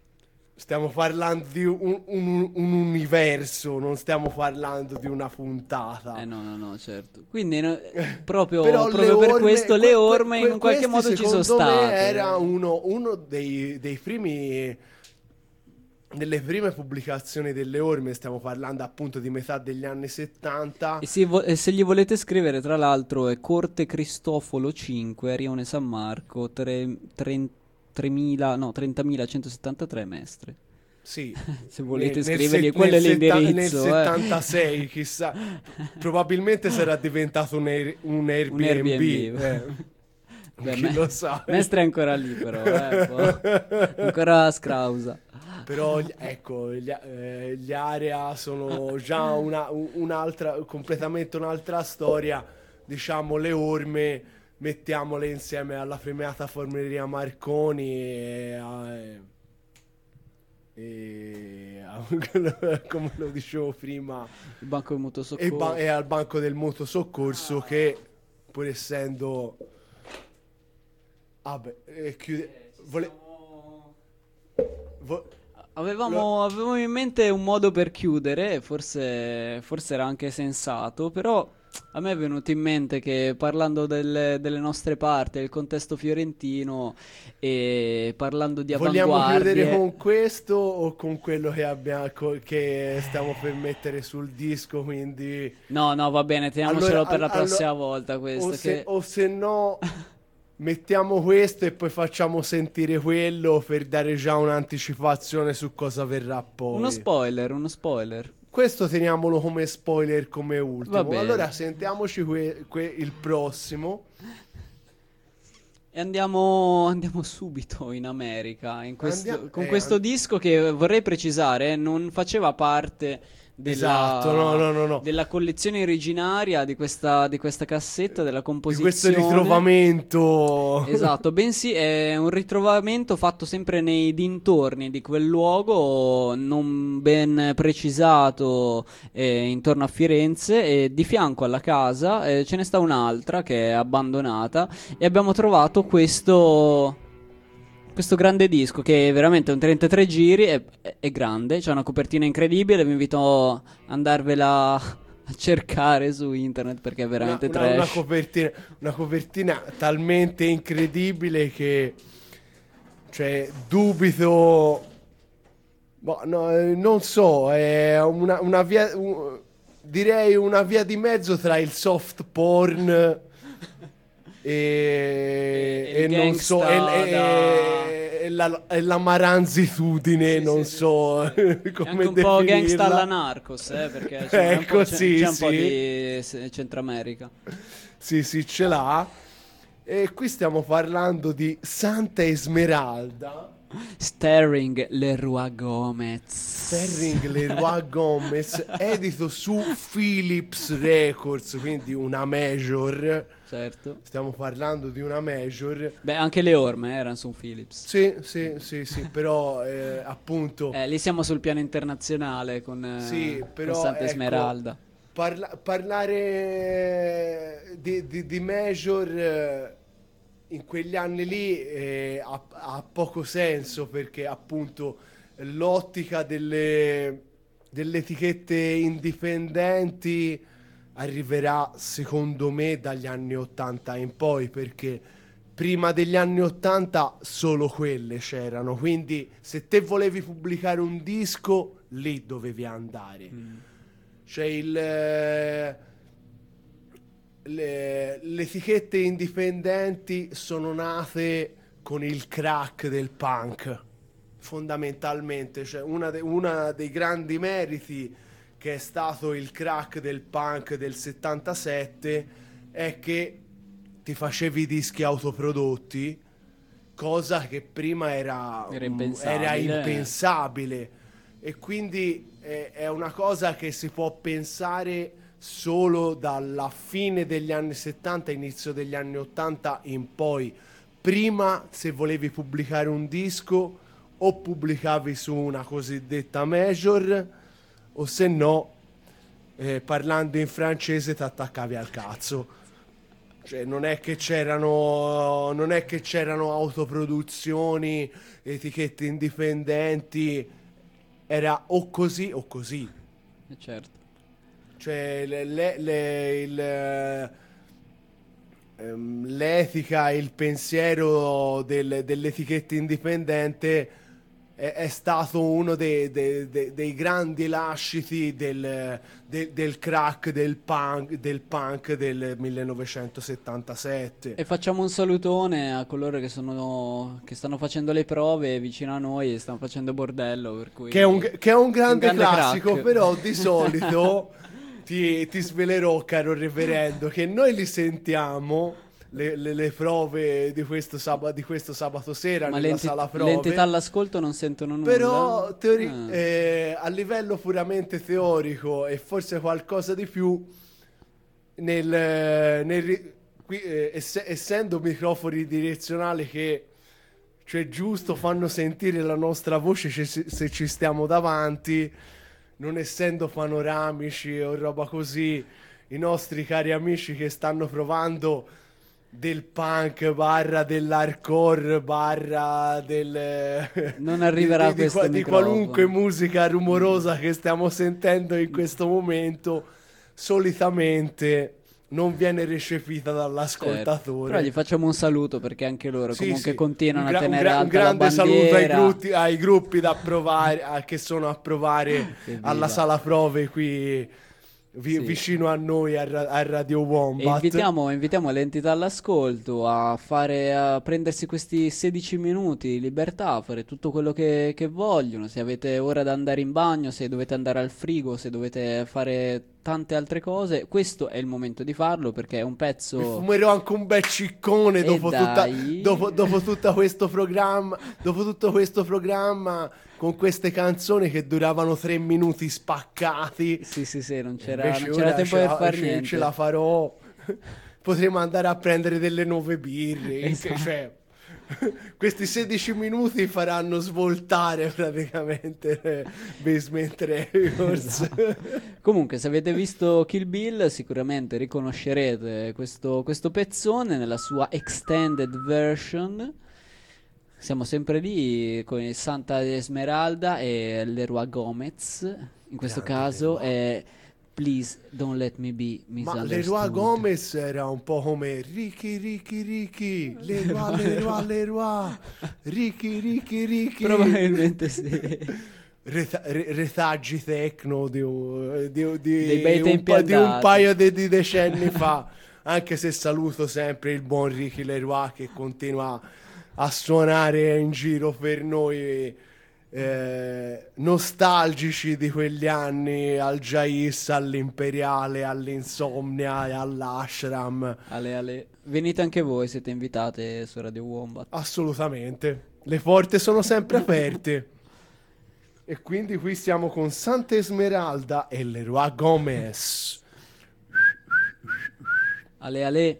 Speaker 3: un universo, non stiamo parlando di una puntata.
Speaker 4: No, certo. Quindi proprio
Speaker 3: Però
Speaker 4: per questo le orme in qualche modo ci sono state.
Speaker 3: Era uno dei primi, delle prime pubblicazioni delle orme. Stiamo parlando appunto di metà degli anni 70.
Speaker 4: E se gli volete scrivere, tra l'altro, è Corte Cristofolo 5, Rione San Marco, 30.173 Mestre.
Speaker 3: Sì.
Speaker 4: Se volete scrivergli, quello è l'indirizzo.
Speaker 3: Nel 76, chissà. Probabilmente sarà diventato un Airbnb.
Speaker 4: Beh,
Speaker 3: Chi lo sa?
Speaker 4: Mestre è ancora lì però, ancora scrausa.
Speaker 3: Però ecco, gli Area sono già un'altra, completamente un'altra storia. Diciamo, le orme mettiamole insieme alla premiata Formeria Marconi come lo dicevo prima,
Speaker 4: il banco del mutuo soccorso,
Speaker 3: e al banco del mutuo soccorso, che pur essendo
Speaker 4: avevamo in mente un modo per chiudere, forse era anche sensato, però a me è venuto in mente che parlando delle nostre parti, del contesto fiorentino e parlando di avanguardie...
Speaker 3: Vogliamo chiudere con questo o con quello che stiamo per mettere sul disco, quindi...
Speaker 4: No, va bene, teniamocelo per la prossima volta questo.
Speaker 3: O se no... Mettiamo questo e poi facciamo sentire quello per dare già un'anticipazione su cosa verrà poi.
Speaker 4: Uno spoiler.
Speaker 3: Questo teniamolo come spoiler, come ultimo.
Speaker 4: Va bene.
Speaker 3: Allora sentiamoci il prossimo.
Speaker 4: E andiamo subito in America con questo disco che vorrei precisare non faceva parte
Speaker 3: esatto, no.
Speaker 4: della collezione originaria di questa cassetta, della composizione,
Speaker 3: di questo ritrovamento.
Speaker 4: Esatto, bensì è un ritrovamento fatto sempre nei dintorni di quel luogo non ben precisato, intorno a Firenze, e di fianco alla casa ce ne sta un'altra che è abbandonata e abbiamo trovato questo grande disco che è veramente un 33 giri, è grande, c'è una copertina incredibile, vi invito a andarvela a cercare su internet perché è veramente trash.
Speaker 3: Una copertina talmente incredibile che, cioè, dubito, non so, è una via, direi una via di mezzo tra il soft porn e non so, e la maranzitudine, non so come
Speaker 4: anche un po' gangsta alla
Speaker 3: definirla.
Speaker 4: Narcos, perché c'è un po' di Centro America.
Speaker 3: Sì, ce l'ha. E qui stiamo parlando di Santa Esmeralda,
Speaker 4: Starring Leroy Gomez,
Speaker 3: edito su Philips Records, quindi una major.
Speaker 4: Certo.
Speaker 3: Stiamo parlando di una major.
Speaker 4: Beh, anche le orme erano su Philips.
Speaker 3: Sì, però appunto...
Speaker 4: lì siamo sul piano internazionale con Santa Esmeralda.
Speaker 3: Parlare di major in quegli anni lì ha poco senso, perché appunto l'ottica delle etichette indipendenti arriverà secondo me dagli anni 80 in poi, perché prima degli anni 80 solo quelle c'erano, quindi se te volevi pubblicare un disco lì dovevi andare. Cioè le etichette indipendenti sono nate con il crack del punk, fondamentalmente. Cioè una dei grandi meriti che è stato il crack del punk del 77 è che ti facevi i dischi autoprodotti, cosa che prima era impensabile, e quindi è una cosa che si può pensare solo dalla fine degli anni 70, inizio degli anni 80 in poi. Prima, se volevi pubblicare un disco, o pubblicavi su una cosiddetta major, o se no, parlando in francese, ti attaccavi al cazzo. Cioè non è che c'erano autoproduzioni, etichette indipendenti, era o così o così.
Speaker 4: Certo.
Speaker 3: Cioè l'etica, il pensiero dell'etichetta indipendente è stato uno dei grandi lasciti del crack del punk del 1977.
Speaker 4: E facciamo un salutone a coloro che stanno facendo le prove vicino a noi e stanno facendo bordello, per cui...
Speaker 3: che è un grande classico,
Speaker 4: crack.
Speaker 3: però di solito ti svelerò, caro reverendo, che noi li sentiamo le prove di questo sabato sera
Speaker 4: Ma
Speaker 3: nella sala prove.
Speaker 4: le entità all'ascolto non sentono nulla?
Speaker 3: Però a livello puramente teorico e forse qualcosa di più essendo microfoni direzionali che cioè giusto fanno sentire la nostra voce se ci stiamo davanti, non essendo panoramici o roba così, i nostri cari amici che stanno provando del punk barra dell'hardcore barra del
Speaker 4: non arriverà a questo
Speaker 3: di
Speaker 4: microfono.
Speaker 3: qualunque musica rumorosa che stiamo sentendo in questo momento solitamente non viene recepita dall'ascoltatore.
Speaker 4: Però gli facciamo un saluto perché anche loro comunque continuano a tenere
Speaker 3: un
Speaker 4: alta
Speaker 3: grande
Speaker 4: la bandiera.
Speaker 3: saluto ai gruppi da provare che sono a provare alla sala prove qui vicino a noi a Radio Wombat.
Speaker 4: E invitiamo le entità all'ascolto a prendersi questi 16 minuti di libertà, a fare tutto quello che vogliono. Se avete ora da andare in bagno, se dovete andare al frigo, se dovete fare tante altre cose, questo è il momento di farlo perché è un pezzo.
Speaker 3: Mi fumerò anche un bel ciccone dopo tutto questo programma con queste canzoni che duravano 3 minuti spaccati.
Speaker 4: Sì, non c'era tempo per fare niente.
Speaker 3: Ce la farò. Potremo andare a prendere delle nuove birre.
Speaker 4: Esatto.
Speaker 3: Cioè, questi 16 minuti faranno svoltare praticamente Basement Records.
Speaker 4: Esatto. Comunque, se avete visto Kill Bill, sicuramente riconoscerete questo pezzone nella sua extended version. Siamo sempre lì con il Santa Esmeralda e Leroy Gomez. In questo caso è Please Don't Let Me Be Misunderstood.
Speaker 3: Ma Leroy Gomez era un po' come Ricky Leroy Ricky
Speaker 4: Probabilmente sì.
Speaker 3: Retaggi techno di
Speaker 4: un
Speaker 3: paio di decenni fa. Anche se saluto sempre il buon Ricky Leroy che continua a suonare in giro per noi nostalgici di quegli anni, al Jais, all'Imperiale, all'Insomnia e all'Ashram.
Speaker 4: Ale. Venite anche voi, siete invitate su Radio Wombat.
Speaker 3: Assolutamente, le porte sono sempre aperte. E quindi qui siamo con Santa Esmeralda e Leroy Gomez.
Speaker 4: Ale.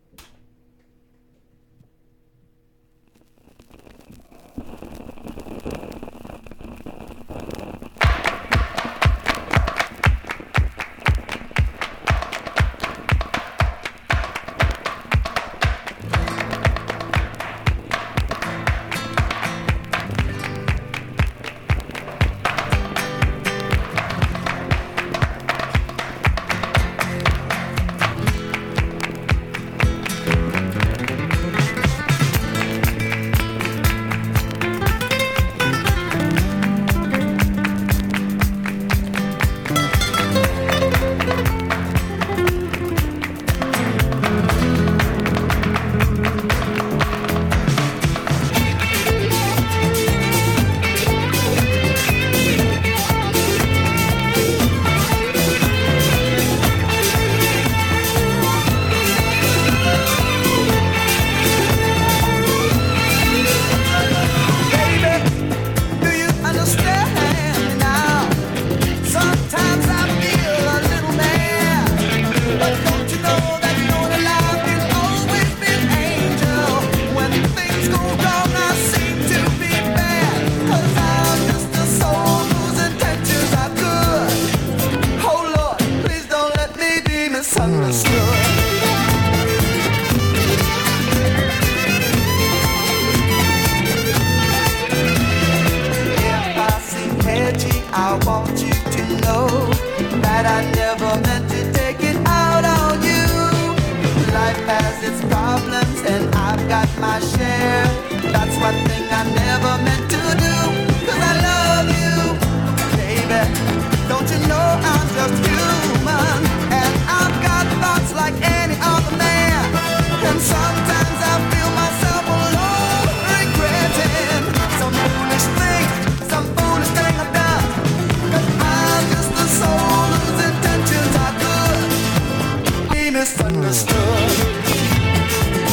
Speaker 13: I want you to know that I never meant to take it out on you. Life has its problems and I've got my share. That's one thing I never meant to do, 'cause I love you, baby. Don't you know I'm just human, and I've got thoughts like any other man. And sometimes I feel myself alone, regretting some foolish thing I've done. 'Cause I'm just a soul whose intentions are good, be misunderstood.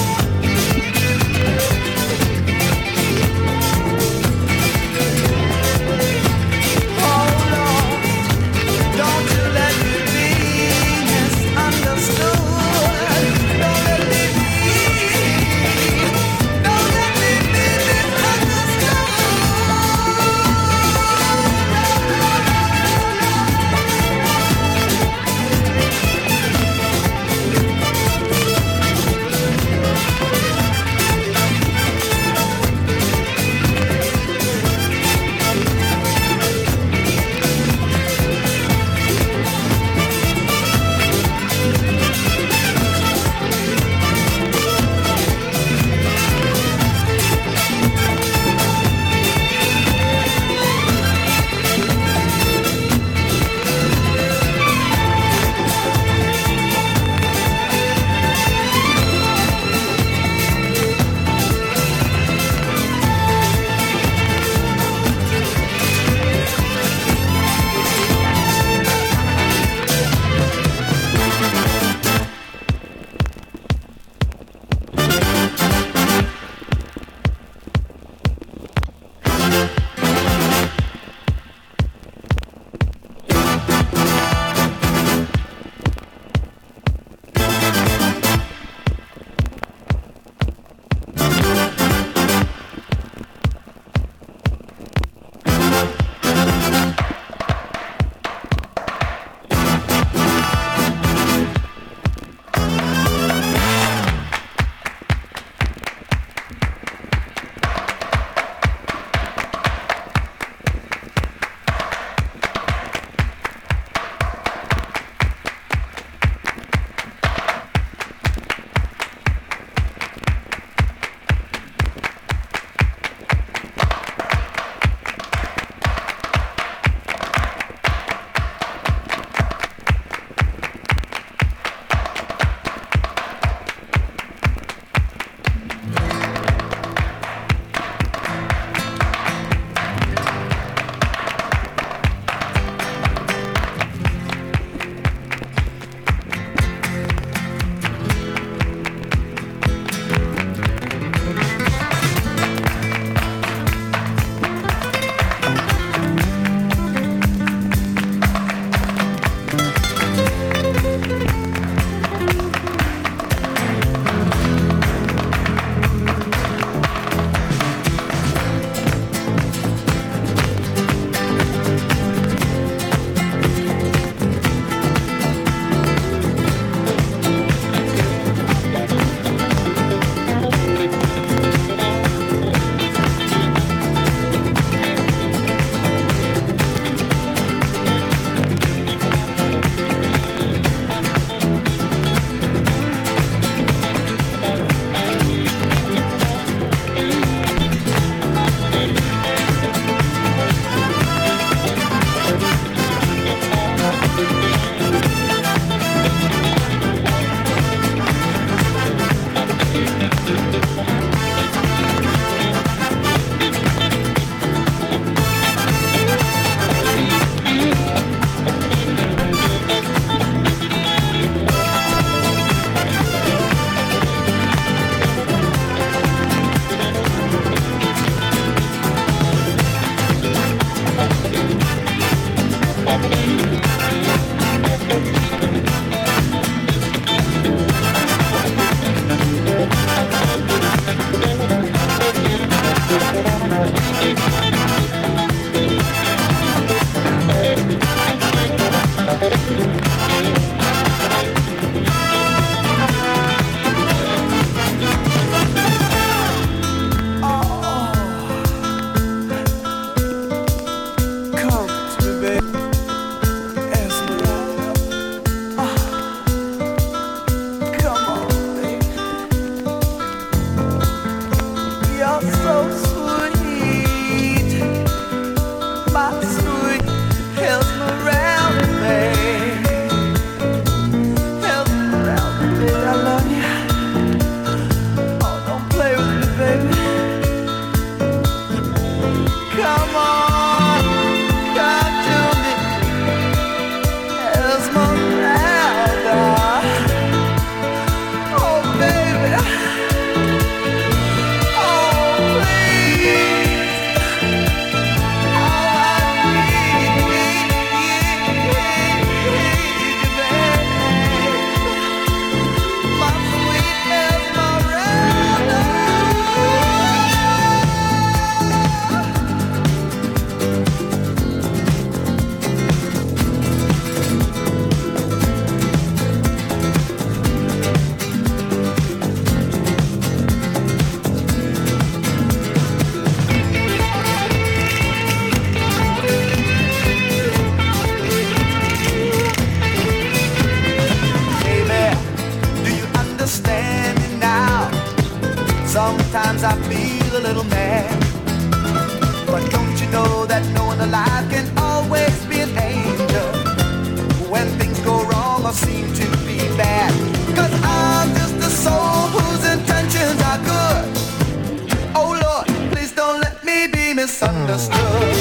Speaker 13: Sometimes I feel a little mad, but don't you know that no one alive can always be an angel when things go wrong or seem to be bad? 'Cause I'm just a soul whose intentions are good. Oh Lord, please don't let me be misunderstood.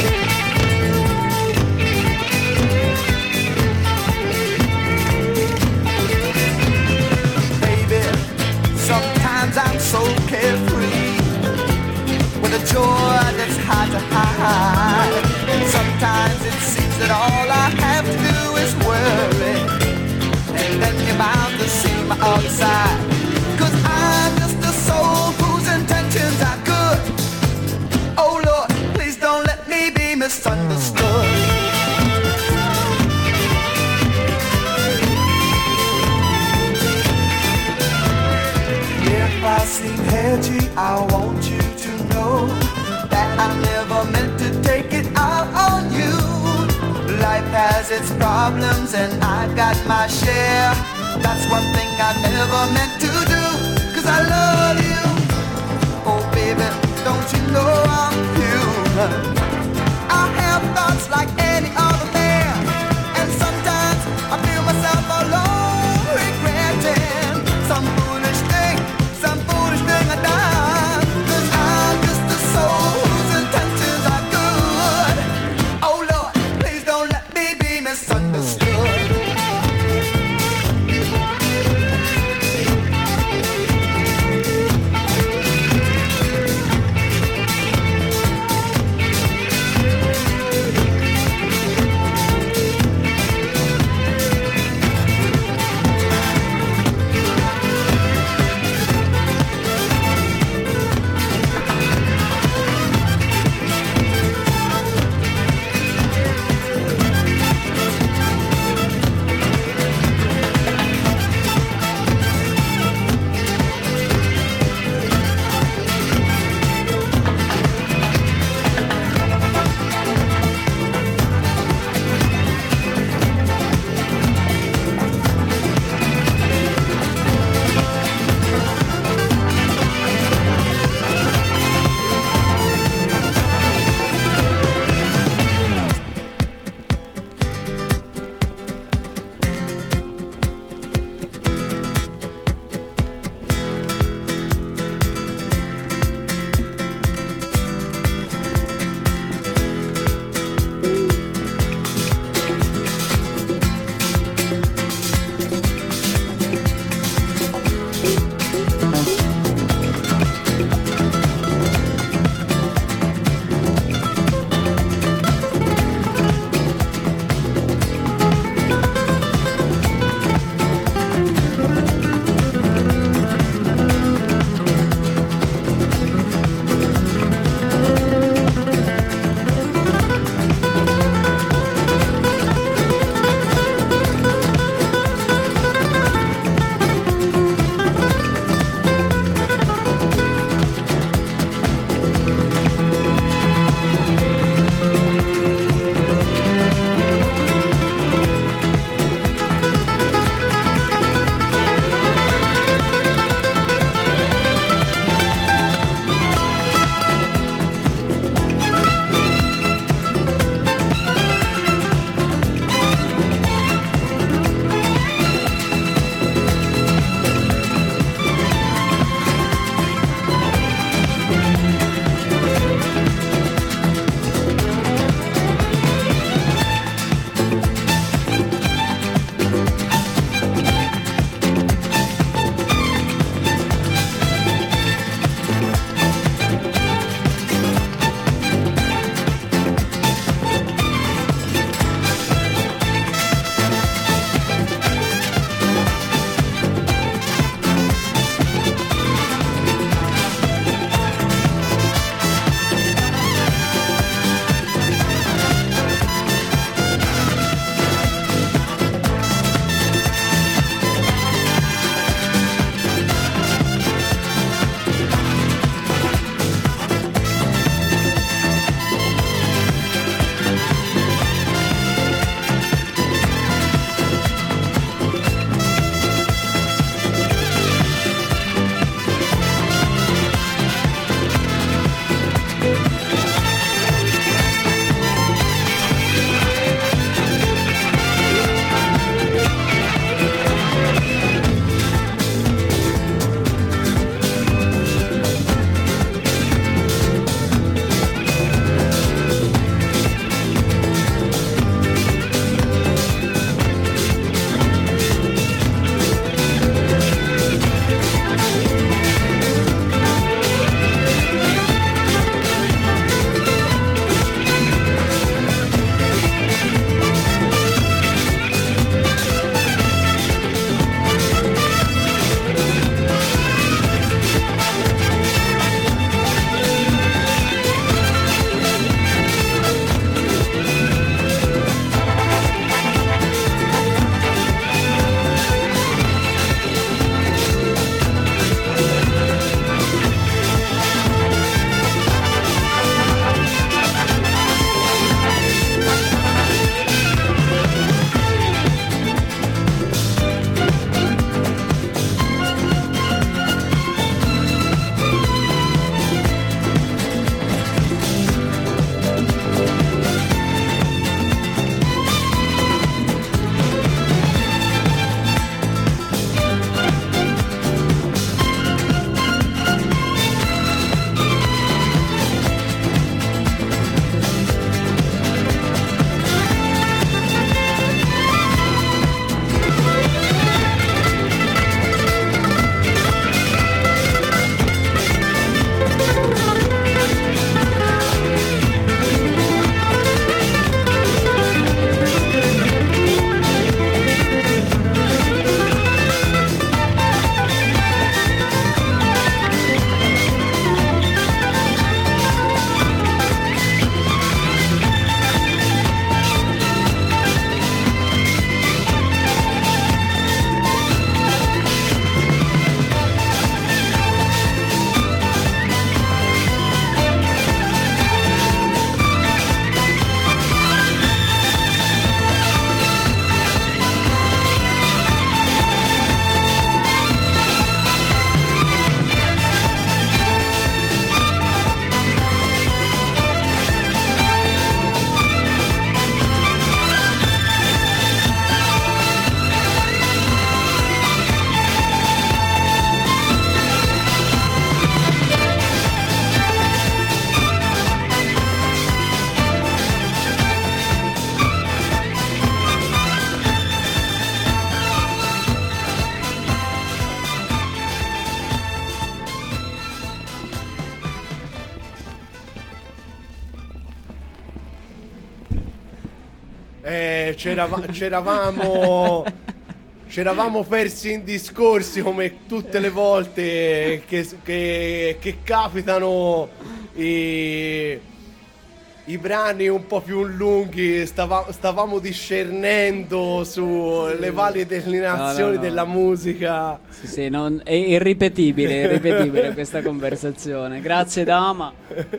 Speaker 13: Sometimes I'm so carefree with a joy that's hard to hide. And sometimes it seems that all I have to do is worry, and then you're bound to see my other side. 'Cause I'm just a soul whose intentions are good. Oh Lord, please don't let me be misunderstood. If I seem edgy, I want you to know that I never meant to take it out on you. Life has its problems and I got my share. That's one thing I never meant to do, 'cause I love you. Oh baby, don't you know I'm human? I have thoughts like any other man, and sometimes I feel myself alone regretting some foolish thing I done. 'Cause I'm just a soul whose intentions are good. Oh Lord, please don't let me be misunderstood.
Speaker 3: c'eravamo persi in discorsi come tutte le volte che capitano i brani un po' più lunghi. Stavamo discernendo sulle varie declinazioni della musica.
Speaker 4: Sì, è irripetibile questa conversazione. Grazie Dama.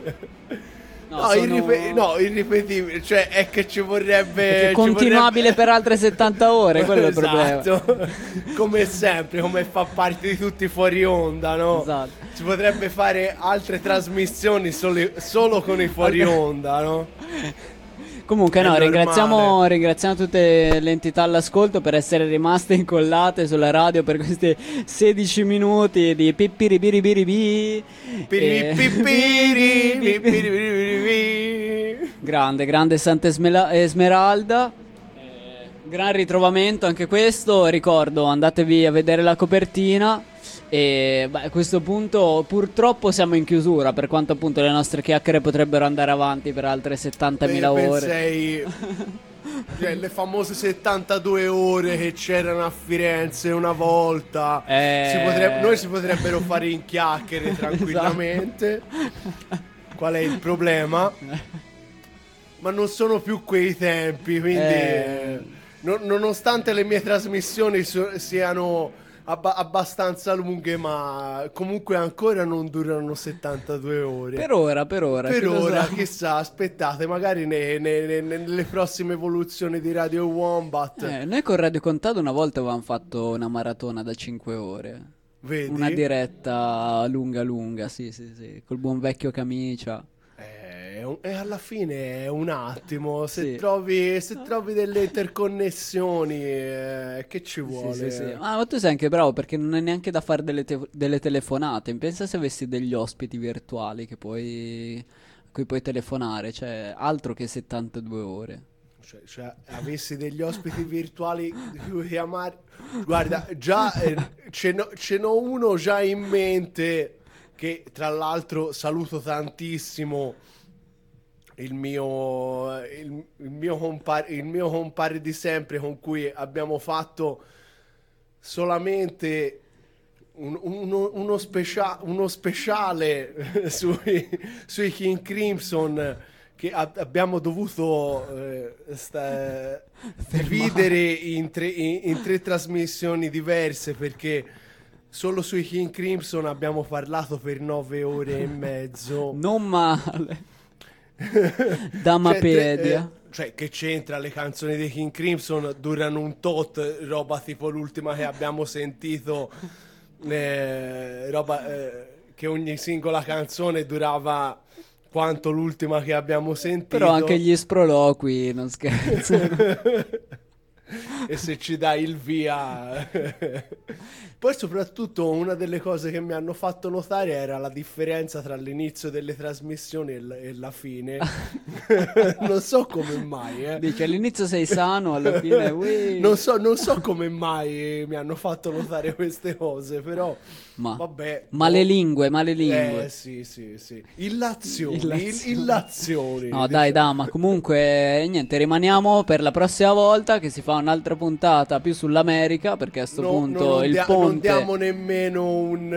Speaker 3: Irripetibile, cioè è che ci vorrebbe...
Speaker 4: È continuabile per altre 70 ore, quello è il problema.
Speaker 3: Esatto, come sempre, come fa parte di tutti fuori onda, no?
Speaker 4: Esatto.
Speaker 3: Si potrebbe fare altre trasmissioni solo con i fuori onda, no?
Speaker 4: Comunque ringraziamo tutte le entità all'ascolto per essere rimaste incollate sulla radio per questi 16 minuti di pippiribiribiribi. Grande Santa Esmeralda. Gran ritrovamento anche questo. Ricordo, andatevi a vedere la copertina. E a questo punto purtroppo siamo in chiusura, per quanto appunto le nostre chiacchiere potrebbero andare avanti per altre 70.000 ore.
Speaker 3: Cioè, le famose 72 ore che c'erano a Firenze una volta, noi si potrebbero fare in chiacchiere tranquillamente. Esatto. Qual è il problema? Ma non sono più quei tempi, quindi nonostante le mie trasmissioni siano abbastanza lunghe, ma comunque ancora non durano 72 ore.
Speaker 4: Per ora,
Speaker 3: chissà, aspettate, magari nelle prossime evoluzioni di Radio Wombat.
Speaker 4: Noi con Radio Contado una volta avevamo fatto una maratona da 5 ore.
Speaker 3: Vedi?
Speaker 4: Una diretta lunga, sì, col buon vecchio Camicia.
Speaker 3: E alla fine è un attimo, se trovi delle interconnessioni, che ci vuole?
Speaker 4: Sì. Ma tu sei anche bravo, perché non è neanche da fare delle telefonate. Pensa se avessi degli ospiti virtuali a cui puoi telefonare, cioè altro che 72 ore.
Speaker 3: Cioè avessi degli ospiti virtuali di cui chiamare. Guarda, già ce n'ho uno già in mente, che tra l'altro saluto tantissimo. Il mio compare di sempre, con cui abbiamo fatto solamente uno speciale sui King Crimson, che abbiamo dovuto dividere in tre trasmissioni diverse, perché solo sui King Crimson abbiamo parlato per 9 ore e mezzo.
Speaker 4: Non male. Damapedia.
Speaker 3: Cioè, che c'entra? Le canzoni dei King Crimson durano un tot, roba tipo l'ultima che abbiamo sentito, che ogni singola canzone durava quanto l'ultima che abbiamo sentito.
Speaker 4: Però anche gli sproloqui non scherzano.
Speaker 3: E se ci dai il via. Poi soprattutto una delle cose che mi hanno fatto notare era la differenza tra l'inizio delle trasmissioni e la fine. Non so come mai,
Speaker 4: Dici, all'inizio sei sano, alla fine
Speaker 3: non so come mai mi hanno fatto notare queste cose, però vabbè.
Speaker 4: Male lingue.
Speaker 3: Sì. Illazioni.
Speaker 4: No, dai, ma comunque niente, rimaniamo per la prossima volta, che si fa un'altra puntata più sull'America, perché a sto punto il ponte...
Speaker 3: Non diamo nemmeno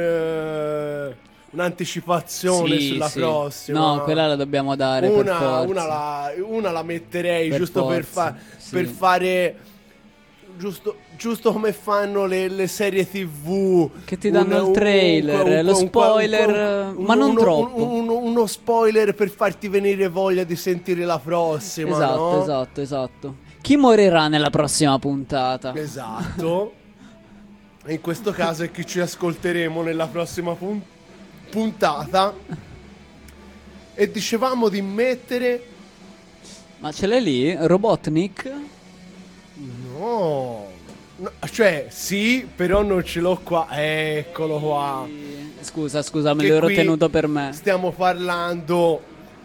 Speaker 3: un'anticipazione sulla prossima.
Speaker 4: No, quella la dobbiamo dare per forza.
Speaker 3: Una la metterei per giusto
Speaker 4: forza,
Speaker 3: per fare giusto come fanno le serie TV,
Speaker 4: che ti danno il trailer, lo spoiler, ma non troppo.
Speaker 3: Uno spoiler per farti venire voglia di sentire la prossima.
Speaker 4: Esatto. Chi morirà nella prossima puntata?
Speaker 3: Esatto. In questo caso è chi ci ascolteremo nella prossima puntata. E dicevamo di mettere...
Speaker 4: Ma ce l'hai lì? Robotnik?
Speaker 3: No, cioè sì, però non ce l'ho qua. Eccolo qua.
Speaker 4: Scusa, me l'ero tenuto per me.
Speaker 3: Stiamo parlando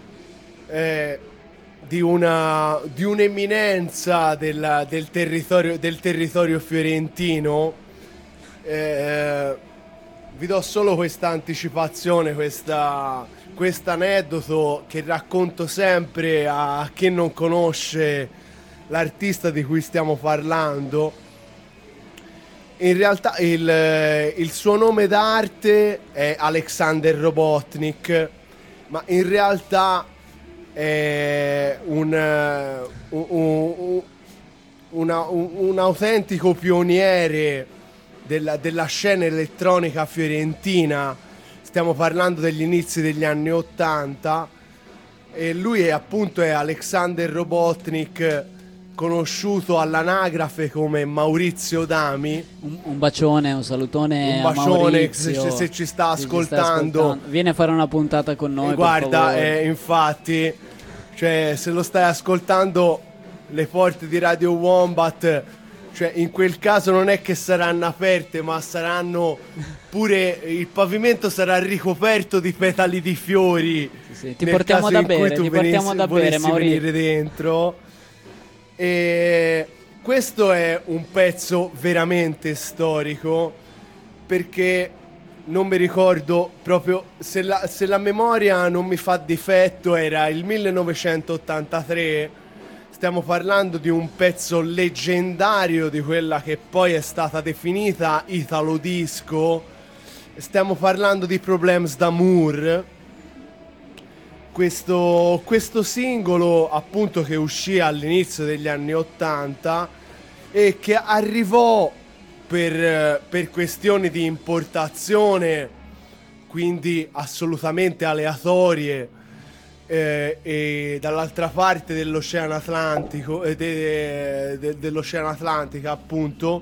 Speaker 3: di un'eminenza del territorio fiorentino. Vi do solo questa anticipazione, questo aneddoto che racconto sempre a chi non conosce l'artista di cui stiamo parlando, in realtà il suo nome d'arte è Alexander Robotnik, ma in realtà è un autentico pioniere della scena elettronica fiorentina. Stiamo parlando degli inizi degli anni '80 e lui è Alexander Robotnik, conosciuto all'anagrafe come Maurizio Dami.
Speaker 4: Un bacione, un salutone.
Speaker 3: Un bacione,
Speaker 4: a Maurizio,
Speaker 3: se ci sta
Speaker 4: se
Speaker 3: ascoltando.
Speaker 4: Vieni a fare una puntata con noi.
Speaker 3: Guarda,
Speaker 4: per favore.
Speaker 3: infatti, cioè, se lo stai ascoltando, le porte di Radio Wombat, cioè, in quel caso non è che saranno aperte, ma saranno pure, il pavimento sarà ricoperto di petali di fiori.
Speaker 4: Sì, ti portiamo da bere,
Speaker 3: Maurizio, venire dentro. E questo è un pezzo veramente storico, perché non mi ricordo proprio, se la memoria non mi fa difetto, era il 1983. Stiamo parlando di un pezzo leggendario di quella che poi è stata definita Italo Disco. Stiamo parlando di Problems d'Amour. Questo singolo, appunto, che uscì all'inizio degli anni '80 e che arrivò per questioni di importazione, quindi assolutamente aleatorie, e dall'altra parte dell'Oceano Atlantico, dell'Oceano Atlantico, appunto,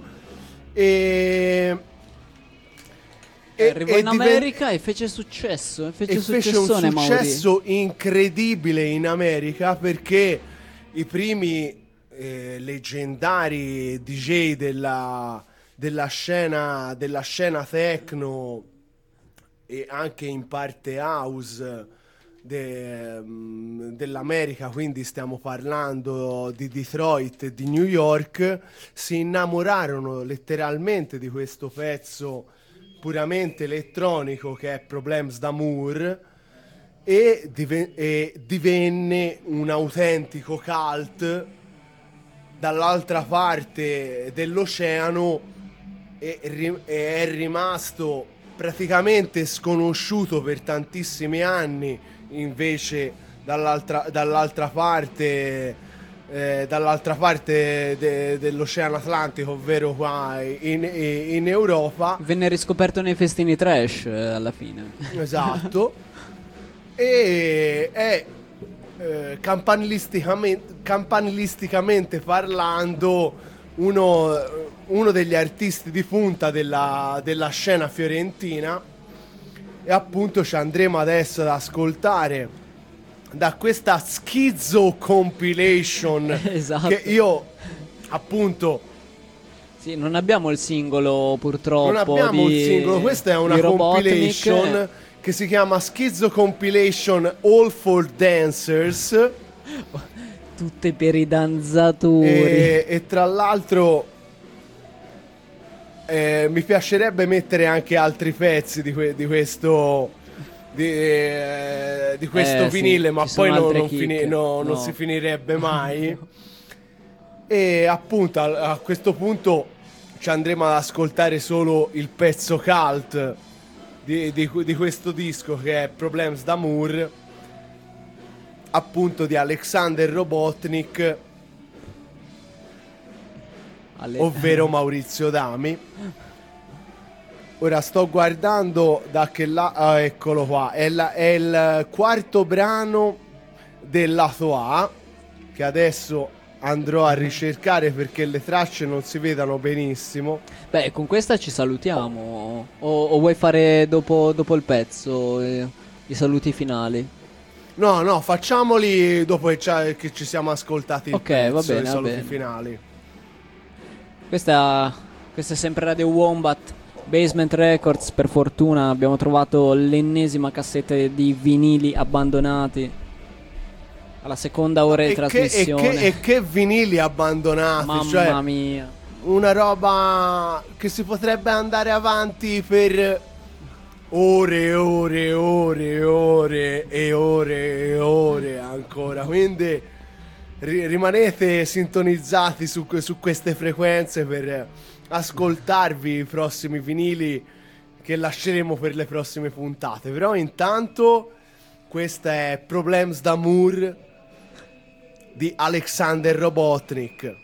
Speaker 4: arrivò in America e fece successo.
Speaker 3: Fece un successo incredibile in America, perché i primi leggendari DJ della scena techno e anche in parte house dell'America, quindi stiamo parlando di Detroit e di New York, si innamorarono letteralmente di questo pezzo puramente elettronico che è Problems d'Amour, e divenne un autentico cult dall'altra parte dell'oceano, e è rimasto praticamente sconosciuto per tantissimi anni. Invece dall'altra parte dell'Oceano Atlantico, ovvero qua in Europa,
Speaker 4: venne riscoperto nei festini trash alla fine.
Speaker 3: Esatto. E è campanilisticamente parlando uno degli artisti di punta della scena fiorentina, e appunto ci andremo adesso ad ascoltare da questa Schizzo Compilation.
Speaker 4: Esatto.
Speaker 3: Che io, appunto,
Speaker 4: sì, non abbiamo il singolo, purtroppo.
Speaker 3: Non abbiamo il singolo, questa è una compilation che si chiama Schizzo Compilation All for Dancers.
Speaker 4: Tutte per i danzatori.
Speaker 3: E tra l'altro mi piacerebbe mettere anche altri pezzi di questo vinile,
Speaker 4: sì,
Speaker 3: ma poi non si finirebbe mai. E appunto a questo punto ci andremo ad ascoltare solo il pezzo cult di questo disco, che è Problems d'Amour, appunto di Alexander Robotnik, ovvero Maurizio Dami. Ora sto guardando da che eccolo qua, è il quarto brano del lato A, che adesso andrò a ricercare perché le tracce non si vedano benissimo.
Speaker 4: Beh, con questa ci salutiamo, o vuoi fare dopo il pezzo i saluti finali?
Speaker 3: No, facciamoli dopo che ci siamo ascoltati il pezzo,
Speaker 4: va bene,
Speaker 3: i saluti
Speaker 4: bene.
Speaker 3: finali.
Speaker 4: Questa è sempre Radio Wombat, Basement Records. Per fortuna abbiamo trovato l'ennesima cassetta di vinili abbandonati alla seconda ora di trasmissione.
Speaker 3: E che vinili abbandonati,
Speaker 4: Mamma mia.
Speaker 3: Una roba che si potrebbe andare avanti per ore ancora. Quindi rimanete sintonizzati su queste frequenze per ascoltarvi i prossimi vinili che lasceremo per le prossime puntate. Però intanto questa è Problems d'Amour di Alexander Robotnik.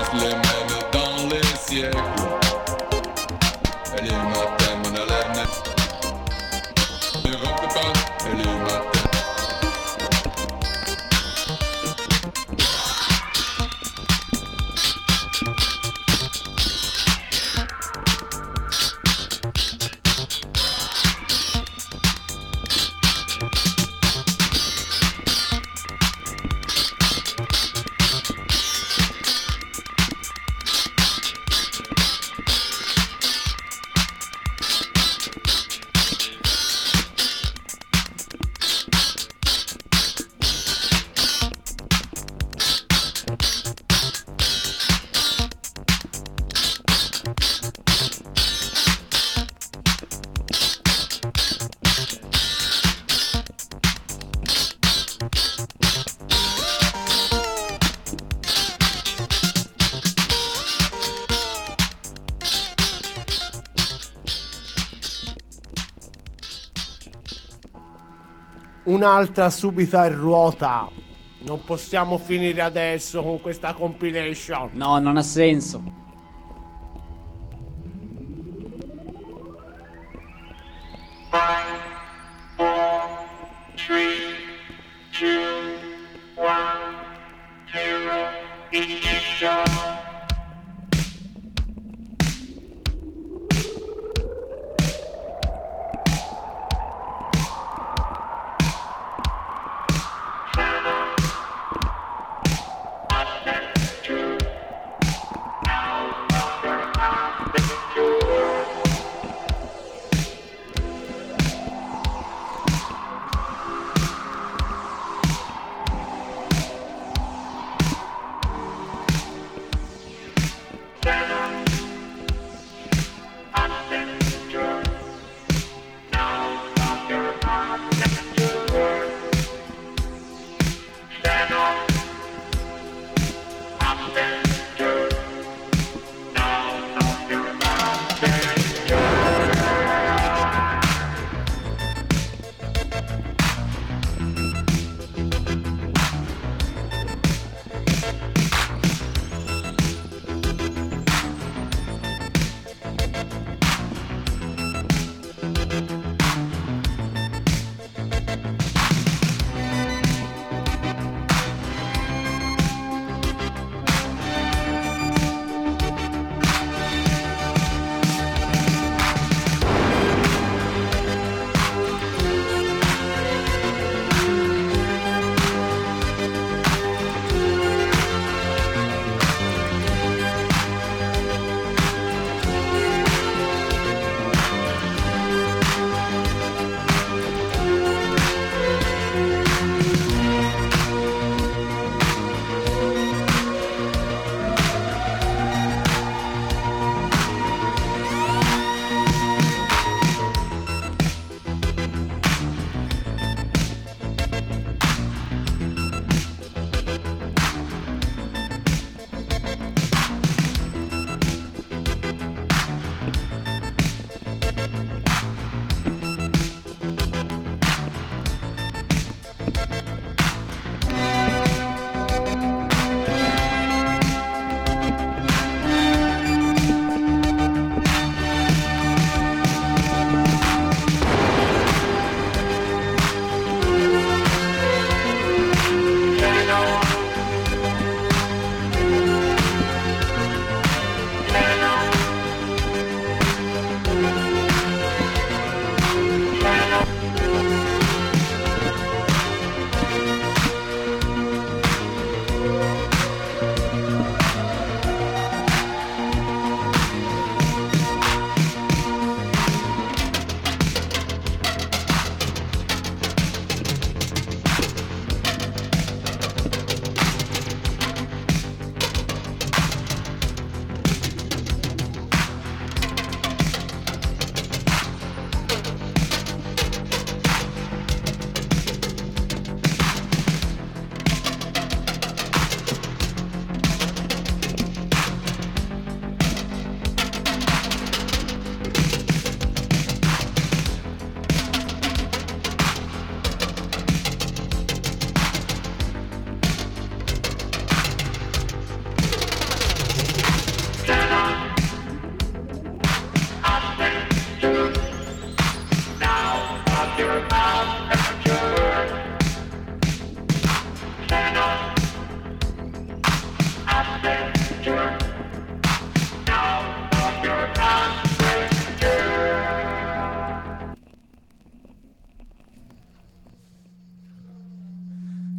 Speaker 20: les mène dans les siècles. Et les matins, mon haleine ne rompt pas. Et les matins.
Speaker 3: Un'altra subita in ruota. Non possiamo finire adesso con questa compilation.
Speaker 21: No, non ha senso.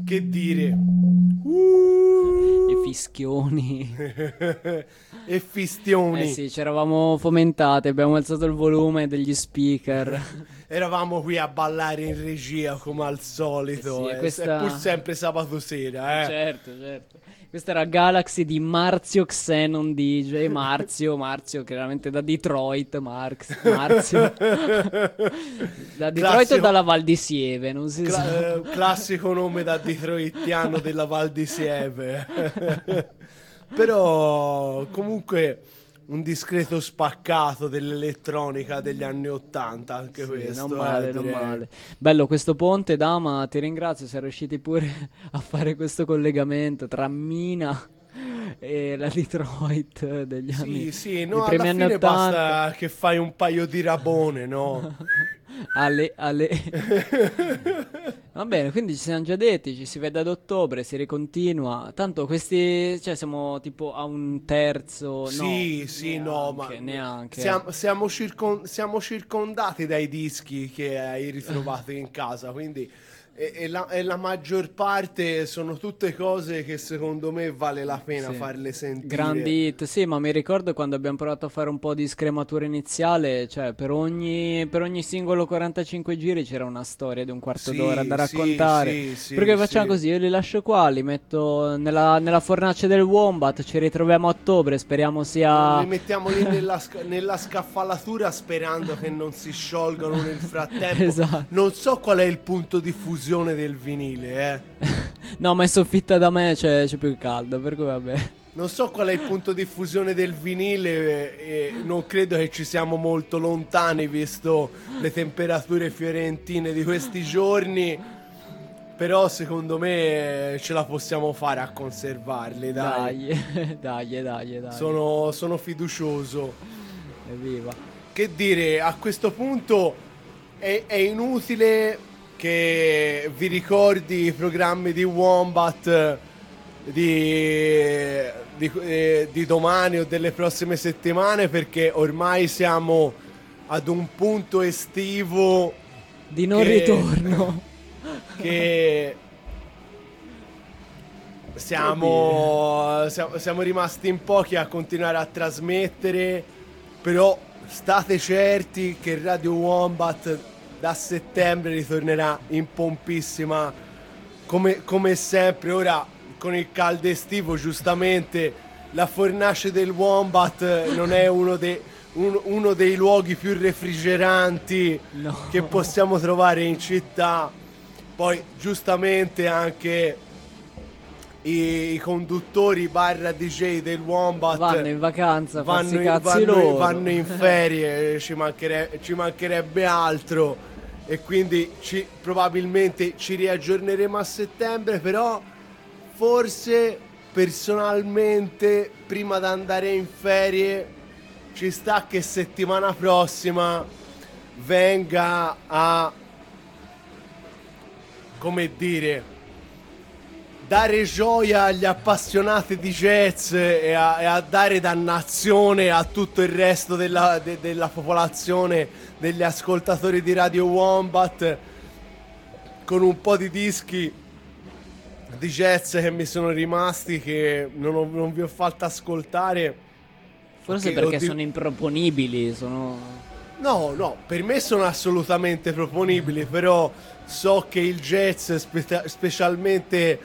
Speaker 3: Che dire?
Speaker 4: E fischioni.
Speaker 3: E fistioni.
Speaker 4: Sì, ci eravamo fomentati, abbiamo alzato il volume degli speaker.
Speaker 3: Eravamo qui a ballare in regia come al solito.
Speaker 4: Sì, questa-
Speaker 3: È pur sempre sabato sera,
Speaker 4: Certo. Questo era Galaxy di Marzio Xenon DJ. Marzio, chiaramente da Detroit. Marzio. Da Detroit
Speaker 3: Classico-
Speaker 4: o dalla Val di Sieve? Non si sa.
Speaker 3: Classico nome da detroitiano della Val di Sieve. Però comunque un discreto spaccato dell'elettronica degli anni '80 anche questo.
Speaker 4: Non male, non
Speaker 3: direi.
Speaker 4: male. Bello questo ponte, Dama, ti ringrazio, sei riusciti pure a fare questo collegamento tra Mina e la Detroit degli anni.
Speaker 3: Sì,
Speaker 4: dei
Speaker 3: no, alla
Speaker 4: primi anni
Speaker 3: fine
Speaker 4: 80.
Speaker 3: basta che fai un paio di rabone, no?
Speaker 4: Ale. Va bene, quindi ci siamo già detti, ci si vede ad ottobre, si ricontinua. Tanto questi, cioè siamo tipo a un terzo,
Speaker 3: No, ma
Speaker 4: neanche.
Speaker 3: siamo circondati dai dischi che hai ritrovato in casa, quindi e la maggior parte sono tutte cose che secondo me vale la pena
Speaker 4: Sì.
Speaker 3: farle sentire.
Speaker 4: Grandi hit, sì, ma mi ricordo quando abbiamo provato a fare un po' di scrematura iniziale, cioè per ogni singolo 45 giri c'era una storia di un quarto
Speaker 3: Sì,
Speaker 4: d'ora da
Speaker 3: sì,
Speaker 4: raccontare.
Speaker 3: sì,
Speaker 4: Perché
Speaker 3: sì,
Speaker 4: facciamo
Speaker 3: sì.
Speaker 4: così, io li lascio qua, li metto nella fornace del Wombat, ci ritroviamo a ottobre, speriamo sia...
Speaker 3: Li mettiamo lì nella scaffalatura sperando che non si sciolgano nel frattempo.
Speaker 4: Esatto.
Speaker 3: Non so qual è il punto di fusione del vinile,
Speaker 4: No, ma in soffitta da me c'è più caldo, per cui vabbè.
Speaker 3: Non so qual è il punto di fusione del vinile e non credo che ci siamo molto lontani visto le temperature fiorentine di questi giorni, però secondo me ce la possiamo fare a conservarli, dai.
Speaker 4: Dai.
Speaker 3: Sono fiducioso.
Speaker 4: Evviva.
Speaker 3: Che dire, a questo punto è inutile che vi ricordi i programmi di Wombat di domani o delle prossime settimane, perché ormai siamo ad un punto estivo
Speaker 4: di non ritorno
Speaker 3: che siamo rimasti in pochi a continuare a trasmettere, però state certi che Radio Wombat da settembre ritornerà in pompissima come sempre. Ora con il caldo estivo giustamente la fornace del Wombat non è uno dei luoghi più refrigeranti che possiamo trovare in città. Poi giustamente anche i conduttori barra DJ del Wombat
Speaker 4: vanno in vacanza, vanno
Speaker 3: in ferie, ci mancherebbe altro, e quindi probabilmente ci riaggiorneremo a settembre. Però forse personalmente prima di andare in ferie ci sta che settimana prossima venga a, come dire, dare gioia agli appassionati di jazz e a dare dannazione a tutto il resto della popolazione, degli ascoltatori di Radio Wombat, con un po' di dischi di jazz che mi sono rimasti, che non vi ho fatto ascoltare.
Speaker 4: Forse perché sono improponibili,
Speaker 3: No, per me sono assolutamente proponibili, però so che il jazz, specialmente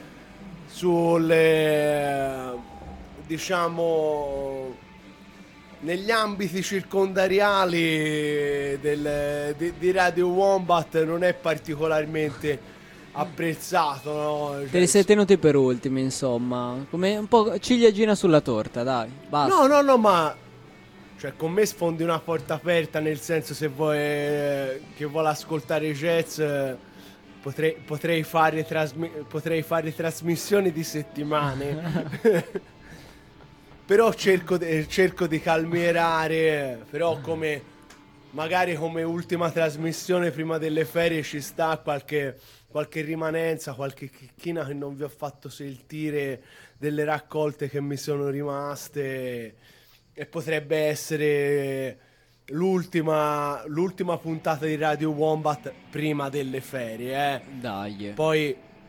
Speaker 3: diciamo negli ambiti circondariali di Radio Wombat, non è particolarmente apprezzato, no?
Speaker 4: te li sei tenuti per ultimi, insomma, come un po' ciliegina sulla torta, dai, basta.
Speaker 3: No, ma cioè con me sfondi una porta aperta, nel senso, se vuoi che vuole ascoltare jazz, potrei fare trasmissioni di settimane. Però cerco di calmierare, però magari come ultima trasmissione prima delle ferie ci sta qualche rimanenza, qualche chicchina che non vi ho fatto sentire, delle raccolte che mi sono rimaste, e potrebbe essere l'ultima puntata di Radio Wombat prima delle ferie,
Speaker 4: Dai.
Speaker 3: Poi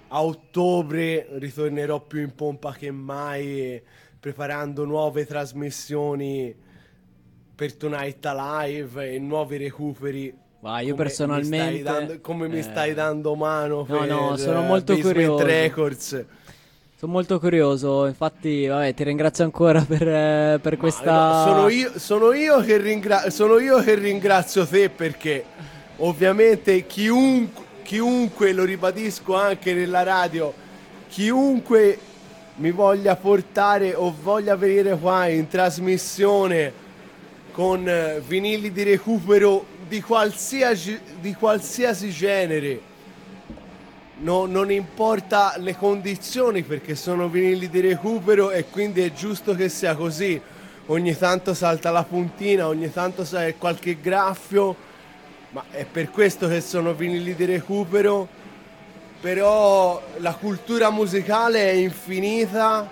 Speaker 3: a ottobre ritornerò più in pompa che mai, preparando nuove trasmissioni per Tonight Alive e nuovi recuperi.
Speaker 4: Va, io personalmente
Speaker 3: mi stai dando mano
Speaker 4: no,
Speaker 3: per
Speaker 4: sono molto
Speaker 3: Basement
Speaker 4: curioso.
Speaker 3: Records.
Speaker 4: Sono molto curioso, infatti, vabbè, ti ringrazio ancora per questa...
Speaker 3: No, sono io che ringrazio te, perché ovviamente chiunque, lo ribadisco anche nella radio, chiunque mi voglia portare o voglia venire qua in trasmissione con vinili di recupero di qualsiasi genere, non importa le condizioni, perché sono vinili di recupero e quindi è giusto che sia così. Ogni tanto salta la puntina, ogni tanto c'è qualche graffio, ma è per questo che sono vinili di recupero. Però la cultura musicale è infinita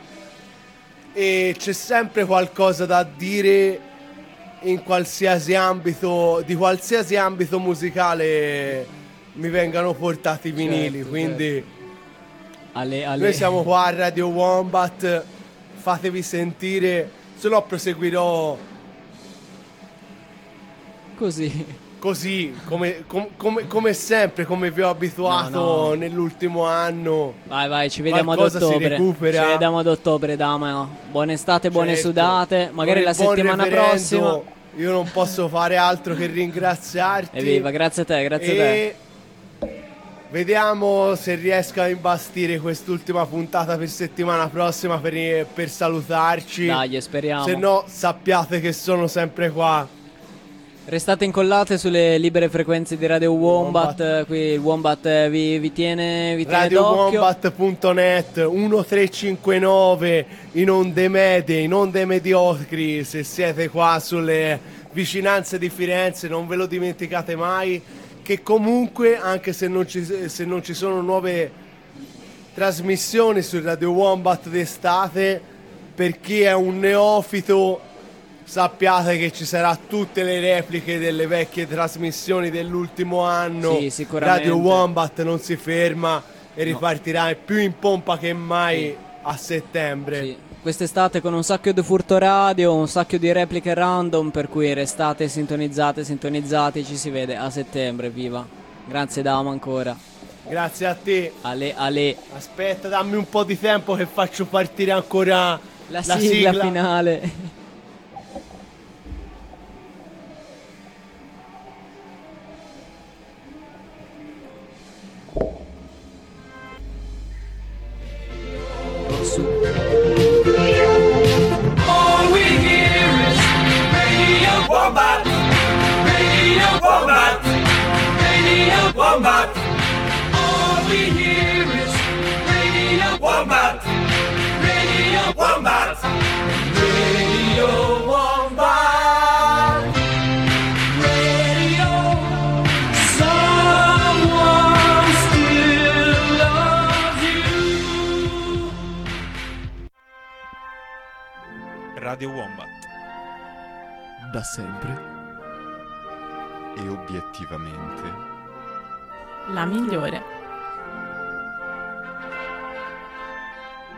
Speaker 3: e c'è sempre qualcosa da dire in qualsiasi ambito, di qualsiasi ambito musicale mi vengano portati i vinili,
Speaker 4: certo,
Speaker 3: quindi
Speaker 4: Ale.
Speaker 3: Noi siamo qua a Radio Wombat, fatevi sentire, se no proseguirò così come sempre, come vi ho abituato nell'ultimo anno.
Speaker 4: Vai, ci vediamo ad
Speaker 3: Qualcosa si
Speaker 4: ottobre.
Speaker 3: recupera.
Speaker 4: Ci vediamo ad ottobre, Dama. Buone estate, buone
Speaker 3: Certo.
Speaker 4: sudate. Magari
Speaker 3: Con
Speaker 4: la
Speaker 3: il buon
Speaker 4: settimana
Speaker 3: reverendo,
Speaker 4: prossima.
Speaker 3: io non posso fare altro che ringraziarti.
Speaker 4: Evviva, grazie a te.
Speaker 3: Vediamo se riesco a imbastire quest'ultima puntata per settimana prossima per salutarci.
Speaker 4: Dai, speriamo.
Speaker 3: Se no, sappiate che sono sempre qua.
Speaker 4: Restate incollate sulle libere frequenze di Radio Wombat. Qui il Wombat vi tiene d'occhio.
Speaker 3: RadioWombat.net 1359 in onde medie, in onde mediocri. Se siete qua sulle vicinanze di Firenze, non ve lo dimenticate mai, che comunque, anche se non ci sono nuove trasmissioni su Radio Wombat d'estate, per chi è un neofito, sappiate che ci sarà tutte le repliche delle vecchie trasmissioni dell'ultimo anno.
Speaker 4: Sì, sicuramente.
Speaker 3: Radio Wombat non si ferma e ripartirà più in pompa che mai a settembre.
Speaker 4: Sì. Quest'estate con un sacco di furto radio, un sacco di repliche random, per cui restate sintonizzati, ci si vede a settembre, viva. Grazie Dama ancora.
Speaker 3: Grazie a te.
Speaker 4: Ale.
Speaker 3: Aspetta, dammi un po' di tempo che faccio partire ancora
Speaker 4: la sigla finale.
Speaker 13: All we hear is Radio Wombat, Radio Wombat, Radio Wombat. All we hear is Radio Wombat, Radio Wombat, Radio Wombat, Radio. Someone still loves you.
Speaker 21: Radio Wombat.
Speaker 1: Da sempre
Speaker 22: e obiettivamente
Speaker 23: la migliore.